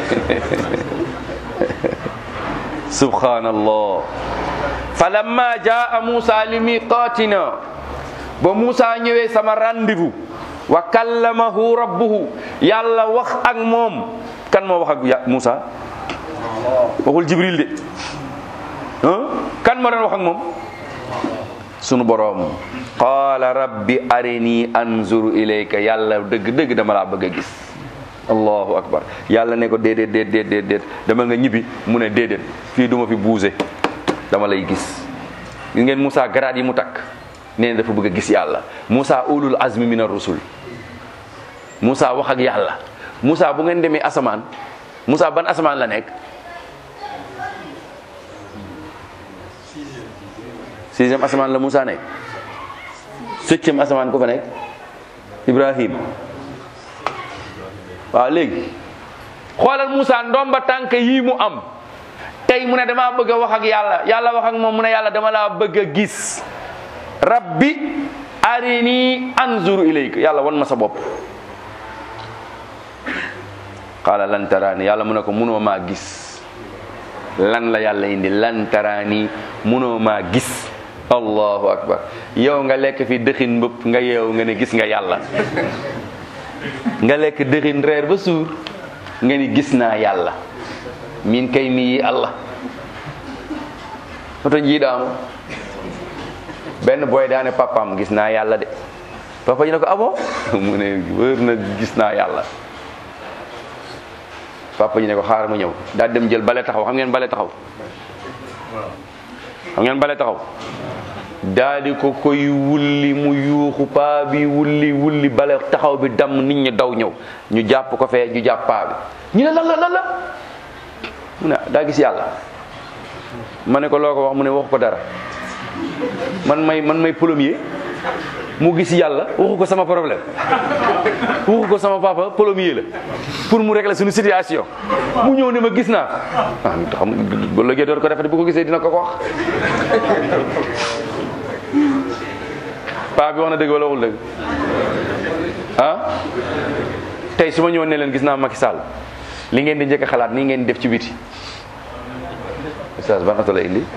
subhanallah falamma jaa Moussa li miqatina ba Moussa ñëwee sama rendez-vous wa kallamahu rabbuhu yàlla wax ak moom kan moo wax ak Moussa waxul Jibril de kan moo doon wax ak moom sunu boroom qaala rabbi arini anzur ilayka yàlla dëgg dëgg dama laa bëgg a gis allahu akbar yàlla ne ko déedéet déedéet déedéet dama nga ñibbi mu ne déedéet fii duma fi buuse dama lay gis gis ngeen Moussa garaat yi mu takk nee na dafa bëgg a gis yàlla Moussa ulul azmi min ar-rusul Moussa wax ak yàlla Moussa bu ngeen demee asamaan Moussa ban asamaan la nekk sixième asamaan la Moussa nekk septième asamaan ko fa nekk Ibrahim waaw léegi xoolal Moussa ndomba tànk yii mu am tey mu ne damaa bëgg a wax ak yàlla yàlla wax ak moom mu ne yàlla dama laa bëgg a gis rabbi arini anzuru ilayka yàlla wan ma sa bopp qaala lan taraani yàlla mu ne ko munoo maa gis lan la yàlla indi lan taraani munoo maa gis allahu akbar yow nga lekk fi dëxin mbëpp nga yeew nga ne gis nga yàlla nga lekk dëxin reer ba suur nga ni gis naa yàlla min kay mi yi allah oto njiiɗaamo benn boy daane papaam gis naa yàlla de papa ñu ne ko abo mu ne wër na gis naa yàlla papa ñu ne ko xaaral ma ñëw daal dem jël bale taxaw xam ngeen bale taxaw xam ngeen bale taxaw daal di ko koy wulli mu yuuxu paa bi wulli wulli bale taxaw bi damm nit ñi daw ñëw ñu jàpp ko fee ñu jàpp paa bi ñu ne lan la lan la mu ne daa gis yàlla ma ne ko loo ko wax mu ne waxu ko dara man may man may plombier mu gis yàlla waxu ko sama problème waxu ko sama papa plombier la pour mu régler suñu situation mu ñëw ne ma gis naa ah xam ba léegi door ko defati bu ko gisee dina ko ko wax paa bi wax na dëgg wala waxul dëgg ah tey su ma ñëwoon ne leen gis naa Macky Sall li ngeen di njëkk a xalaat nii ngeen di def ci biti ustaas ban oto la indi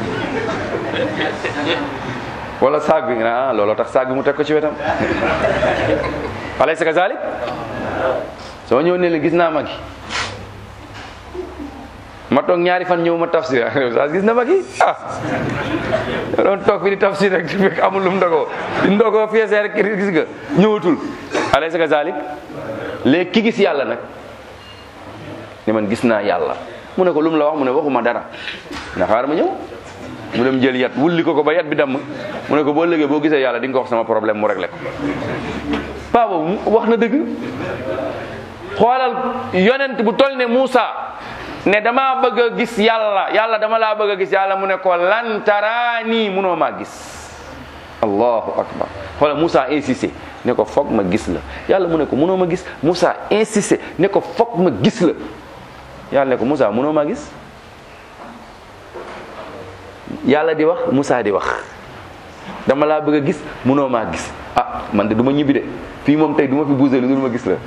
wala saag bi nga ne ah looloo tax saag bi mu teg ko ci wetam alaysa kazalik soo ñëw ne la gis naa Macky ma toog ñaari fan ñëw ma tafsir ustaas gis na Macky ah doon toog fi di tafsir rek fekk amul lu mu ndogoo di ndogoo feesee rek gis nga ñëwatul alaysa kazalik léegi ki gis yàlla nag ne man gis naa yàlla mu ne ko lu mu la wax mu ne waxuma dara na xaar ma ñëw mu dem jël yat wulli ko ko ba yat bi damm mu ne ko boo lëgee boo gisee yàlla di nga ko wax sama problème mu réglé ko. paa boobu wax na dëgg. xoolal yonent bu toll ne Moussa ne damaa bëgg a gis yàlla yàlla dama laa bëgg a gis yàlla mu ne ko lan taraani munoo maa gis. allahu akbar. xoolal Moussa insisté ne ko foog ma gis la yàlla mu ne ko munoo ma gis Moussa insisté ne ko foog ma gis la yàlla ne ko Moussa munoo maa gis. yàlla di wax Moussa di wax dama laa bëgg a gis munoo maa gis. ah man de du ma ñibbi de fii moom tey du ma fi bougé lu dul ma gis la.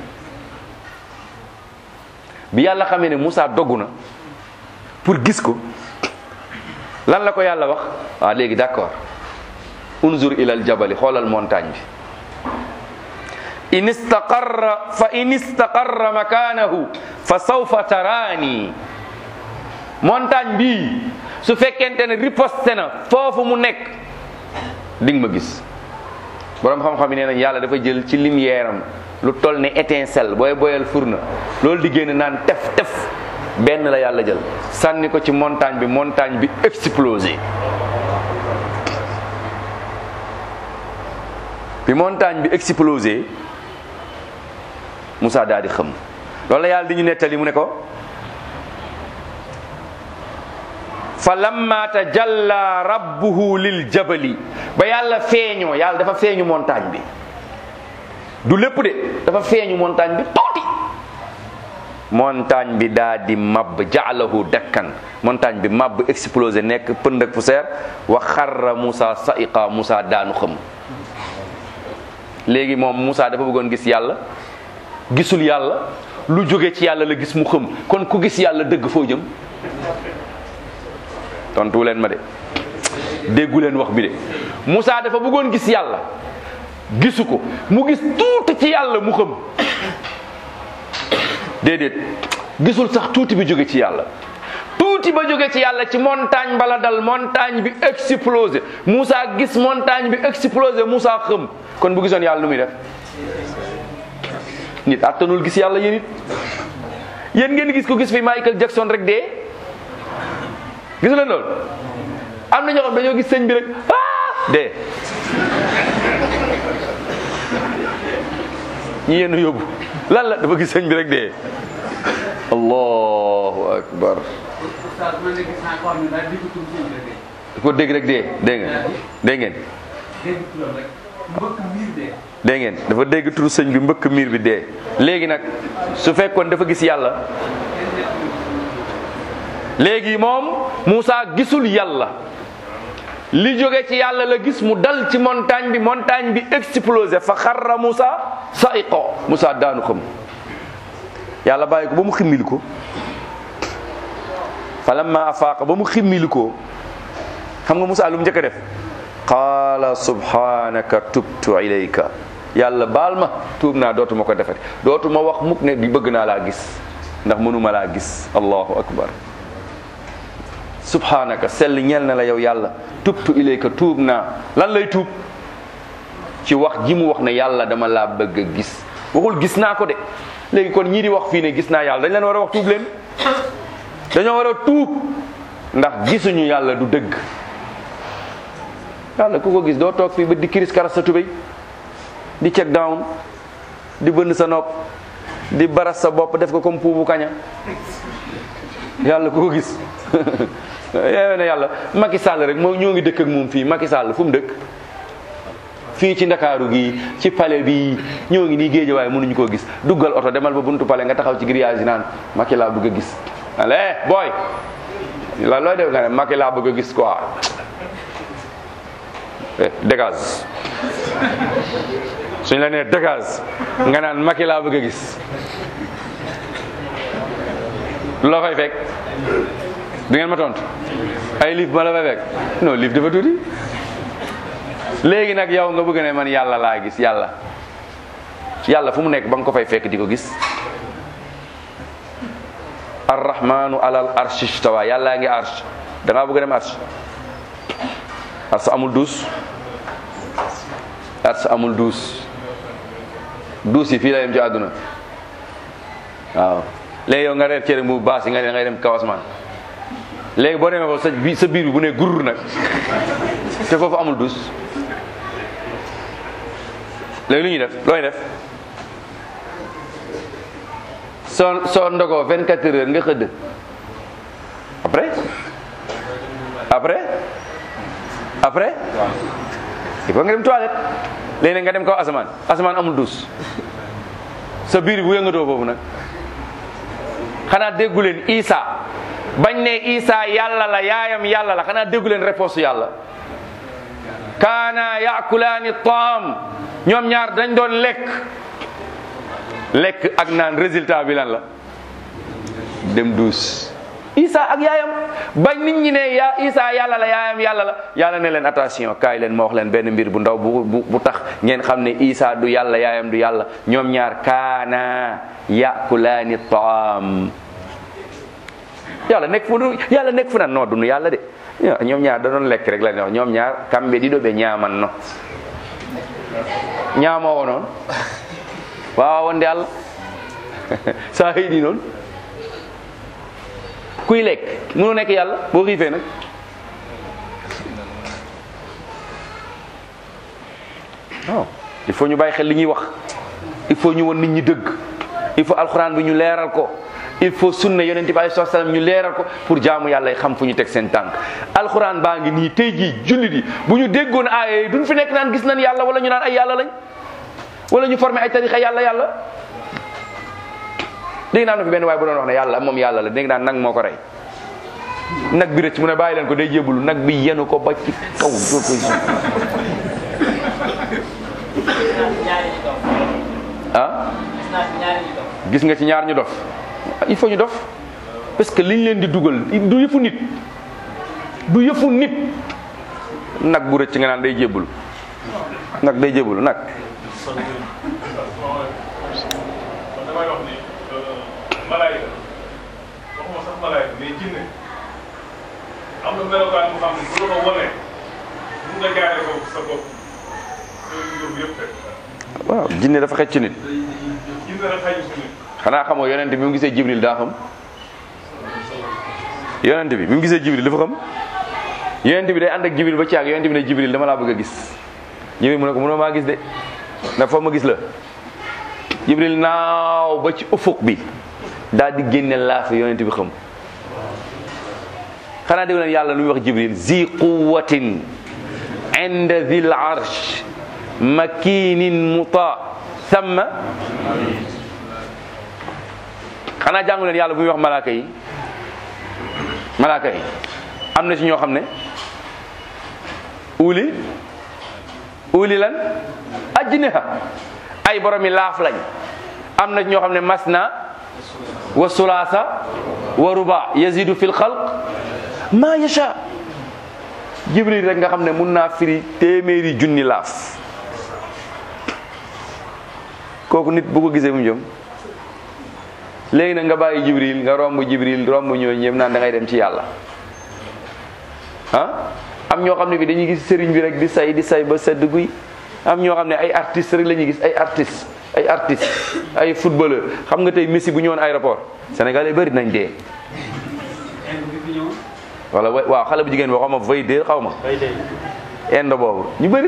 bi yàlla xamee ne Moussa doggu na pour gis ko lan la ko yàlla wax waaw léegi d'accord unzur ilal jabali xoolal montagne bi in istaqarra fa in istaqarra makanahu fa sawfa taraani montagne bi su fekkente ne riposte na foofu mu nekk di nga ma gis. borom xam-xam yi nee nañ yàlla dafa jël ci lumière am lu toll ne étincelle booy boyal furna loolu di génn naan tef tef benn la yàlla jël sànni ko ci montagne bi montagne bi explosé. bi montagne bi explosé Moussa daal di xam loolu la yàlla di ñu nettali mu ne ko fa lamma tajalla rabbuhu lil jabali ba yàlla feeñoo yàlla dafa feeñu montagne bi du lépp de dafa feeñu montagne bi tuuti montagne bi daa di mab jaalahu dakkan montagne bi mab explosé nekk pënd ak poussière wa xarra Moussa sa'iqa Moussa daanu xam. léegi moom Moussa dafa bëggoon gis yàlla gisul yàlla lu jóge ci yàlla la gis mu xam kon ku gis yàlla dëgg foo jëm. tontu leen ma de déggu leen wax bi de Moussa dafa bëggoon gis yàlla gisu ko mu gis tuuti ci yàlla mu xam déedéet gisul sax tuuti bi jóge ci yàlla tuuti ba jóge ci yàlla ci montagne bala dal montagne bi explosé Moussa gis montagne bi explosé Moussa xam kon bu gisoon yàlla lu muy def. nit attanul gis yàlla yéen it yéen ngeen gis ko gis fi Michael Jackson rek dee. gisu leen loolu am na ñoo xam dañoo gis sëñ bi rek ah dee ñi yenn yóbbu lan la dafa gis sëñ bi rek dee. allahu akbar. ko dégg rek dee dégg ngeen dégg ngeen dégg ngeen dafa dégg turu sëñ bi mbëkk miir bi dee. léegi nag su fekkoon dafa gis yàlla léegi moom Moussa gisul yàlla li jóge ci yàlla la gis mu dal ci montagne bi montagne bi explosé fa xarra Moussa sa'iqa Moussa daanu xam yàlla bàyyi ko ba mu ximmili ko fa lamma afaaqa ba mu ximmili ko xam nga Moussa lu mu njëkk a def qaala subhanaka tubtu ilayka yàlla baal ma tuub naa dootuma ko defet dootuma wax mukk ne di bëgg naa laa gis ndax mënuma laa gis. allahu akbar. subhanaka sell ñeel na la yow yàlla tubtu ilayka tuub naa lan lay tuub ci wax ji mu wax ne yàlla dama laa bëgg a gis waxul gis naa ko de. léegi kon ñii di wax fii ne gis naa yàlla dañ leen war a wax tuub leen dañoo war a tuub ndax gisuñu yàlla du dëgg. yàlla ku ko gis doo toog fii ba di kiris karas sa tubéy di check down di bënn sa nopp di baras sa bopp def ko comme puubu kaña yàlla ku ko gis yeewee ne yàlla Macky Sall rek moo ñoo ngi dëkk ak moom fii Macky Sall fu mu dëkk fii ci ndakaaru gi ci palais bi ñoo ngi nii géej waaye mënuñu koo gis duggal oto demal ba buntu palais nga taxaw ci grillage yi naan Macky laa bëgg a gis allez booy la looy def nga ne Macky laa bëgg a gis quoi dégage suñ la nee dégage nga naan Macky laa bëgg a gis lu la fay fekk du ngeen ma tontu ay liif ma la fay fekk non liif dafa tuuti léegi nag yow nga bëgg ne man yàlla laa gis yàlla yàlla fu mu nekk ba nga ko fay fekk di ko gis arrahmanu alal arshi istawa yàllaa ngi arsh da ngaa bëgg a dem arsh arsh amul duus arsh amul duus duus yi fii la yem ci àdduna waaw léegi yow nga reer cere mu baas yi nga ne ngay dem kaw asmaan léegi boo demee foofu sa bi sa biir bi bu ne gurur nag te foofu amul dus léegi lu ñuy def looy def soo soo ndogoo vingt-quatre heures nga xëdd après après après il faut nga dem toilette léegi nga dem kaw asamaan asamaan amul dus sa biir bu yëngatoo foofu nag xanaa déggu leen Isa bañ ne Isa yàlla la yaayam yàlla la xanaa déggu leen réponse yàlla kaana yaakulaani taam ñoom ñaar dañ doon lekk lekk ak naan résultat bi lan la dem duus Isa ak yaayam bañ nit ñi ne ya Isa yàlla la yaayam yàlla la yàlla ne leen attention kaay leen ma wax leen benn mbir bu ndaw bu bu bu tax ngeen xam ne Isa du yàlla yaayam du yàlla ñoom ñaar kaana yaakulaani taam yàlla nekk fu yàlla nekk fu nan non dunu yàlla de ñoom ñaar da doon lekk rek la ne ñoom ñaar kamɓe ɗiɗo ɓe ñaaman no ñaamowo noon wawa wonde Allah sa heeɗi noon kuy lekk mënu nekk yàlla boo xiifee nag non il faut ñu bàyyi xel li ñuy wax il faut ñu won nit ñi dëgg il faut alxuraan bi ñu leeral ko il faut sunna yonent bi alayhi salaam ñu leeral ko pour jaamu yàlla xam fu ñu teg seen tànk alxuraan baa ngi nii tey jii jullit yi bu ñu déggoon aaya yi duñ fi nekk naan gis nañ yàlla wala ñu naan ay yàlla lañ wala ñu formé ay tarixa yàlla yàlla dégg naa na fi benn waaye bu doon wax ne yàlla moom yàlla la dégg naa nag moo ko rey nag bi rëcc mu ne bàyyi leen ko day jébbalu nag bi yenu ko ba ci kaw doo koy suuf ah gis nga ci ñaar ñu dof il faut ñu dof parce que liñ leen di dugal du yëfu nit du yëfu nit nag bu rëcc nga naan day jébbalu nag day jébbalu nag damay wax ni malaayika waxuma sax malaayika mais jinne am na melokaan bu xam ne bu la ko wonee mun nga jaaree ko sa bopp yóbbu yëpp fekk waaw jinne dafa xëcc nit jinne rek xaju si nit xanaa xamoo yonent bi mu gisee jibril daa xam yonent bi bi mu gisee jibril dafa xam yonent bi day ànd ak jibril ba caag yonent bi ne jibril dama laa bëgg a gis jibril mu ne ko mënoo maa gis de ndax foofu ma gis la jibril naaw ba ci ufuk bi daal di génne laafa yonent bi xam xanaa dégg leen yàlla lu muy wax jibril zi quwatin inda dhil arsh makinin muta thamma xanaa jàngu leen yàlla bu muy wax malaaka yi malaaka yi am na ci ñoo xam ne uli uli lan ajniha ay borom yi laaf lañ am na ci ñoo xam ne masna wa sulaasa wa ruba yazidu fil xalq ma yasha jibril rek nga xam ne mun naa firi téeméeri junni laaf kooku nit bu ko gisee mu jëm léegi nag nga bàyyi jibril nga romb jibril romb ñoo ñëpp naan da ngay dem ci yàlla ah am ñoo xam ne bi dañuy gis sëriñ bi rek di say di say ba sedd guy am ñoo xam ne ay artistes rek la ñuy gis ay artistes ay artistes ay footballeur xam nga tey Messi bu ñëwoon aéroport Sénégalais bëri nañ dee wala waaw xale bu jigéen boo xaw ma vay dee xaw ma indo boobu ñu bëri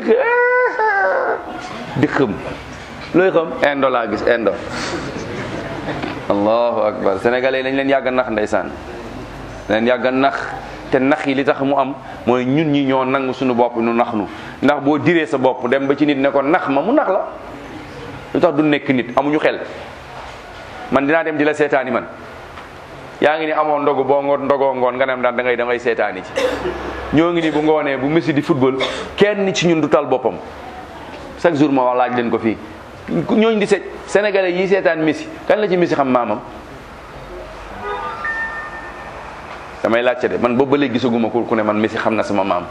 di xëm looy xam indo laa gis indo allahu akbar sénégalais lañ leen yàgg a nax ndeysaan leen yàgg a nax te nax yi li tax mu am mooy ñun ñi ñoo nangu suñu bopp nu nax nu ndax boo diree sa bopp dem ba ci nit ne ko nax ma mu nax la lu tax du nekk nit amuñu xel man dinaa dem di la seetaani man yaa ngi ni amoo ndogu boo ngoon ndogoo ngoon nga dem daan da ngay da ngay seetaani ci ñoo ngi ni bu ngoonee bu Messi di football kenn ci ñun du tal boppam chaque jour ma wax laaj leen ko fii ñooñu di seet sénégalais yi seetaan Messi kan la ci Messi xam maamam damay laajte de man boobu ba léegi gisaguma ko ku ne man Messi xam na sama maam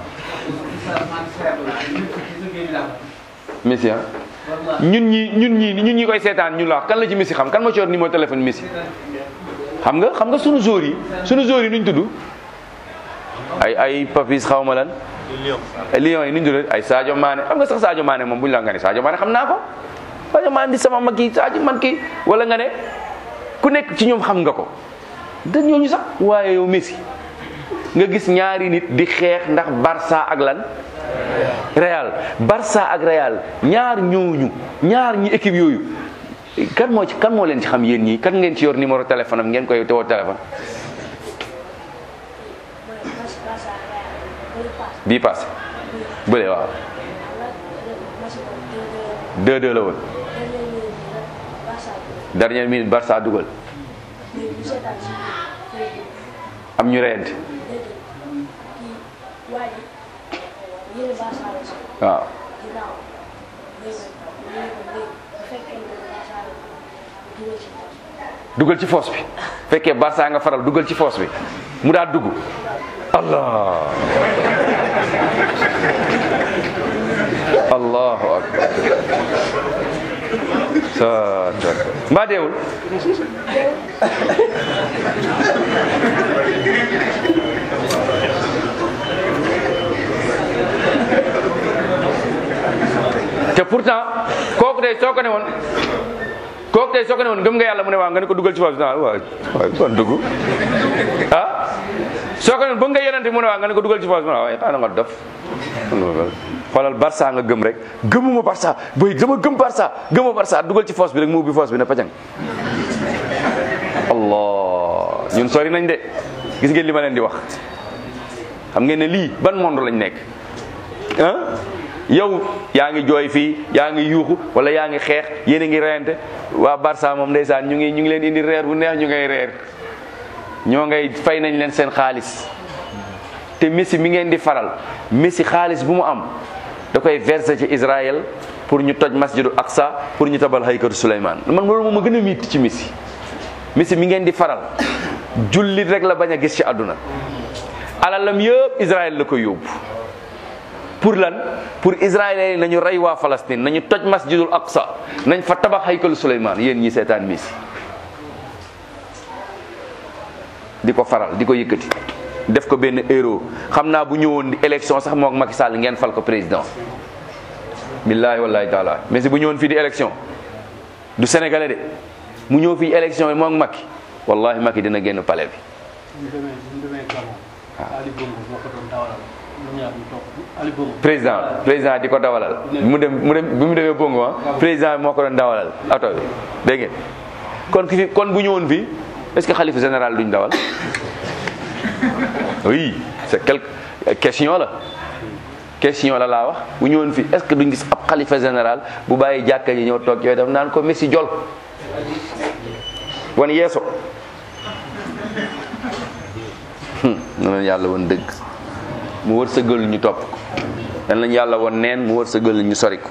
Messi ah ñun ñi ñun ñi ñun ñi koy seetaan ñun la kan la ci Messi xam kan ma ci yor numéro téléphone Messi xam nga xam nga sunu joueurs yi sunu joueurs yi nuñ tudd ay ay Papis xaw ma lan ay Lions yi nuñ tudd ay Sadio Mané xam nga sax Sadio Mané moom buñ la nga ne Sadio Mané xam naa ko Sadio Mané di sama mag kii Sadio man kii wala nga ne ku nekk ci ñoom xam nga ko da ñooñu sax waaye yow Messi nga gis ñaari nit di xeex ndax Barça ak lan Real Barça ak Real ñaar ñooñu ñaar ñi équipe yooyu kan moo ci kan moo leen ci xam yéen ñii kan ngeen ci yor numéro téléphone am ngeen koy tewoo téléphone bii passé bële waaw deux deux la woon dernière minute Barça dugal am ñu reyante waaw dugal ci foos bi fekkee Barça nga faral dugal ci foos bi mu daal dugg allah allahu akbar sa mbaa deewul te pourtant kooku day soo ko ne woon kooku day soo ko ne woon gëm nga yàlla mu ne waaw nga ne ko dugal ci foos bi waaw waaw kon dugg ah soo ko ne ba nga yenante mu ne waaw nga ne ko dugal ci foos bi waaw waaye xanaa nga dof xoolal Barça nga gëm rek gëmuma Barça boy dama gëm Barça gëmuma Barça dugal ci foos bi rek mu ubbi foos bi ne pacang allah ñun sori nañ de gis ngeen li ma leen di wax xam ngeen ne lii ban monde lañ nekk ah yow yaa ngi jooy fii yaa ngi yuuxu wala yaa ngi xeex yéen a ngi reyante waa Barça moom ndeysaan ñu ngi ñu ngi leen indi reer bu neex ñu ngay reer ñoo ngay fay nañ leen seen xaalis te Messi mi ngeen di faral Messi xaalis bu mu am da koy verser ci Israël pour ñu toj masjidul Aqsa pour ñu tabal haykatu Souleymane man loolu moom ma gën a miit ci Messi Messi mi ngeen di faral jullit rek la bañ a gis ci àdduna alalam yëpp Israël la ko yóbbu pour lan pour Israël yi nañu rey waa Palestine nañu toj masjidul Aqsa nañ fa tabax haykatu Souleymane yéen ñi seetaan Messi di ko faral di ko yëkkati def ko benn héros xam naa bu ñëwoon élection sax moo ak Macky Sall ngeen fal ko président billahi wallahi taala mais si bu ñëwoon fii di élection du sénégalais de mu ñëw fii élection yi moo ak Macky wallahi Macky dina génn palais bi président président di ko dawalal mu dem mu dem bi mu demee Bongo ah président bi moo ko doon dawalal oto bi dégg ngeen kon ki fi kon bu ñëwoon fii est-ce que xalifa général duñ dawal oui c'est quelque question la question la laa wax bu ñëwoon fii est-ce que duñ gis ab xalifa général bu bàyyi jàkka ji ñëw toog yooyu daf naan ko Messi jol wan yeeso na leen yàlla woon dëgg mu wër sa gël ñu topp ko dan lañ yàlla woon neen mu wër sa gël ñu sori ko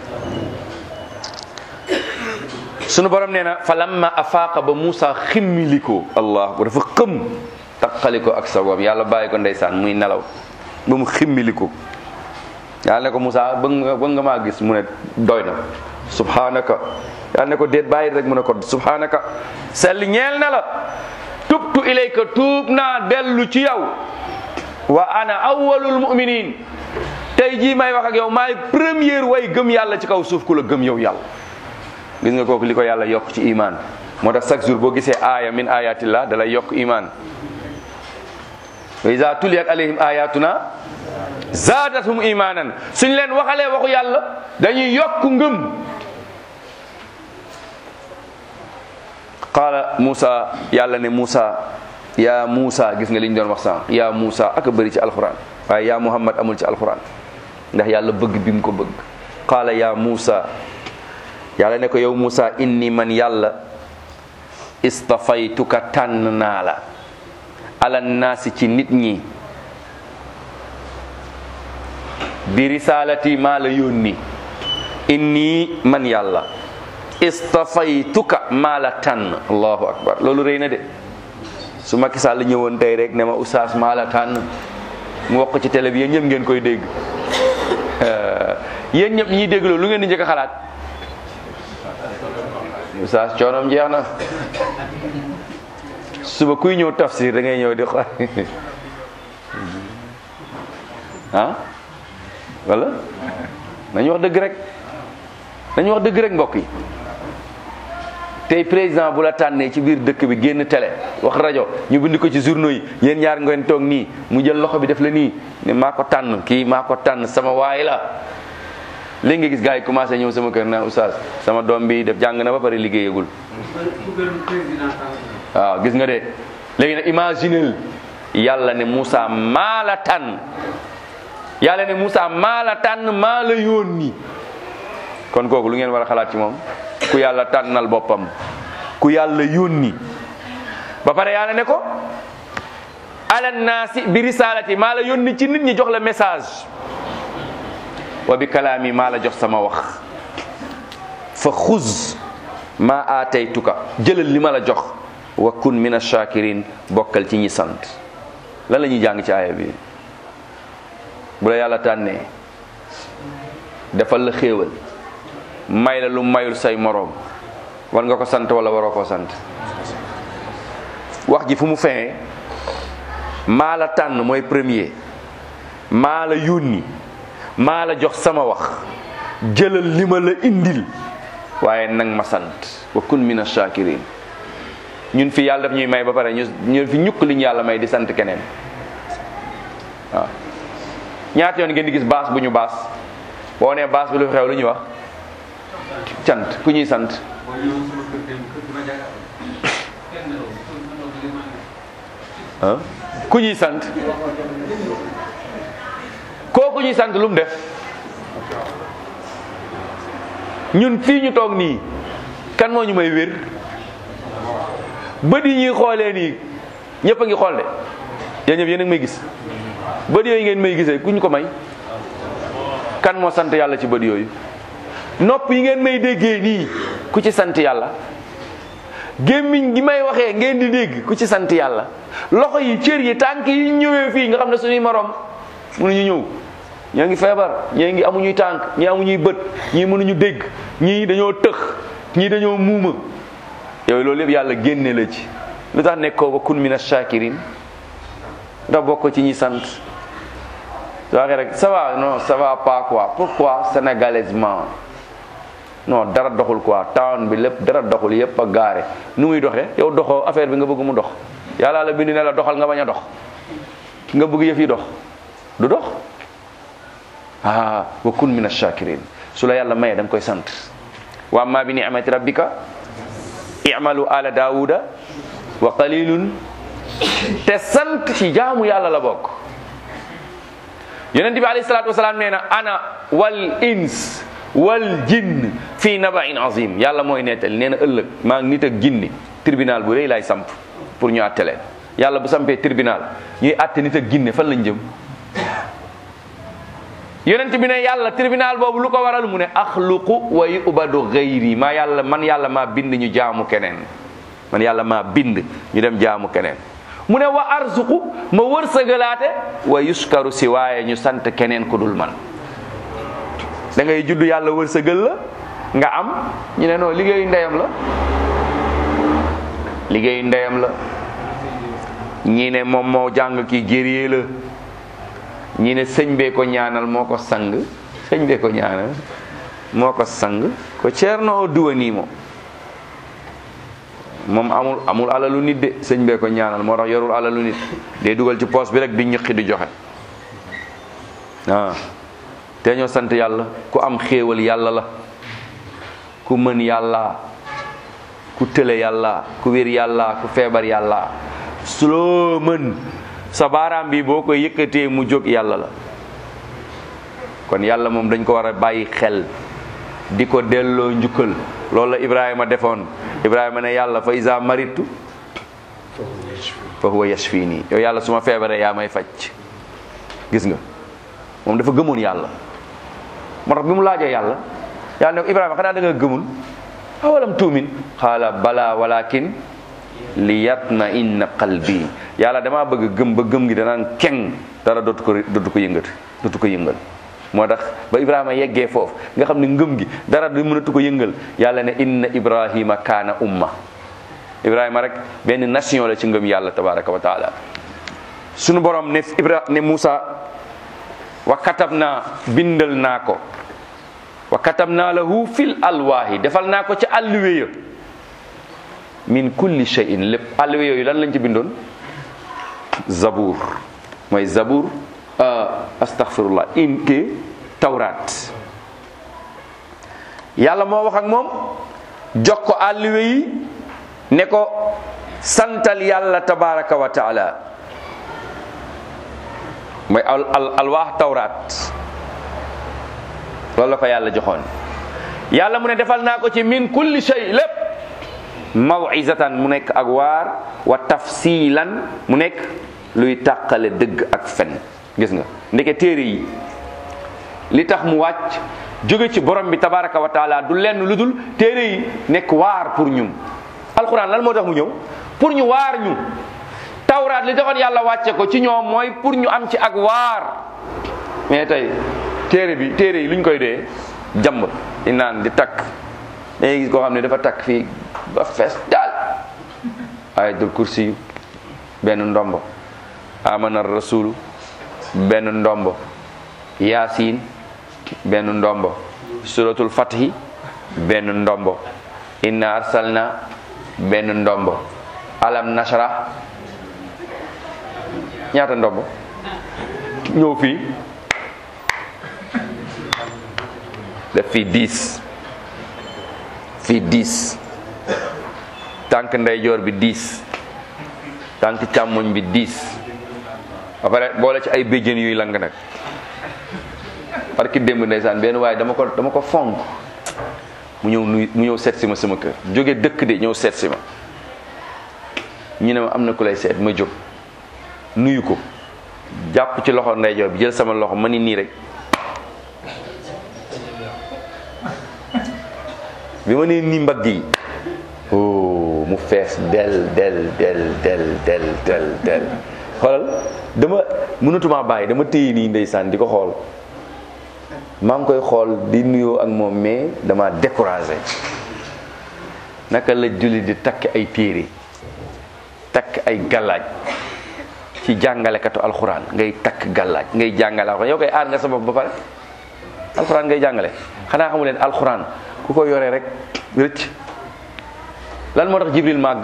sunu borom nee na fa lamma afaaqa ba Moussa ximmiliko allah bu dafa xëm taqali ko ak sagoom yàlla bàyyi ko ndeysaan muy nelaw ba mu ximmiliko yàlla ne ko Moussa bëgg nga bëgg nga maa gis mu ne doy na subhanaka yàlla ne ko déet bàyyi rek mu ne ko subhanaka sell ñeel na la tubtu ilayka tuub naa dellu ci yow wa ana awwalul mu'minin tey jii may wax ak yow maay première way gëm yàlla ci kaw suuf ku la gëm yow yàlla gis nga kooku li ko yàlla yokk ci iman moo tax chaque jour boo gisee aaya min ayatillah da lay yokk iman wa iza tuliyat alayhim ayatuna zaadathum imanan suñ leen waxalee waxu yàlla dañuy yokk ngëm qaala Moussa yàlla ne Moussa yaa Moussa gis nga li ñu doon wax sànq yaa Moussa ak a bëri ci alquran waaye yaa Muhammad amul ci alquran ndax yàlla bëgg bi mu ko bëgg qaala yaa Moussa yàlla ne ko yow Moussa inni man yàlla istafaytuka tànn naa la ala naasi ci nit ñi bi risalati maa la yónni inni man yàlla istafaytuka maa la tànn allahu akbar loolu rëy na de su Macky Sall ñëwoon tey rek ne ma oustaz maa la tànn mu wax ko ci télé bi yéen ñëpp ngeen koy dégg yéen ñëpp ñiy dégg loolu lu ngeen di njëkk a xalaat oustaz coonoom jeex na suba kuy ñëw tafsir da ngay ñëw di xool ah wala nañu wax dëgg rek nañu wax dëgg rek mbokk yi tey président bu la tànnee ci biir dëkk bi génn télé wax rajo ñu bind ko ci journaux yi yéen ñaar ngeen toog nii mu jël loxo bi def la nii ne maa ko tànn kii maa ko tànn sama waay la. léegi nga gis gars yi commencé ñëw sama kër naa oustaz sama doom bi def jàng na ba pare liggéeyagul. waaw gis nga de léegi nag imaginel yàlla ne Moussa maa la tànn yàlla ne Moussa maa la tànn maa la yónni kon kooku lu ngeen war a xalaat ci moom ku yàlla tànnal boppam ku yàlla yónni ba pare yàlla ne ko ala naasi bi risalati maa la yónni ci nit ñi jox la message wa bi kalaami maa la jox sama wax fa xuz maa aataytuka jëlal li ma la jox wa kun min ash-shakirin bokkal ci ñi sant lan la ñuy jàng ci aaya bi bu la yàlla tànnee defal la xéewal may la lu mayul say moroom war nga ko sant wala waroo koo sant wax ji fu mu feeñee maa la tànn mooy premier maa la yónni maa la jox sama wax jëlal li ma la indil waaye nag ma sant wa kun min ash-shakirin ñun fi yàlla daf ñuy may ba pare ñu ñu fi ñukk li ñu yàlla may di sant keneen waaw ñaata yoon ngeen di gis baas bu ñu baas boo nee baas bi lu fi xew lu ñuy wax cant ku ñuy sant ah ku ñuy sant kooku ñuy sant lu mu def ñun fii ñu toog nii kan moo ñu may wér bët yi ñuy xoolee nii ñëpp a ngi xool de yéen ñëpp yéen a ngi may gis bët yooyu ngeen may gisee ku ñu ko may kan moo sant yàlla ci bët yooyu nopp yi ngeen may déggee nii ku ci sant yàlla gémmiñ gi may waxee ngeen di dégg ku ci sant yàlla loxo yi cër yi tànk yi ñëwee fii nga xam ne suñuy morom mënuñu ñëw ñoo ngi feebar ñii ngi amuñuy tànk ñii amuñuy bët ñii mënuñu dégg ñii dañoo tëx ñii dañoo muuma yooyu loolu yëpp yàlla génne la ci lu tax nekkoo ba kun mina shakirin ndax bokk ci ñi sant soo waxee rek ça va non ça va pas quoi pourquoi sénégalaisement non dara doxul quoi town bi lépp dara doxul yëpp a gaare nu muy doxee yow doxoo affaire bi nga bëgg mu dox yàlla la bind ne la doxal nga bañ a dox nga bëgg yëf yi dox du dox ah wa kun mina shakirin su la yàlla maye da nga koy sant wa amma bi ni'mati rabbika i'malu ala daawuda wa qalilun te sant ci jaamu yàlla la bokk yonent bi alayhi salaatu wasalaam nee na ana wal ins wal jinn fii naba'in azim yàlla mooy nettali nee na ëllëg maa ngi nit ak jinni tribunal bu rëy laay samp pour ñu àtte leen yàlla bu sampee tribunal ñuy àtte nit ak jinne fan lañ jëm yonent bi ne yàlla tribunal boobu lu ko waral mu ne axluqu wa yubadu ghayri maa yàlla man yàlla maa bind ñu jaamu keneen man yàlla maa bind ñu dem jaamu keneen mu ne wa arzuqu ma wërsëgalaate wa yuskaru si waaye ñu sant keneen ku dul man da ngay judd yàlla wërsëgal la nga am ñu ne non liggéeyu ndeyam la liggéeyu ndeyam la ñii ne moom moo jàng kii guerrier la ñii ne sëñ bee ko ñaanal moo ko sang sëñ bee ko ñaanal moo ko sang ko ceerno o duwanii mo moom amul amul alalu nit de sëñ bee ko ñaanal moo tax yorul alalu nit day dugal ci poos bi rek di ñëqi di joxe ah te ñoo sant yàlla ku am xéewal yàlla la ku mën yàlla ku tële yàlla ku wér yàlla ku feebar yàlla suloo mën sa baaraam bi boo koy yëkkatee mu jóg yàlla la kon yàlla moom dañ ko war a bàyyi xel di ko delloo njukkal loolu la Ibrahima defoon Ibrahima ne yàlla fa iza maritu fa huwa yashfini yow yàlla su ma feebaree yaa may faj gis nga moom dafa gëmoon yàlla moo tax bi mu laajee yàlla yàlla ne ko Ibrahima xanaa da nga gëmul awalam tuumin xaala bala walakin li yatma inna qalbi yàlla damaa bëgg gëm ba gëm gi danaan keng dara dootu ko dootu ko yëngat dootu ko yëngal moo tax ba Ibrahima yeggee foofu nga xam ne ngëm gi dara du mënatu ko yëngal yàlla ne inna Ibrahima kaana umma Ibrahima rek benn nation la ci ngëm yàlla tabaraka wa taala sunu borom ne Ibra ne Moussa wa katab naa bindal naa ko wa katab naa lahu fil alwaahi defal naa ko ci alluwe ya min kulli shay'in lépp alluwa yooyu lan lañ ci bindoon zabour mooy zabour astaghfirullah in ke tawraat yàlla moo wax ak moom jox ko alluwa yi ne ko santal yàlla tabaraka wa taala mooy al al alwaax tawraat loolu la ko yàlla joxoon yàlla mu ne defal naa ko ci min kulli shay lépp mawizatan mu nekk ak waar wa tafsilan mu nekk luy tàqale dëgg ak fen gis nga ndeke téere yi li tax mu wàcc jóge ci borom bi tabaraka wa taala du lenn lu dul téere yi nekk waar pour ñun alquran lan moo tax mu ñëw pour ñu waar ñu tawraat li taxoon yàlla wàcce ko ci ñoom mooy pour ñu am ci ak waar mais tey téere bi téere yi luñ koy dee jàmb di naan di takk dangay gis koo xam ne dafa takk fii ba fees daal ayatul kursi yu benn ndombo amana rasulu benn ndombo yaasin benn ndombo suratul fathi benn ndombo inna arsalna benn ndombo alam nashra ñaata ndombo ñëw fii def fii dix fii dix tànk ndeyjoor bi dix tànk càmmoñ bi dix ba pare boole ci ay béjjén yuy lang nag parce que démb ndeysaan benn waaye dama ko dama ko fonk mu ñëw nuyu mu ñëw seet si ma sama kër jóge dëkk de ñëw seet si ma ñu ne ma am na ku lay seet ma jóg nuyu ko jàpp ci loxo ndeyjoor bi jël sama loxo ma ni nii rek bi ma nee nii mbagg yi oh mu fees del del del del del del del xoolal dama mënatuma bàyyi dama téye nii ndeysaan di ko xool maa ngi koy xool di nuyoo ak moom mais dama découragé naka la julli di takk ay téere takk ay gàllaaj ci jàngalekatu alxuraan ngay takk gàllaaj ngay jàngale alxuraan yow koy aar nga sa bopp ba pare alxuraan ngay jàngale xanaa xamu leen alxuraan ku ko yoree rek rëcc lan moo tax jibril màgg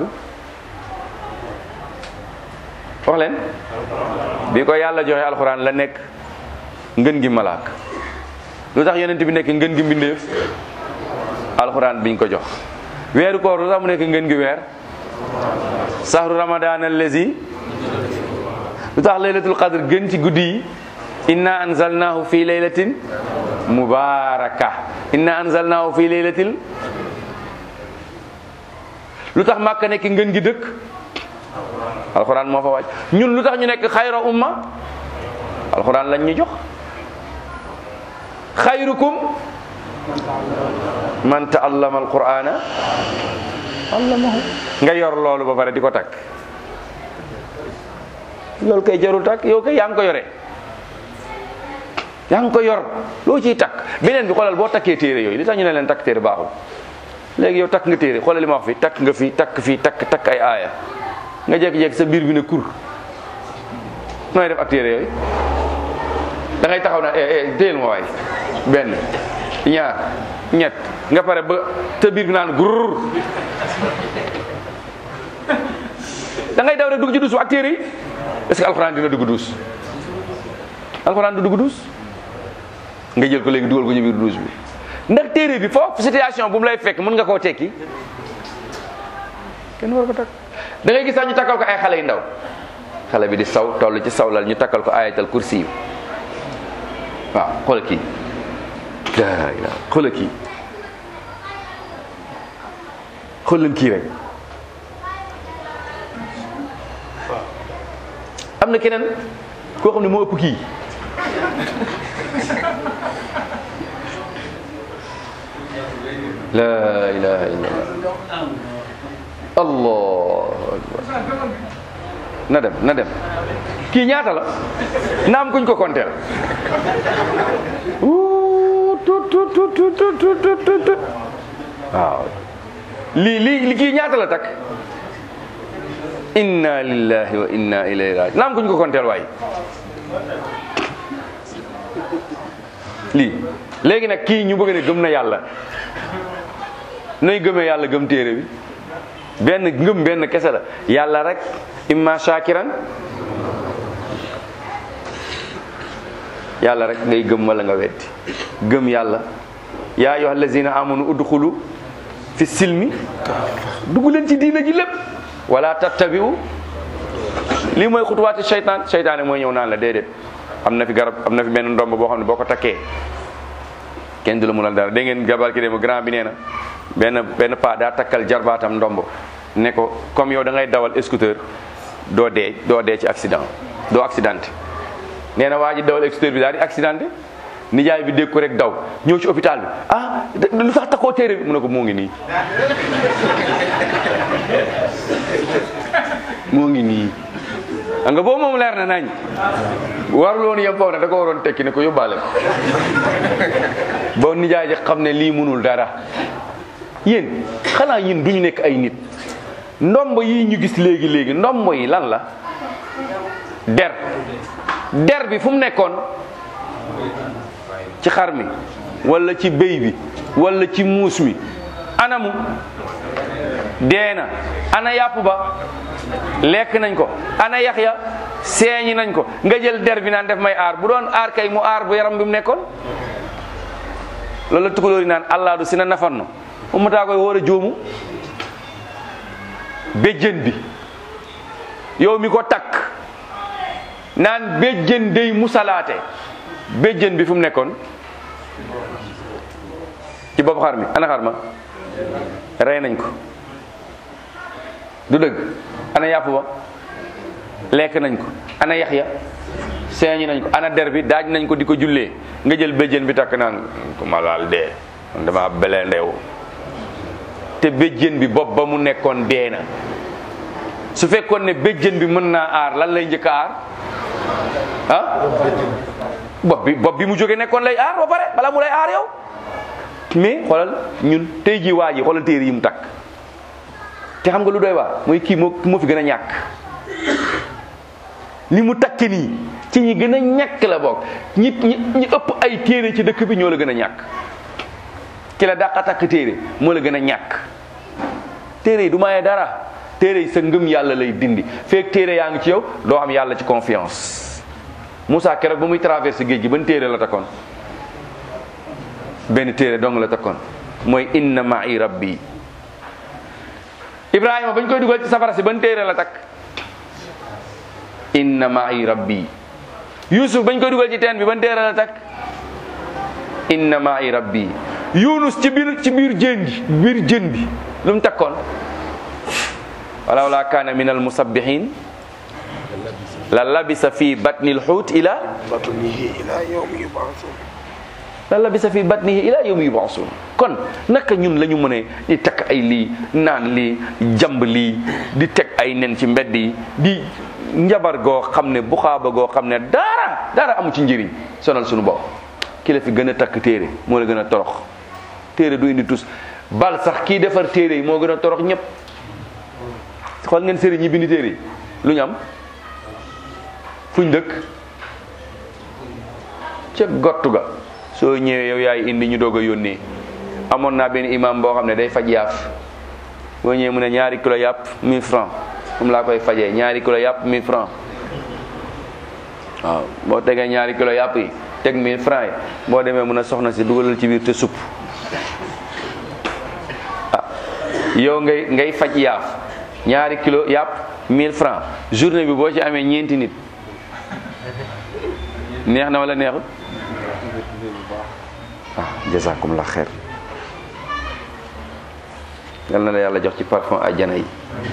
wax leen bi ko yàlla joxe alxuraan la nekk ngën gi malaak lu tax yonent bi nekk ngën gi mbindeef alxuraan biñ ko jox weeru koor lu tax mu nekk ngën gi weer sahru ramadan allazi lu tax laylatul qadr gën ci guddi yi inna anzalnahu fi laylatin mubaraka inna anzalnahu fi laylatil lu tax Màkka nekk ngën gi dëkk alxuraan moo fa wàcc ñun lu tax ñu nekk xayra umma alxuraan lañ ñu jox xayrukum man ta'allama alqur'ana allamahu nga yor loolu ba pare di ko takk loolu kay jarul takk yow kay yaa ngi ko yore yaa ngi ko yor loo ciy takk beneen bi xoolal boo takkee téere yooyu li tax ñu ne leen takk téere baaxul léegi yow takk nga téere xoolal li ma wax fi takk nga fi takk fii takk takk ay aaya nga jékki-jékki sa biir bi ne kur nooy def ak téere yooyu da ngay taxaw na téyel ma waay benn ñaar ñett nga pare ba te biir bi naan gurur da ngay daw rek dugg ci duus ak téere yi est-ce que alxuraan dina dugg duus alxuraan du dugg duus nga jël ko léegi dugal ko ci biir duus bi ndax téere bi foofu situation bu mu lay fekk mën nga koo tekki kenn war ko takk da ngay gis sax ñu takkal ko ay xale yu ndaw xale bi di saw toll ci sawlal ñu takkal ko ayatal kursi yu waaw xoolal kii daa ilaa xoolal kii xoolal kii rek am na keneen koo xam ne moo ëpp kii la ilaha illallah allahu akbar na dem na dem kii ñaata la naam kuñ ko konteel tut tut tut tut tut tut waaw lii lii li kii ñaata la takk inna lillahi wa inna ilayhi raji naam kuñ ko konteel waay lii léegi nag kii ñu bëgg ne gëm na yàlla nooy gëmee yàlla gëm téere bi benn ngëm benn kese la yàlla rek imma shakiran yàlla rek ngay gëm wala nga weddi gëm yàlla yaa ayyuha allazina amanu udxulu fi silmi dugg leen ci diina ji lépp wala tattabi'u lii mooy xutuwaati seytaan seytaane mooy ñëw naan la déedéet am na fi garab am na fi benn ndomb boo xam ne boo ko takkee kenn du la mënal dara dégg ngeen gabal ki dem grand bi nee na benn benn pa daa takkal jarbaatam ndomb ne ko comme yow da ngay dawal scooter doo dee doo dee ci accident doo accidenté nee na waa ji dawal scooter bi daal di accidenté nijaay bi dégg ko rek daw ñëw ci hôpital bi ah lu tax takkoo téere bi mu ne ko moo ngi nii moo ngi nii xam nga boobu moom leer na nañ warul woon yem foofu ne da ko waroon tekki ne ko yóbbaale ko boo nijaay ji xam ne lii mënul dara yéen xanaa ñun duñu nekk ay nit ndomb yi ñu gis léegi léegi ndomb yi lan la der der bi fu mu nekkoon ci xar mi wala ci béy bi wala ci muus mi anamu deena ana yàpp ba lekk nañ ko ana yax ya seeñi nañ ko nga jël der bi naan def may aar bu doon aar kay mu aar bu yaram bi mu nekkoon loolu la tukulóor yi naan allah du si na nafanno ummataa koy war a joomu béjjën bi yow mi ko takk naan béjjën day musalaate béjjën bi fu mu nekkoon ci bopp xar mi ana xar ma rey nañ ko du dëgg ana yàpp ba lekk nañ ko ana yax ya seeñi nañ ko ana der bi daaj nañ ko di ko jullee nga jël béjjën bi takk naan ko ma laal dee man dama belee ndew te béjjën bi bopp ba mu nekkoon dee na su fekkoon ne béjjën bi mën naa aar lan lay njëkk a aar ah bopp bi bopp bi mu jógee nekkoon lay aar ba pare bala mu lay aar yow mais xoolal ñun tey jii waa ji xoolal téere yi mu takk te xam nga lu doy waar mooy kii moo moo fi gën a ñàkk ni mu takke nii ci ñi gën a ñàkk la bokk ñi ñi ñi ëpp ay téere ci dëkk bi ñoo la gën a ñàkk ki la dàqa takk téere moo la gën a ñàkk téere yi du maye dara téere yi sa ngëm yàlla lay dindi feek téere yaa ngi ci yow doo am yàlla ci confiance Moussa keroog ba muy traversé géej gi ban téere la takkoon benn téere dong la takkoon mooy inna ma'i rabbi Ibrahima bañ koy dugal ci safara si ban téere la takk inna ma'i rabbi Yusuf bañ koy dugal ci teen bi ban téere la takk inna ma'i rabbi Yunus ci biir ci biir jën bi biir jën bi lu mu takkoon walaw la kaana min al musabbihin la labisa fi batni al xuut ila la labisa fi batnihi ila yawmi yub'asun kon naka ñun la ñu mënee di takk ay lii naan lii jamb lii di teg ay nen ci mbedd yi di njabar goo xam ne buxaaba goo xam ne dara dara amu ci njëriñ sonal suñu bopp ki la fi gën a takk téere moo la gën a torox téere du indi tus bal sax kii defar téere yi moo gën a torox ñëpp xool ngeen sëriñ ñi bindi téere yi lu ñu am fuñ dëkk ca gottu ga soo ñëwee yow yaay indi ñu doog a yónnee amoon naa benn imam boo xam ne day faj yaaf boo ñëwee mu ne ñaari kilo yàpp mille francs moom laa koy fajee ñaari kilo yàpp mille francs waaw boo tegee ñaari kilo yàpp yi teg mille francs yi boo demee mun a soxna si dugalal ci biir te supp ah yow ngay ngay faj yaaf ñaari kilo yàpp mille francs journée bi boo ci amee ñeenti nit neex na wala neexul ah jazakumullah xeer yal na la yàlla jox ci parfum àjjana yi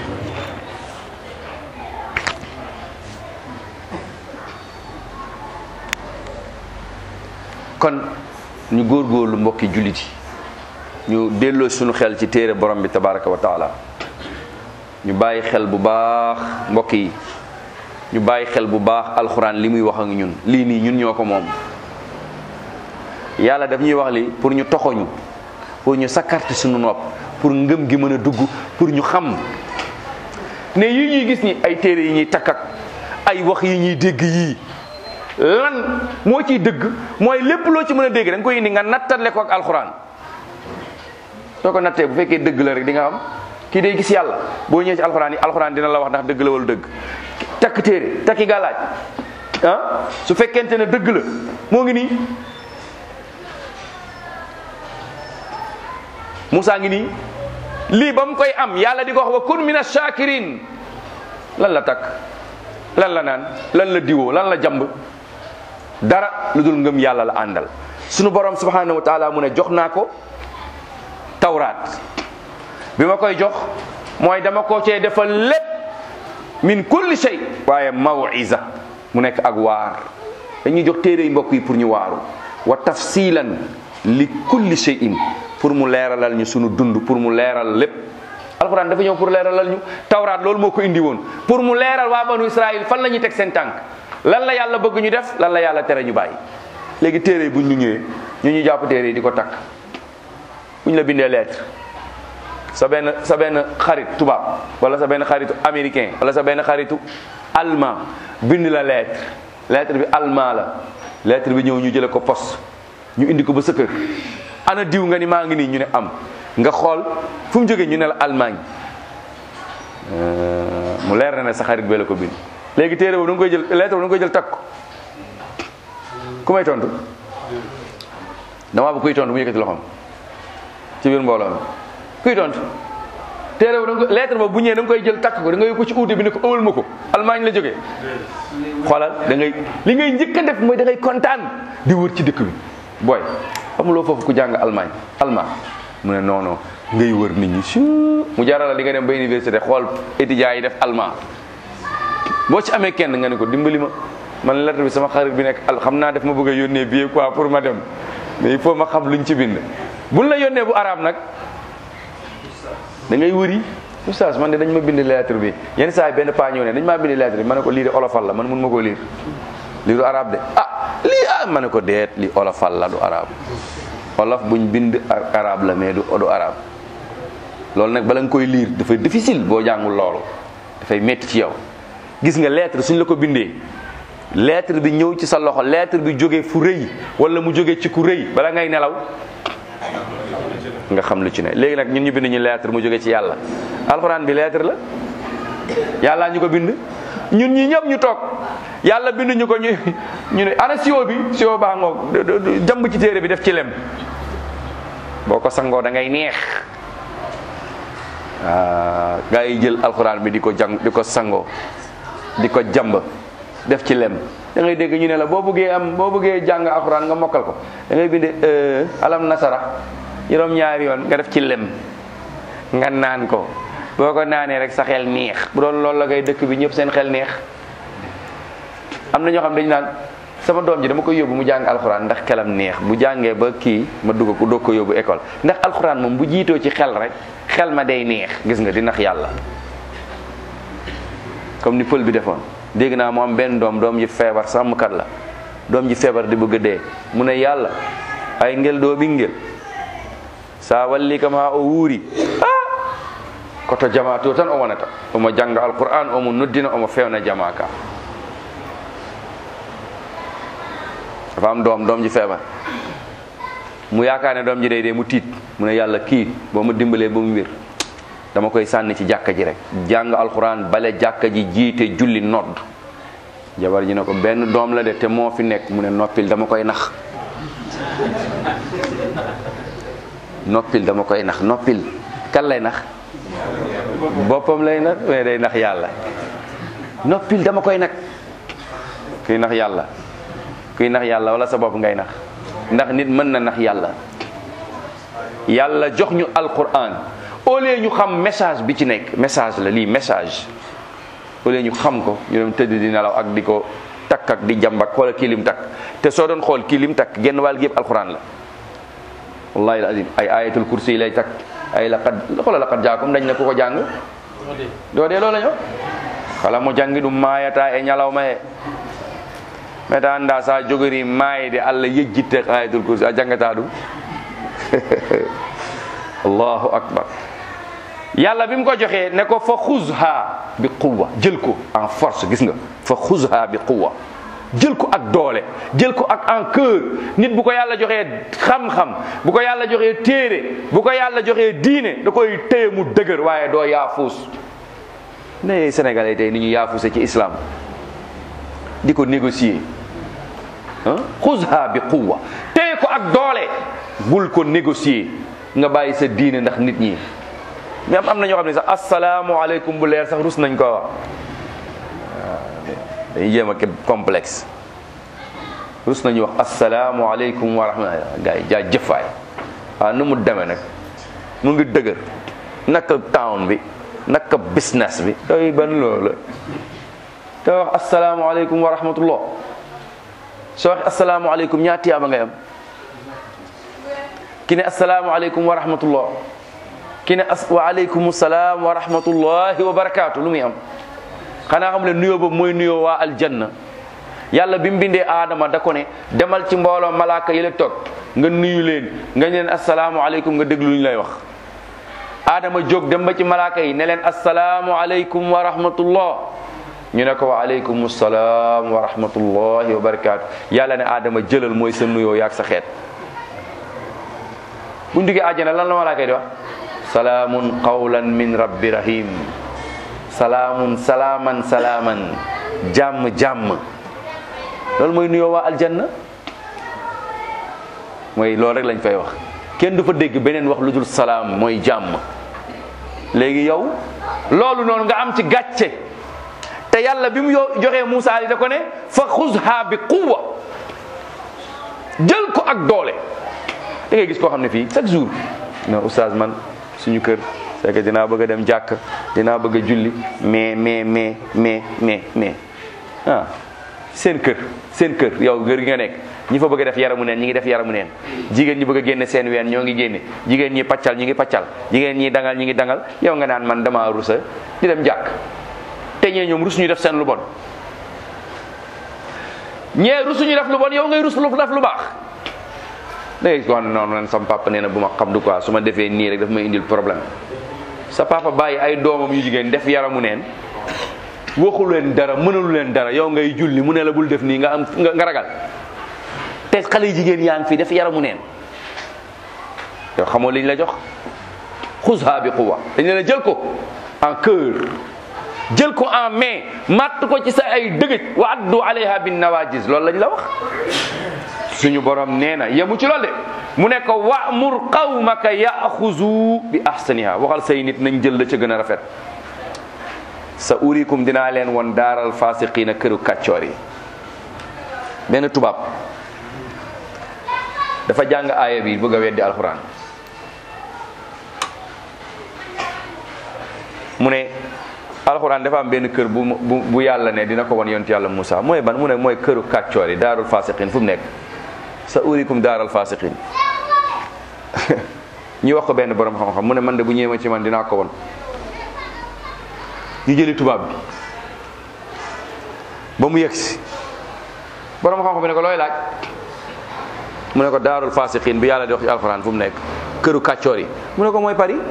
kon ñu góorgóorlu mbokki jullit yi ñu delloo suñu xel ci téere borom bi tabaraka wa taala ñu bàyyi xel bu baax mbokk yi ñu bàyyi xel bu baax alxuraan li muy wax ak ñun lii nii ñun ñoo ko moom yàlla daf ñuy wax li pour ñu toxoñu pour ñu sakkarte suñu nopp pour ngëm gi mën a dugg pour ñu xam ne yi ñuy gis ni ay téere yi ñuy takk ak ay wax yi ñuy dégg yii lan moo ciy dëgg mooy lépp loo ci mën a dégg da nga koy indi nga nattale ko ak alxuraan soo ko nattee bu fekkee dëgg la rek di nga xam kii day gis yàlla boo ñëwee ci alxuraan yi alxuraan dina la wax ndax dëgg la wala dëgg. takk téere takki gàllaaj ah su fekkente ne dëgg la moo ngi nii Moussa ngi nii lii ba mu koy am yàlla di ko wax wa kun mina shakirin lan la takk lan la naan lan la diwoo lan la jàmb dara lu dul ngëm yàlla la àndal sunu borom subhanahu wa taala mu ne jox naa ko tawraat bi ma koy jox mooy dama ko cee defal lépp min kulli shay waaye mawiza mu nekk ak waar dañuy jox téere yi mbokk yi pour ñu waaru wa tafsilan li kulli shay'in pour mu leeralal ñu sunu dund pour mu leeral lépp alxuraan dafa ñëw pour leeralal ñu tawraat loolu moo ko indi woon pour mu leeral waa banu Israël fan la ñuy teg seen tànk lan la yàlla bëgg ñu def lan la yàlla tere ñu bàyyi. léegi téere yi buñ ñu ñëwee ñu ñu jàpp téere yi di ko takk buñ la bindee lettre sa benn sa benn xarit tubaab wala sa benn xaritu américain wala sa benn xaritu allemand bind la lettre lettre bi allemand la lettre bi ñëw ñu jële ko poste ñu indi ko ba sa kër ana diw nga ni maa ngi nii ñu ne am nga xool fu mu jógee ñu ne la Allemagne mu leer na ne sa xarit bee la ko bind léegi téere boobu da nga koy jël lettre boobu da nga koy jël takk ko ku may tontu damaa bu kuy tontu mu yëkkati loxoom ci biir mbooloo mi kuy tontu téere boobu da nga lettre boobu bu ñëwee da nga koy jël takk ko da nga yóbbu ko ci uude bi ne ko ëwal ma ko Allemagne la jógee xoolal da ngay li ngay njëkk a def mooy da ngay kontaan di wër ci dëkk bi booy xamuloo foofu ku jàng Allemagne allemand mu ne non non ngay wër nit ñi su mu jaarala di nga dem ba université xool étudiants yi def allemand boo ci amee kenn nga ne ko dimbali ma man lettre bi sama xarit bi nekk al xam naa def ma bëgg a yónnee billet quoi pour ma dem mais il faut ma xam luñ ci bind buñ la yónnee bu arabe nag da ngay wëri oustaz man de dañ ma bind lettre bi yenn saa yi benn paa ñëw ne dañ maa bind lettre bi ma ne ko lii de olofal la man mun ma koo lire lii du arabe de ah lii ah ma ne ko deet lii olofal la du arabe olof buñ bind arabe la mais du du arabe loolu nag bala nga koy lire dafay difficile boo jàngul loolu dafay métti ci yow gis nga lettre suñ la ko bindee lettre bi ñëw ci sa loxo lettre bi jógee fu rëy wala mu jógee ci ku rëy bala ngay nelaw nga xam lu ci ne léegi nag ñun ñu bind ñu lettre mu jógee ci yàlla alxuraan bi lettre la yàllaa ñu ko bind ñun ñi ñëpp ñu toog yàlla bind ñu ko ñu ñu ne ana siwo bi siwo baa ngoog jàmb ci téere bi def ci lem boo ko sangoo da ngay neex ah gaa yi jël alxuraan bi di ko jàng di ko sangoo di ko jàmb def ci lem da ngay dégg ñu ne la boo bëggee am boo bëggee jàng alxuraan nga mokkal ko da ngay bind alam nasara juróom ñaari yoon nga def ci lem nga naan ko boo ko naanee rek sa xel neex bu doon loolu la ngay dëkk bi ñëpp seen xel neex am na ñoo xam dañu naan sama doom ji dama koy yóbbu mu jàng alxuraan ndax xelam neex bu jàngee ba kii ma dugg ko doog ko yóbbu école ndax alxuraan moom bu jiitoo ci xel rek xel ma day neex gis nga di nax yàlla comme ni pël bi defoon dégg naa mu am benn doom doom ji feebar sàmmkat la doom ji feebar di bëgg a dee mu ne yàlla ay ngel doo ɓinngel sa walli kam ha o wuuri ah koto jama to tan o wonata omo janga alquran omo noddina omo fewna jama ka dafa am doom doom ji feebar mu yaakaar ne doom ji day dee mu tiit mu ne yàlla kii boo ma dimbalee ba mu wér dama koy sànni ci jàkka ji rek jàng alquran bale jàkka ji jiite julli nodd jabar ji ne ko benn doom la de te moo fi nekk mu ne noppil dama koy nax noppil dama koy nax noppil kan lay nax boppam lay nax mais day nax yàlla noppil dama koy nag kuy nax yàlla kuy nax yàlla wala sa bopp ngay nax ndax nit mën na nax yàlla yàlla jox ñu alquran au lieu ñu xam message bi ci nekk message la lii message au lieu ñu xam ko ñu dem tëdd di nelaw ak di ko takk ak di jàmbak xoola kii lim takk te soo doon xool kii lim takk genn wàll gi yëpp alquran la wallahi alazim ay ayatul kursi yi lay takk ay laqad xoola laqad jaakum dañ ne ku ko jàng doo dee loolu la ñoo kala mo jàngi ɗum maayata e ñalawma he meta anda sa jogori maayde Allah yejjitte ayatul kursi a jangata ɗum allahu akbar yàlla bi mu ko joxee ne ko fa xuzha bi quwwa jël ko en force gis nga fa xuzha bi quwwa jël ko ak doole jël ko ak en cœur. nit bu ko yàlla joxee xam-xam bu ko yàlla joxee téere bu ko yàlla joxee diine da koy téye mu dëgër waaye doo yaafuus. ne Sénégalais tey ni ñu yaafuuse ci islam di ko négocier ah xuzha bi quwwa téye ko ak doole bul ko négocier nga bàyyi sa diine ndax nit ñi. mais am na ñoo xam ne sax asalaamualeykum bu leer sax rus nañ ko wax waaw dañuy jéem a complexe rus nañu wax asalaamualeykum wa rahmatulah gars yi jaa jëfaay waaw nu mu demee nag mu ngi dëgër naka town bi naka business bi doy ban loolu la te wax asalaamualeykum wa rahmatullah soo wax asalaamualeykum ñaati yaaba ngay am ki ne asalaamualeykum wa rahmatullah ki ne as wa aleykum salaam wa rahmatullahi wa barakaatu lu muy am xanaa xam ne nuyoo boobu mooy nuyoo waa aljanna yàlla bi mu bindee aadama da ko ne demal ci mbooloo malaaka yi la toog nga nuyu leen nga leen asalaamualeykum nga déglu lu ñu lay wax. aadama jóg dem ba ci malaaka yi ne leen asalaamualeykum wa rahmatullah ñu ne ko wa aleykum salaam wa rahmatullahi wa barakaatu yàlla ne aadama jëlal mooy sa nuyoo yaag sa xeet. bu ñu duggee àjjana lan la malaaka yi di wax. salaamun qawlan min rabbi rahim salaamun salaaman salaaman jàmm jàmm loolu mooy nuyoo waa aljanna mooy loolu rek lañ fay wax kenn du fa dégg beneen wax lu dul salaam mooy jàmm. léegi yow loolu noonu nga am ci gàcce te yàlla bi mu joxee Moussa li da ko ne fa xuzha bi quwwa jël ko ak doole. da ngay gis koo xam ne fii chaque jour non oustaz man suñu kër c'est que dinaa bëgg a dem jàkk dinaa bëgg a julli mais mais mais mais mais mais ah seen kër seen kër yow kër gi nga nekk ñi fa bëgg a def yaramu neen ñi ngi def yaramu neen jigéen ñi bëgg a génne seen ween ñoo ngi génne jigéen ñi paccal ñi ngi paccal jigéen ñi dangal ñi ngi dangal yow nga naan man dama rusa di dem jàkk te ñee ñoom rus ñu def seen lu bon ñee rusuñu def lu bon yow ngay rus lu def lu baax. léegi kon noonu leen sama papa nee na bu ma xam du quoi su ma defee nii rek daf may indil problème sa papa bàyyi ay doomam yu jigéen def yaramu neen waxu leen dara mënalu leen dara yow ngay julli mu ne la bul def nii nga am nga ragal te xale yu jigéen yaa ngi fi def yaramu neen yow xamoo liñ la jox xuzha bi quwwa dañ leen a jël ko en cœur jël ko en main matt ko ci sa ay dëgëj wa addu alayha bin nawajis loolu lañ la wax. suñu borom nee na yemu ci loolu de mu ne ko wa'mur qawmaka ya'xuzu bi ahsaniha waxal say nit nañ jël la ca gën a rafet. sa urikum dinaa leen won daaral fasiqiina këru kàccoor yi. benn tubaab dafa jàng aaya bi bëgg a weddi alxuraan mu ne alxuraan dafa am benn kër bu bu bu yàlla ne dina ko won yonent yàlla Moussa mooy ban mu ne mooy këru kàccoor yi daarul fasiqiin fu mu nekk. sa urikum daaral fasiqin ñu wax ko benn borom xam-xam mu ne man de bu ñëwee ci man dinaa ko won ñu jëli tubaab bi ba mu yegsi borom xam-xam bi ne ko looy laaj mu ne ko daarul fasiqin bi yàlla di wax ci alxuraan fu mu nekk këru kàccoor yi mu ne ko mooy Paris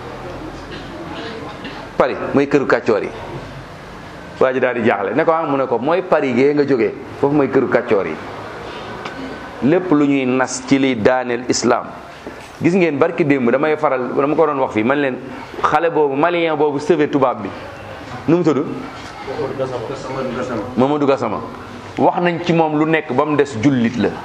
Paris mooy këru kàccoor yi waa ji daal di jaaxle ne ko ah mu ne ko mooy Paris gee nga jógee foofu mooy këru kàccoor yi. lépp lu ñuy nas ci liy daaneel islam gis ngeen barki démb damay faral dama ko doon wax fii man leen xale boobu malien boobu sauvé tubaab bi nu mu tudd Mamadou Gassama wax nañ ci moom lu nekk ba mu des jullit la.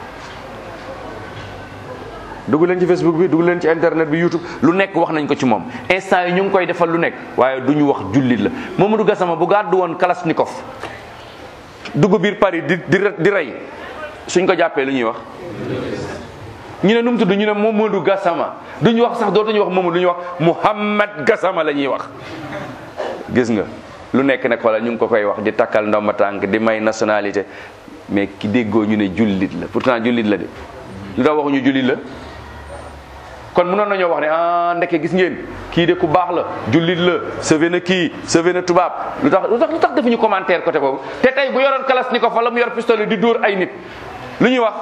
dugg leen ci Facebook bi dugg leen ci internet bi YouTube lu nekk wax nañ ko ci moom instant yi ñu ngi koy defal lu nekk waaye du ñu wax jullit la Mamadou Gassama bu gàddu woon Kalashnikov dugg biir Paris di di di rey suñ ko jàppee lu ñuy wax ñu ne nu mu tudd ñu ne Mamadou Gassama duñu wax sax dootuñu wax Mamadou lu ñuy wax Mouhamad Gassama la ñuy wax. gis nga lu nekk nag wala ñu ngi ko koy wax di takkal ndomba tànk di may nationalité mais ki déggoo ñu ne jullit la pourtant jullit la de lu tax waxuñu jullit la. kon mënoon nañoo wax ne ah ndeke gis ngeen kii de ku baax la jullit la sauvé na kii sauvé na tubaab lu tax lu tax lu tax defuñu commentaire côté boobu te tey bu yoroon Kalashnikov fa la mu yor pistolet di dóor ay nit lu ñuy wax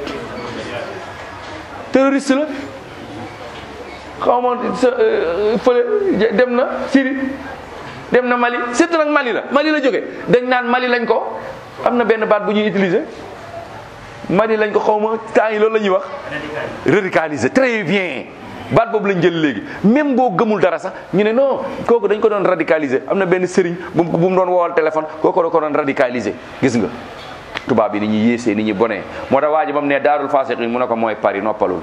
terroriste la xaw ma sa fële dem na Syrie dem na Mali surtout nag Mali la Mali la jóge dañ naan Mali lañ ko am na benn baat bu ñuy utiliser mani lañ ko xaw ma temps yi loolu la ñuy wax radicaliser très bien baat boobu lañ jël léegi même boo gëmul dara sax ñu ne non kooku dañ ko doon radicaliser am na benn sëriñ bu mu bu mu doon woowal téléphone kooku da ko doon radicaliser gis nga tubaab bi ni ñuy yéesee ni ñuy bonee moo tax waa ji ba mu ne daarul fasiqin mu ne ko mooy Paris noppalul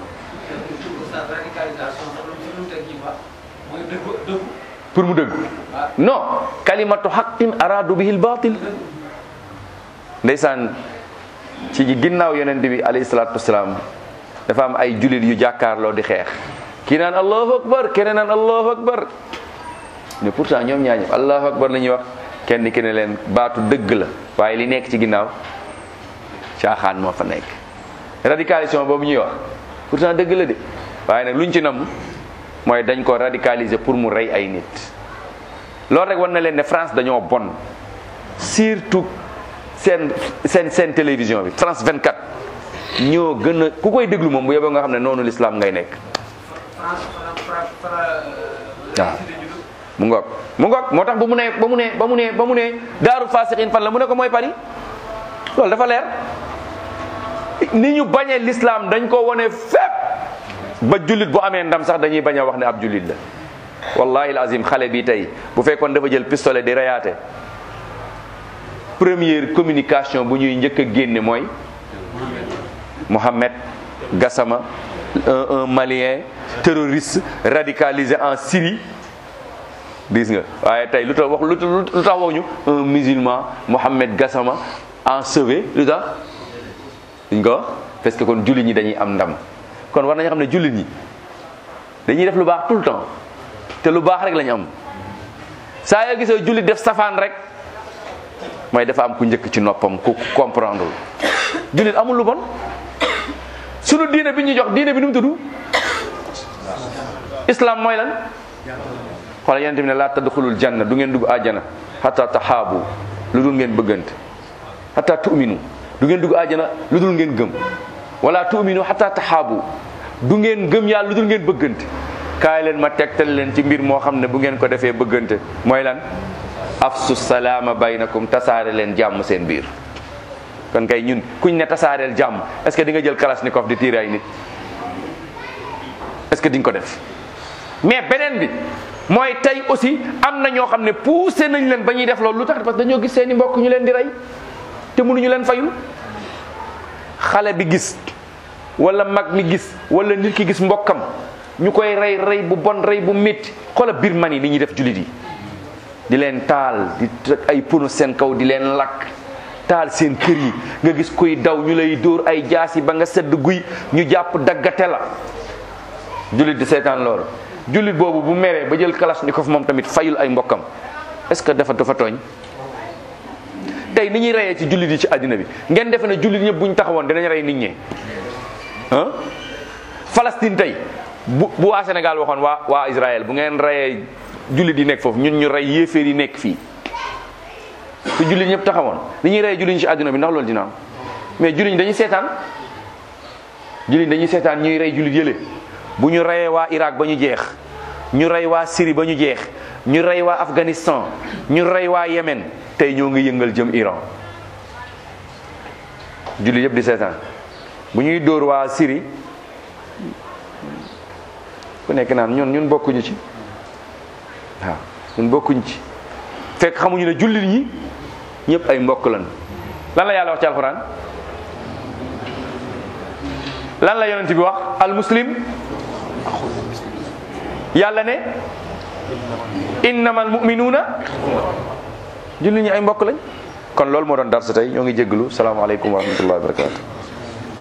pour mu dëgg non kalimatu haqqin aradu bihil batil ndeysaan ci ginnaaw yonent bi alayhi salaatu wasalaam dafa am ay jullit yu jàkkaarloo di xeex kii naan allahu akbar keneen naan allahu akbar mais pourtant ñoom ñaa ñëpp allahu akbar la ñuy wax kenn ki ne leen baatu dëgg la waaye li nekk ci ginnaaw caaxaan moo fa nekk radicalisation boobu ñuy wax pourtant dëgg la de waaye nag luñ ci nam mooy dañ ko radicaliser pour mu rey ay nit loolu rek war na leen ne France dañoo bon surtout seen seen seen télévision bi France vingt-quatre ñoo gën a ku koy déglu moom bu yeboo nga xam ne noonu l'islam ngay nekk waaw mu ngoog mu ngoog moo tax ba mu ne ba mu ne ba mu ne ba mu ne daaru fasiqin fan la mu ne ko mooy Paris loolu dafa leer ni ñu bañee l'islam dañ ko wone fépp ba jullit bu amee ndam sax dañuy bañ a wax ne ab jullit la wallahi alazim xale bi tey bu fekkoon dafa jël pistolet di reyaate première communication bu ñuy njëkk a génne mooy Mohamed Gassama un un malien terroriste radicalisé en Syrie gis nga waaye tey lu tax wax lu tax waxuñu un musulman Mohamed Gassama ensevêtré lu tax duñ ko parce que kon jullit ñi dañuy am ndam kon war nañu xam ne jullit ñi dañuy def lu baax tout le temps te lu baax rek lañu am saa yoo gisee jullit def safaan rek mooy dafa am ku njëkk ci noppam ku comprendre jullit amul lu bon sunu diine bi ñu jox diine bi nu mu tudd islam mooy lan xoolal yonent bi ne laa tadxulul janna du ngeen dugg àjjana hatta tahaabu lu dul ngeen bëggante hatta tu'minu du ngeen dugg àjjana lu dul ngeen gëm wala tu'minu hatta tahaabu du ngeen gëm yàlla lu dul ngeen bëggante kaay leen ma tegtal leen ci mbir moo xam ne bu ngeen ko defee bëggante mooy lan afsu salaama baynakum tasaare leen jàmm seen biir kon kay ñun kuñ ne tasaareel jàmm est-ce que di nga jël kalashnikov di tiire ay nit est-ce que di nga ko def mais beneen bi mooy tey aussi am na ñoo xam ne poussé nañ leen ba ñuy def loolu lu tax parce que dañoo gis seeni mbokk ñu leen di rey te mënuñu leen fayul xale bi gis wala mag mi gis wala nit ki gis mbokkam ñu koy rey rey bu bon rey bu métti xoola Birmanie li ñuy def jullit yi di leen taal di teg ay pono seen kaw di leen lakk taal seen kër yi nga gis kuy daw ñu lay dóor ay jaasi ba nga sedd guy ñu jàpp daggate la jullit di seetaan loolu jullit boobu bu meree ba jël kalashnikov moom tamit fayul ay mbokkam est-ce que dafa dafa tooñ tey ni ñuy reyee ci jullit yi ci àddina bi ngeen defe ne jullit ñëpp bu ñu taxawoon dinañ rey nit ñi ah Palestine tey bu bu waa Sénégal waxoon waa waa Israël bu ngeen reyee jullit yi nekk foofu ñun ñu rey yéeféer yi nekk fii te jullit ñëpp taxawoon ni ñuy reyee jullit ñi ci àddina bi ndax loolu dina am mais jullit ñi dañuy seetaan jullit ñi dañuy seetaan ñuy rey jullit yële bu ñu reyee waa Irak ba ñu jeex ñu rey waa Syrie ba ñu jeex ñu rey waa Afghanistan ñu rey waa Yémen tey ñoo ngi yëngal jëm Iran jullit yëpp di seetaan bu ñuy dóor waa Syrie ku nekk naan ñun ñun bokkuñu ci waaw ñun bokkuñu ci fekk xamuñu ne jullit ñi ñëpp ay mbokk lan lan la yàlla wax ci alxuraan lan la yonent bi wax al muslim yàlla ne innamal mu'minuuna jullit ñi ay mbokk lañ kon loolu moo doon dar sa tey ñoo ngi jégalu salaamaaleykum wa rahmatullahi wa barakatu